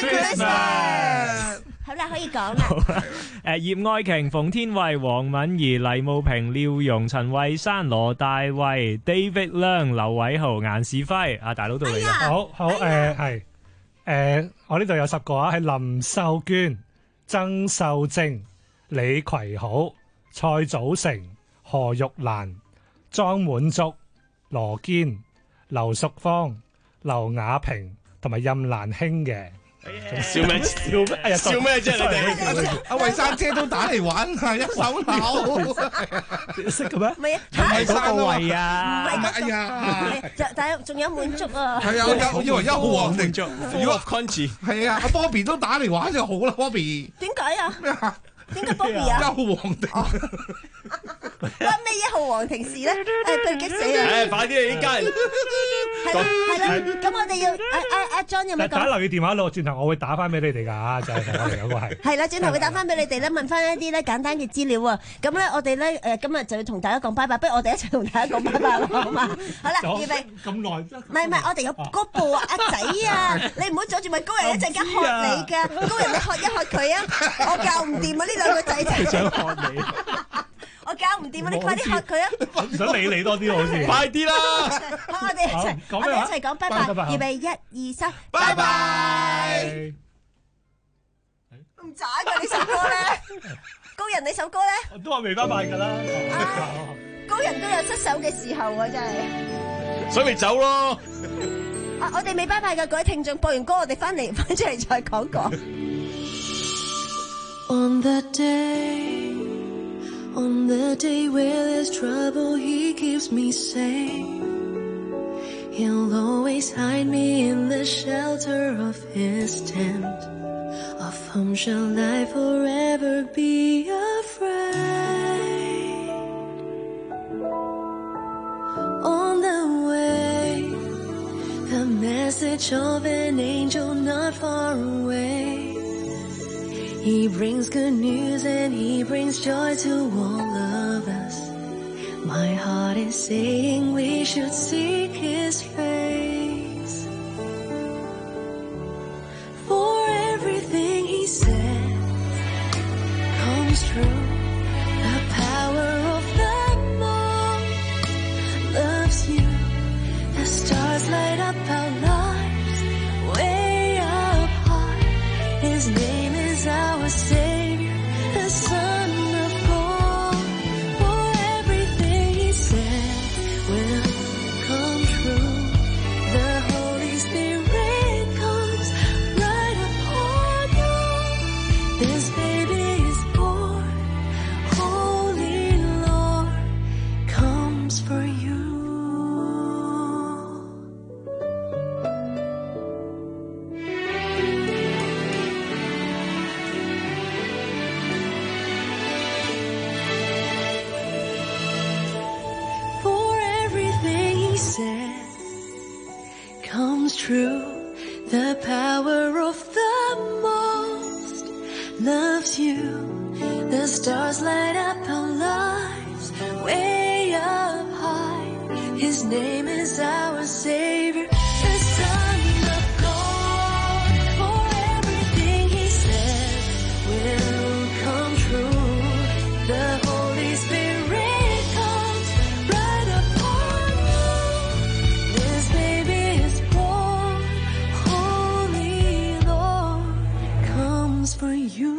Christmas。好啦，可以講啦。 誒，葉愛瓊、馮天慧、黃敏儀、黎慕平、廖蓉、陳慧珊、羅大衛、David 梁、劉偉豪、顏士輝，阿大佬到你啦。 好好誒，係誒，我呢度有十個啊，係林秀娟、曾秀貞、李葵豪、蔡祖成、何玉蘭、莊滿足、羅堅、劉淑芳、劉雅萍同埋任蘭卿嘅。 笑咩？笑咩？哎呀，笑咩啫？你哋阿慧珊姐都打嚟玩啊，一手樓識嘅咩？ 唔係啊， 係嗰個位啊！ 唔係， 哎呀， 但係仲有滿足啊！ 係啊，我以為一號皇定做 ，You are country。 係啊，阿 Bobby 都打嚟玩就好啦，Bobby。 點解啊？ 咩啊？ 點解 Bobby 啊？ 一號皇定。 關咩一號皇庭事咧？誒，對激死啊！ 誒，快啲啊！呢家人係啦，係啦，咁我哋要阿阿阿 John 有冇講？ 大家留意電話咯，轉頭我會打翻俾你哋㗎，就係我哋嗰個係。 係啦，轉頭會打翻俾你哋咧，問翻一啲咧簡單嘅資料啊。咁咧，我哋咧誒今日就要同大家講拜拜，不如我哋一齊同大家講拜拜啦，好嘛？好啦，預備。 咁耐。 唔係唔係，我哋有嗰部啊，阿仔啊，你唔好阻住咪高人一陣間喝你㗎，高人你喝一喝佢啊！我教唔掂啊，呢兩個仔仔。 想喝你。 我搞唔掂啊！你快啲喝佢啊！ 唔想理你多啲好似。 快啲啦！ 好，我哋一齊，我哋一齊講拜拜，預備一二三，拜拜。唔渣㗎呢首歌咧，高人你首歌咧， 我都話未拜拜㗎啦。 高人都有失手嘅時候啊，真係。 所以咪走咯。 啊，我哋未拜拜嘅各位聽眾，播完歌我哋翻嚟翻出嚟再講講。 On the day, on the day where there's trouble, he keeps me safe. He'll always hide me in the shelter of his tent. Of whom shall I forever be afraid? On the way, the message of an angel not far away. He brings good news and he brings joy to all of us. My heart is saying we should seek his face. For everything he said comes true. The power of the moon loves you. The stars light up our lives way up high. His name is our Savior, the Son of God. For everything he said will come true. The Holy Spirit comes right upon you. This baby is born, Holy Lord comes for you. For everything he said comes true. The power of the most loves you. The stars light up our lives way up high. His name is our Savior, the Son of God. For everything he said will come true. The Holy Spirit comes right upon you. This baby is born, Holy Lord comes for you.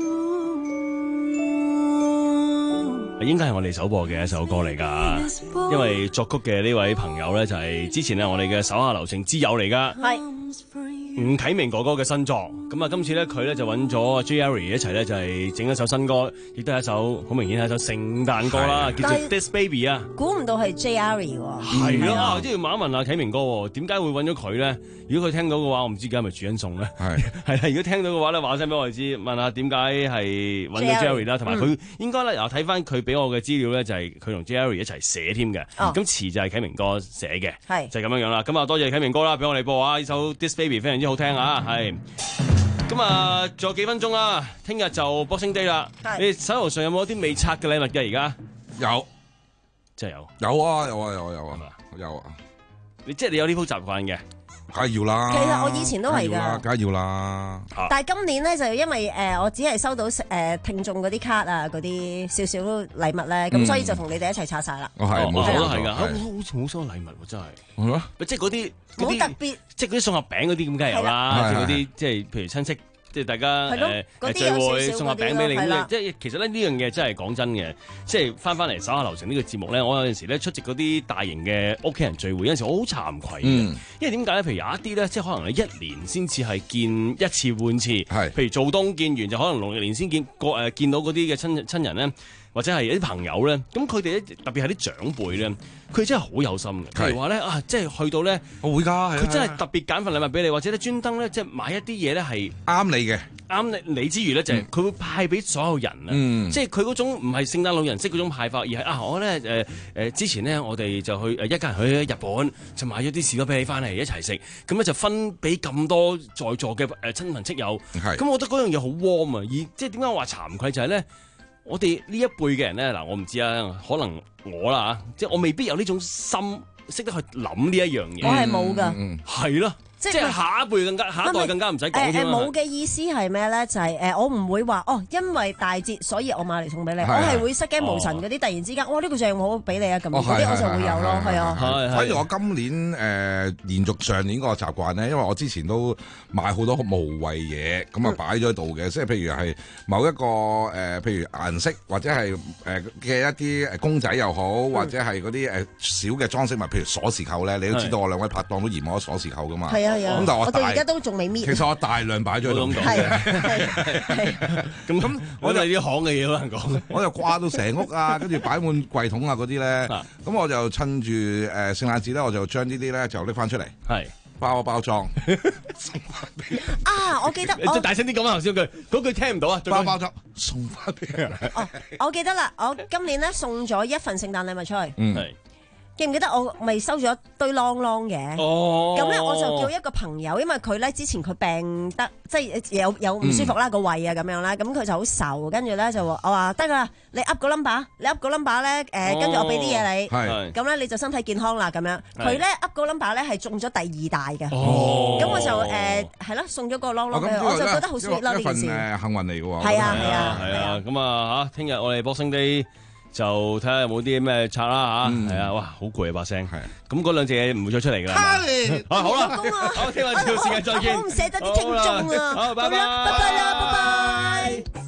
應該係我哋首播嘅一首歌嚟㗎，因為作曲嘅呢位朋友咧就係之前咧我哋嘅手下留情之友嚟㗎， 係吳啟明哥哥嘅新作。咁啊，今次咧佢咧就揾咗 Jerry 一齊咧就係整一首新歌，亦都係一首好明顯係一首聖誕歌啦，叫做 This Baby 啊。 估唔到係 J R 喎。 係咯，即係問一問阿啟明哥喎，點解會揾咗佢咧？如果佢聽到嘅話，我唔知而家係咪煮緊餸咧？係係啦，如果聽到嘅話咧，話聲俾我哋知，問下點解係揾咗 Jerry 啦，同埋佢應該咧，又睇翻佢俾我嘅資料咧，就係佢同 Jerry 一齊寫添嘅。咁詞就係啟明哥寫嘅， 係就係咁樣樣啦。咁啊，多謝啟明哥啦，俾我哋播啊！呢首 This Baby 非常之好聽啊，係。咁啊，仲有幾分鐘啦，聽日就 Boxing Day 啦。你手頭上有冇啲未拆嘅禮物嘅？而家有， 真係有。 有啊，有啊，有啊，有啊，有啊。 你即係你有呢鋪習慣嘅？ 梗係要啦。 其實我以前都係㗎， 梗係要啦。 但係今年咧就因為誒、呃、我只係收到誒、呃、聽眾嗰啲卡啊，嗰啲少少禮物咧，咁、嗯、所以就同你哋一齊拆晒啦。 哦係， 我都係㗎，好似冇收禮物喎，真係。係咯，即係嗰啲好特別， 即係嗰啲送盒餅嗰啲咁，梗係有啦。即係嗰啲即係譬如親戚。即係大家誒誒聚會送下餅俾你，即係其實咧呢樣嘢真係講真嘅，即係翻翻嚟手下留情呢個節目咧，我有陣時咧出席嗰啲大型嘅屋企人聚會，有陣時我好慚愧嘅，嗯、因為點解咧？譬如有一啲咧，即係可能你一年先至係見一次半次，係譬如做冬見完就可能農曆年先見個誒見到嗰啲嘅親親人咧。或者係有啲朋友咧，咁佢哋咧特別係啲長輩咧，佢真係好有心嘅。譬如話咧啊，即係去到咧， 我會㗎， 佢真係特別揀份禮物俾你，或者咧專登咧即係買一啲嘢咧係啱你嘅， 啱你你之餘咧就係佢會派俾所有人啊。嗯、即係佢嗰種唔係聖誕老人式嗰種派法，而係啊我咧誒誒之前咧我哋就去誒一家人去日本，就買咗啲士多啤梨翻嚟一齊食，咁咧就分俾咁多在座嘅誒親朋戚友。係，咁我覺得嗰樣嘢好 warm 啊！而即係點解我話慚愧就係咧？我哋呢一輩嘅人咧，嗱，我唔知啊，可能我啦嚇，即係我未必有呢種心，識得去諗呢一樣嘢。 我係冇噶， 係咯。 即即即係下一輩更加，下一代更加唔使講添啦。 誒冇嘅意思係咩咧？就係誒，我唔會話哦，因為大節所以我買嚟送俾你，我係會失驚無神嗰啲，突然之間，哇呢個正好俾你啊咁，嗰啲我就會有咯，係啊。 反而我今年誒延續上年嗰個習慣咧，因為我之前都買好多無謂嘢，咁啊擺咗喺度嘅，即係譬如係某一個誒，譬如顏色或者係誒嘅一啲誒公仔又好，或者係嗰啲誒小嘅裝飾物，譬如鎖匙扣咧，你都知道我兩位拍檔都嫌我鎖匙扣噶嘛。係啊係啊。咁但係我到而家都仲未搣。 其實我大量擺咗喺度。 咁咁，我哋啲行嘅嘢好難講。 我就掛到成屋啊，跟住擺滿櫃桶啊嗰啲咧。咁我就趁住誒聖誕節咧，我就將呢啲咧就拎翻出嚟。 係。 包包裝啊！我記得， 你再大聲啲講啊！頭先嗰句，嗰句聽唔到啊！ 包包裝送翻俾人。 哦，我記得啦，我今年咧送咗一份聖誕禮物出去。 嗯。 記唔記得我咪收咗一堆啷啷嘅？ 哦， 咁咧我就叫一個朋友，因為佢咧之前佢病得即係有有唔舒服啦個胃啊咁樣啦，咁佢就好愁，跟住咧就話我話得啦，你噏個 number，你噏個 number 咧誒，跟住我俾啲嘢你，咁咧你就身體健康啦咁樣。佢咧噏個 number 咧係中咗第二大嘅，咁我就誒係咯送咗個啷啷俾佢，我就覺得好 sweet 啦呢件事。 一份誒幸運嚟嘅喎。 係啊係啊係啊，咁啊嚇，聽日我哋 Boxing Day。就睇下有冇啲咩拆啦嚇，係啊，哇，好攰啊把聲，係，咁嗰兩隻嘢唔會再出嚟㗎啦。啊好啦，好，聽日節目時間再見。 我唔捨得啲聽眾啊， 好，拜拜， 拜拜啦，拜拜。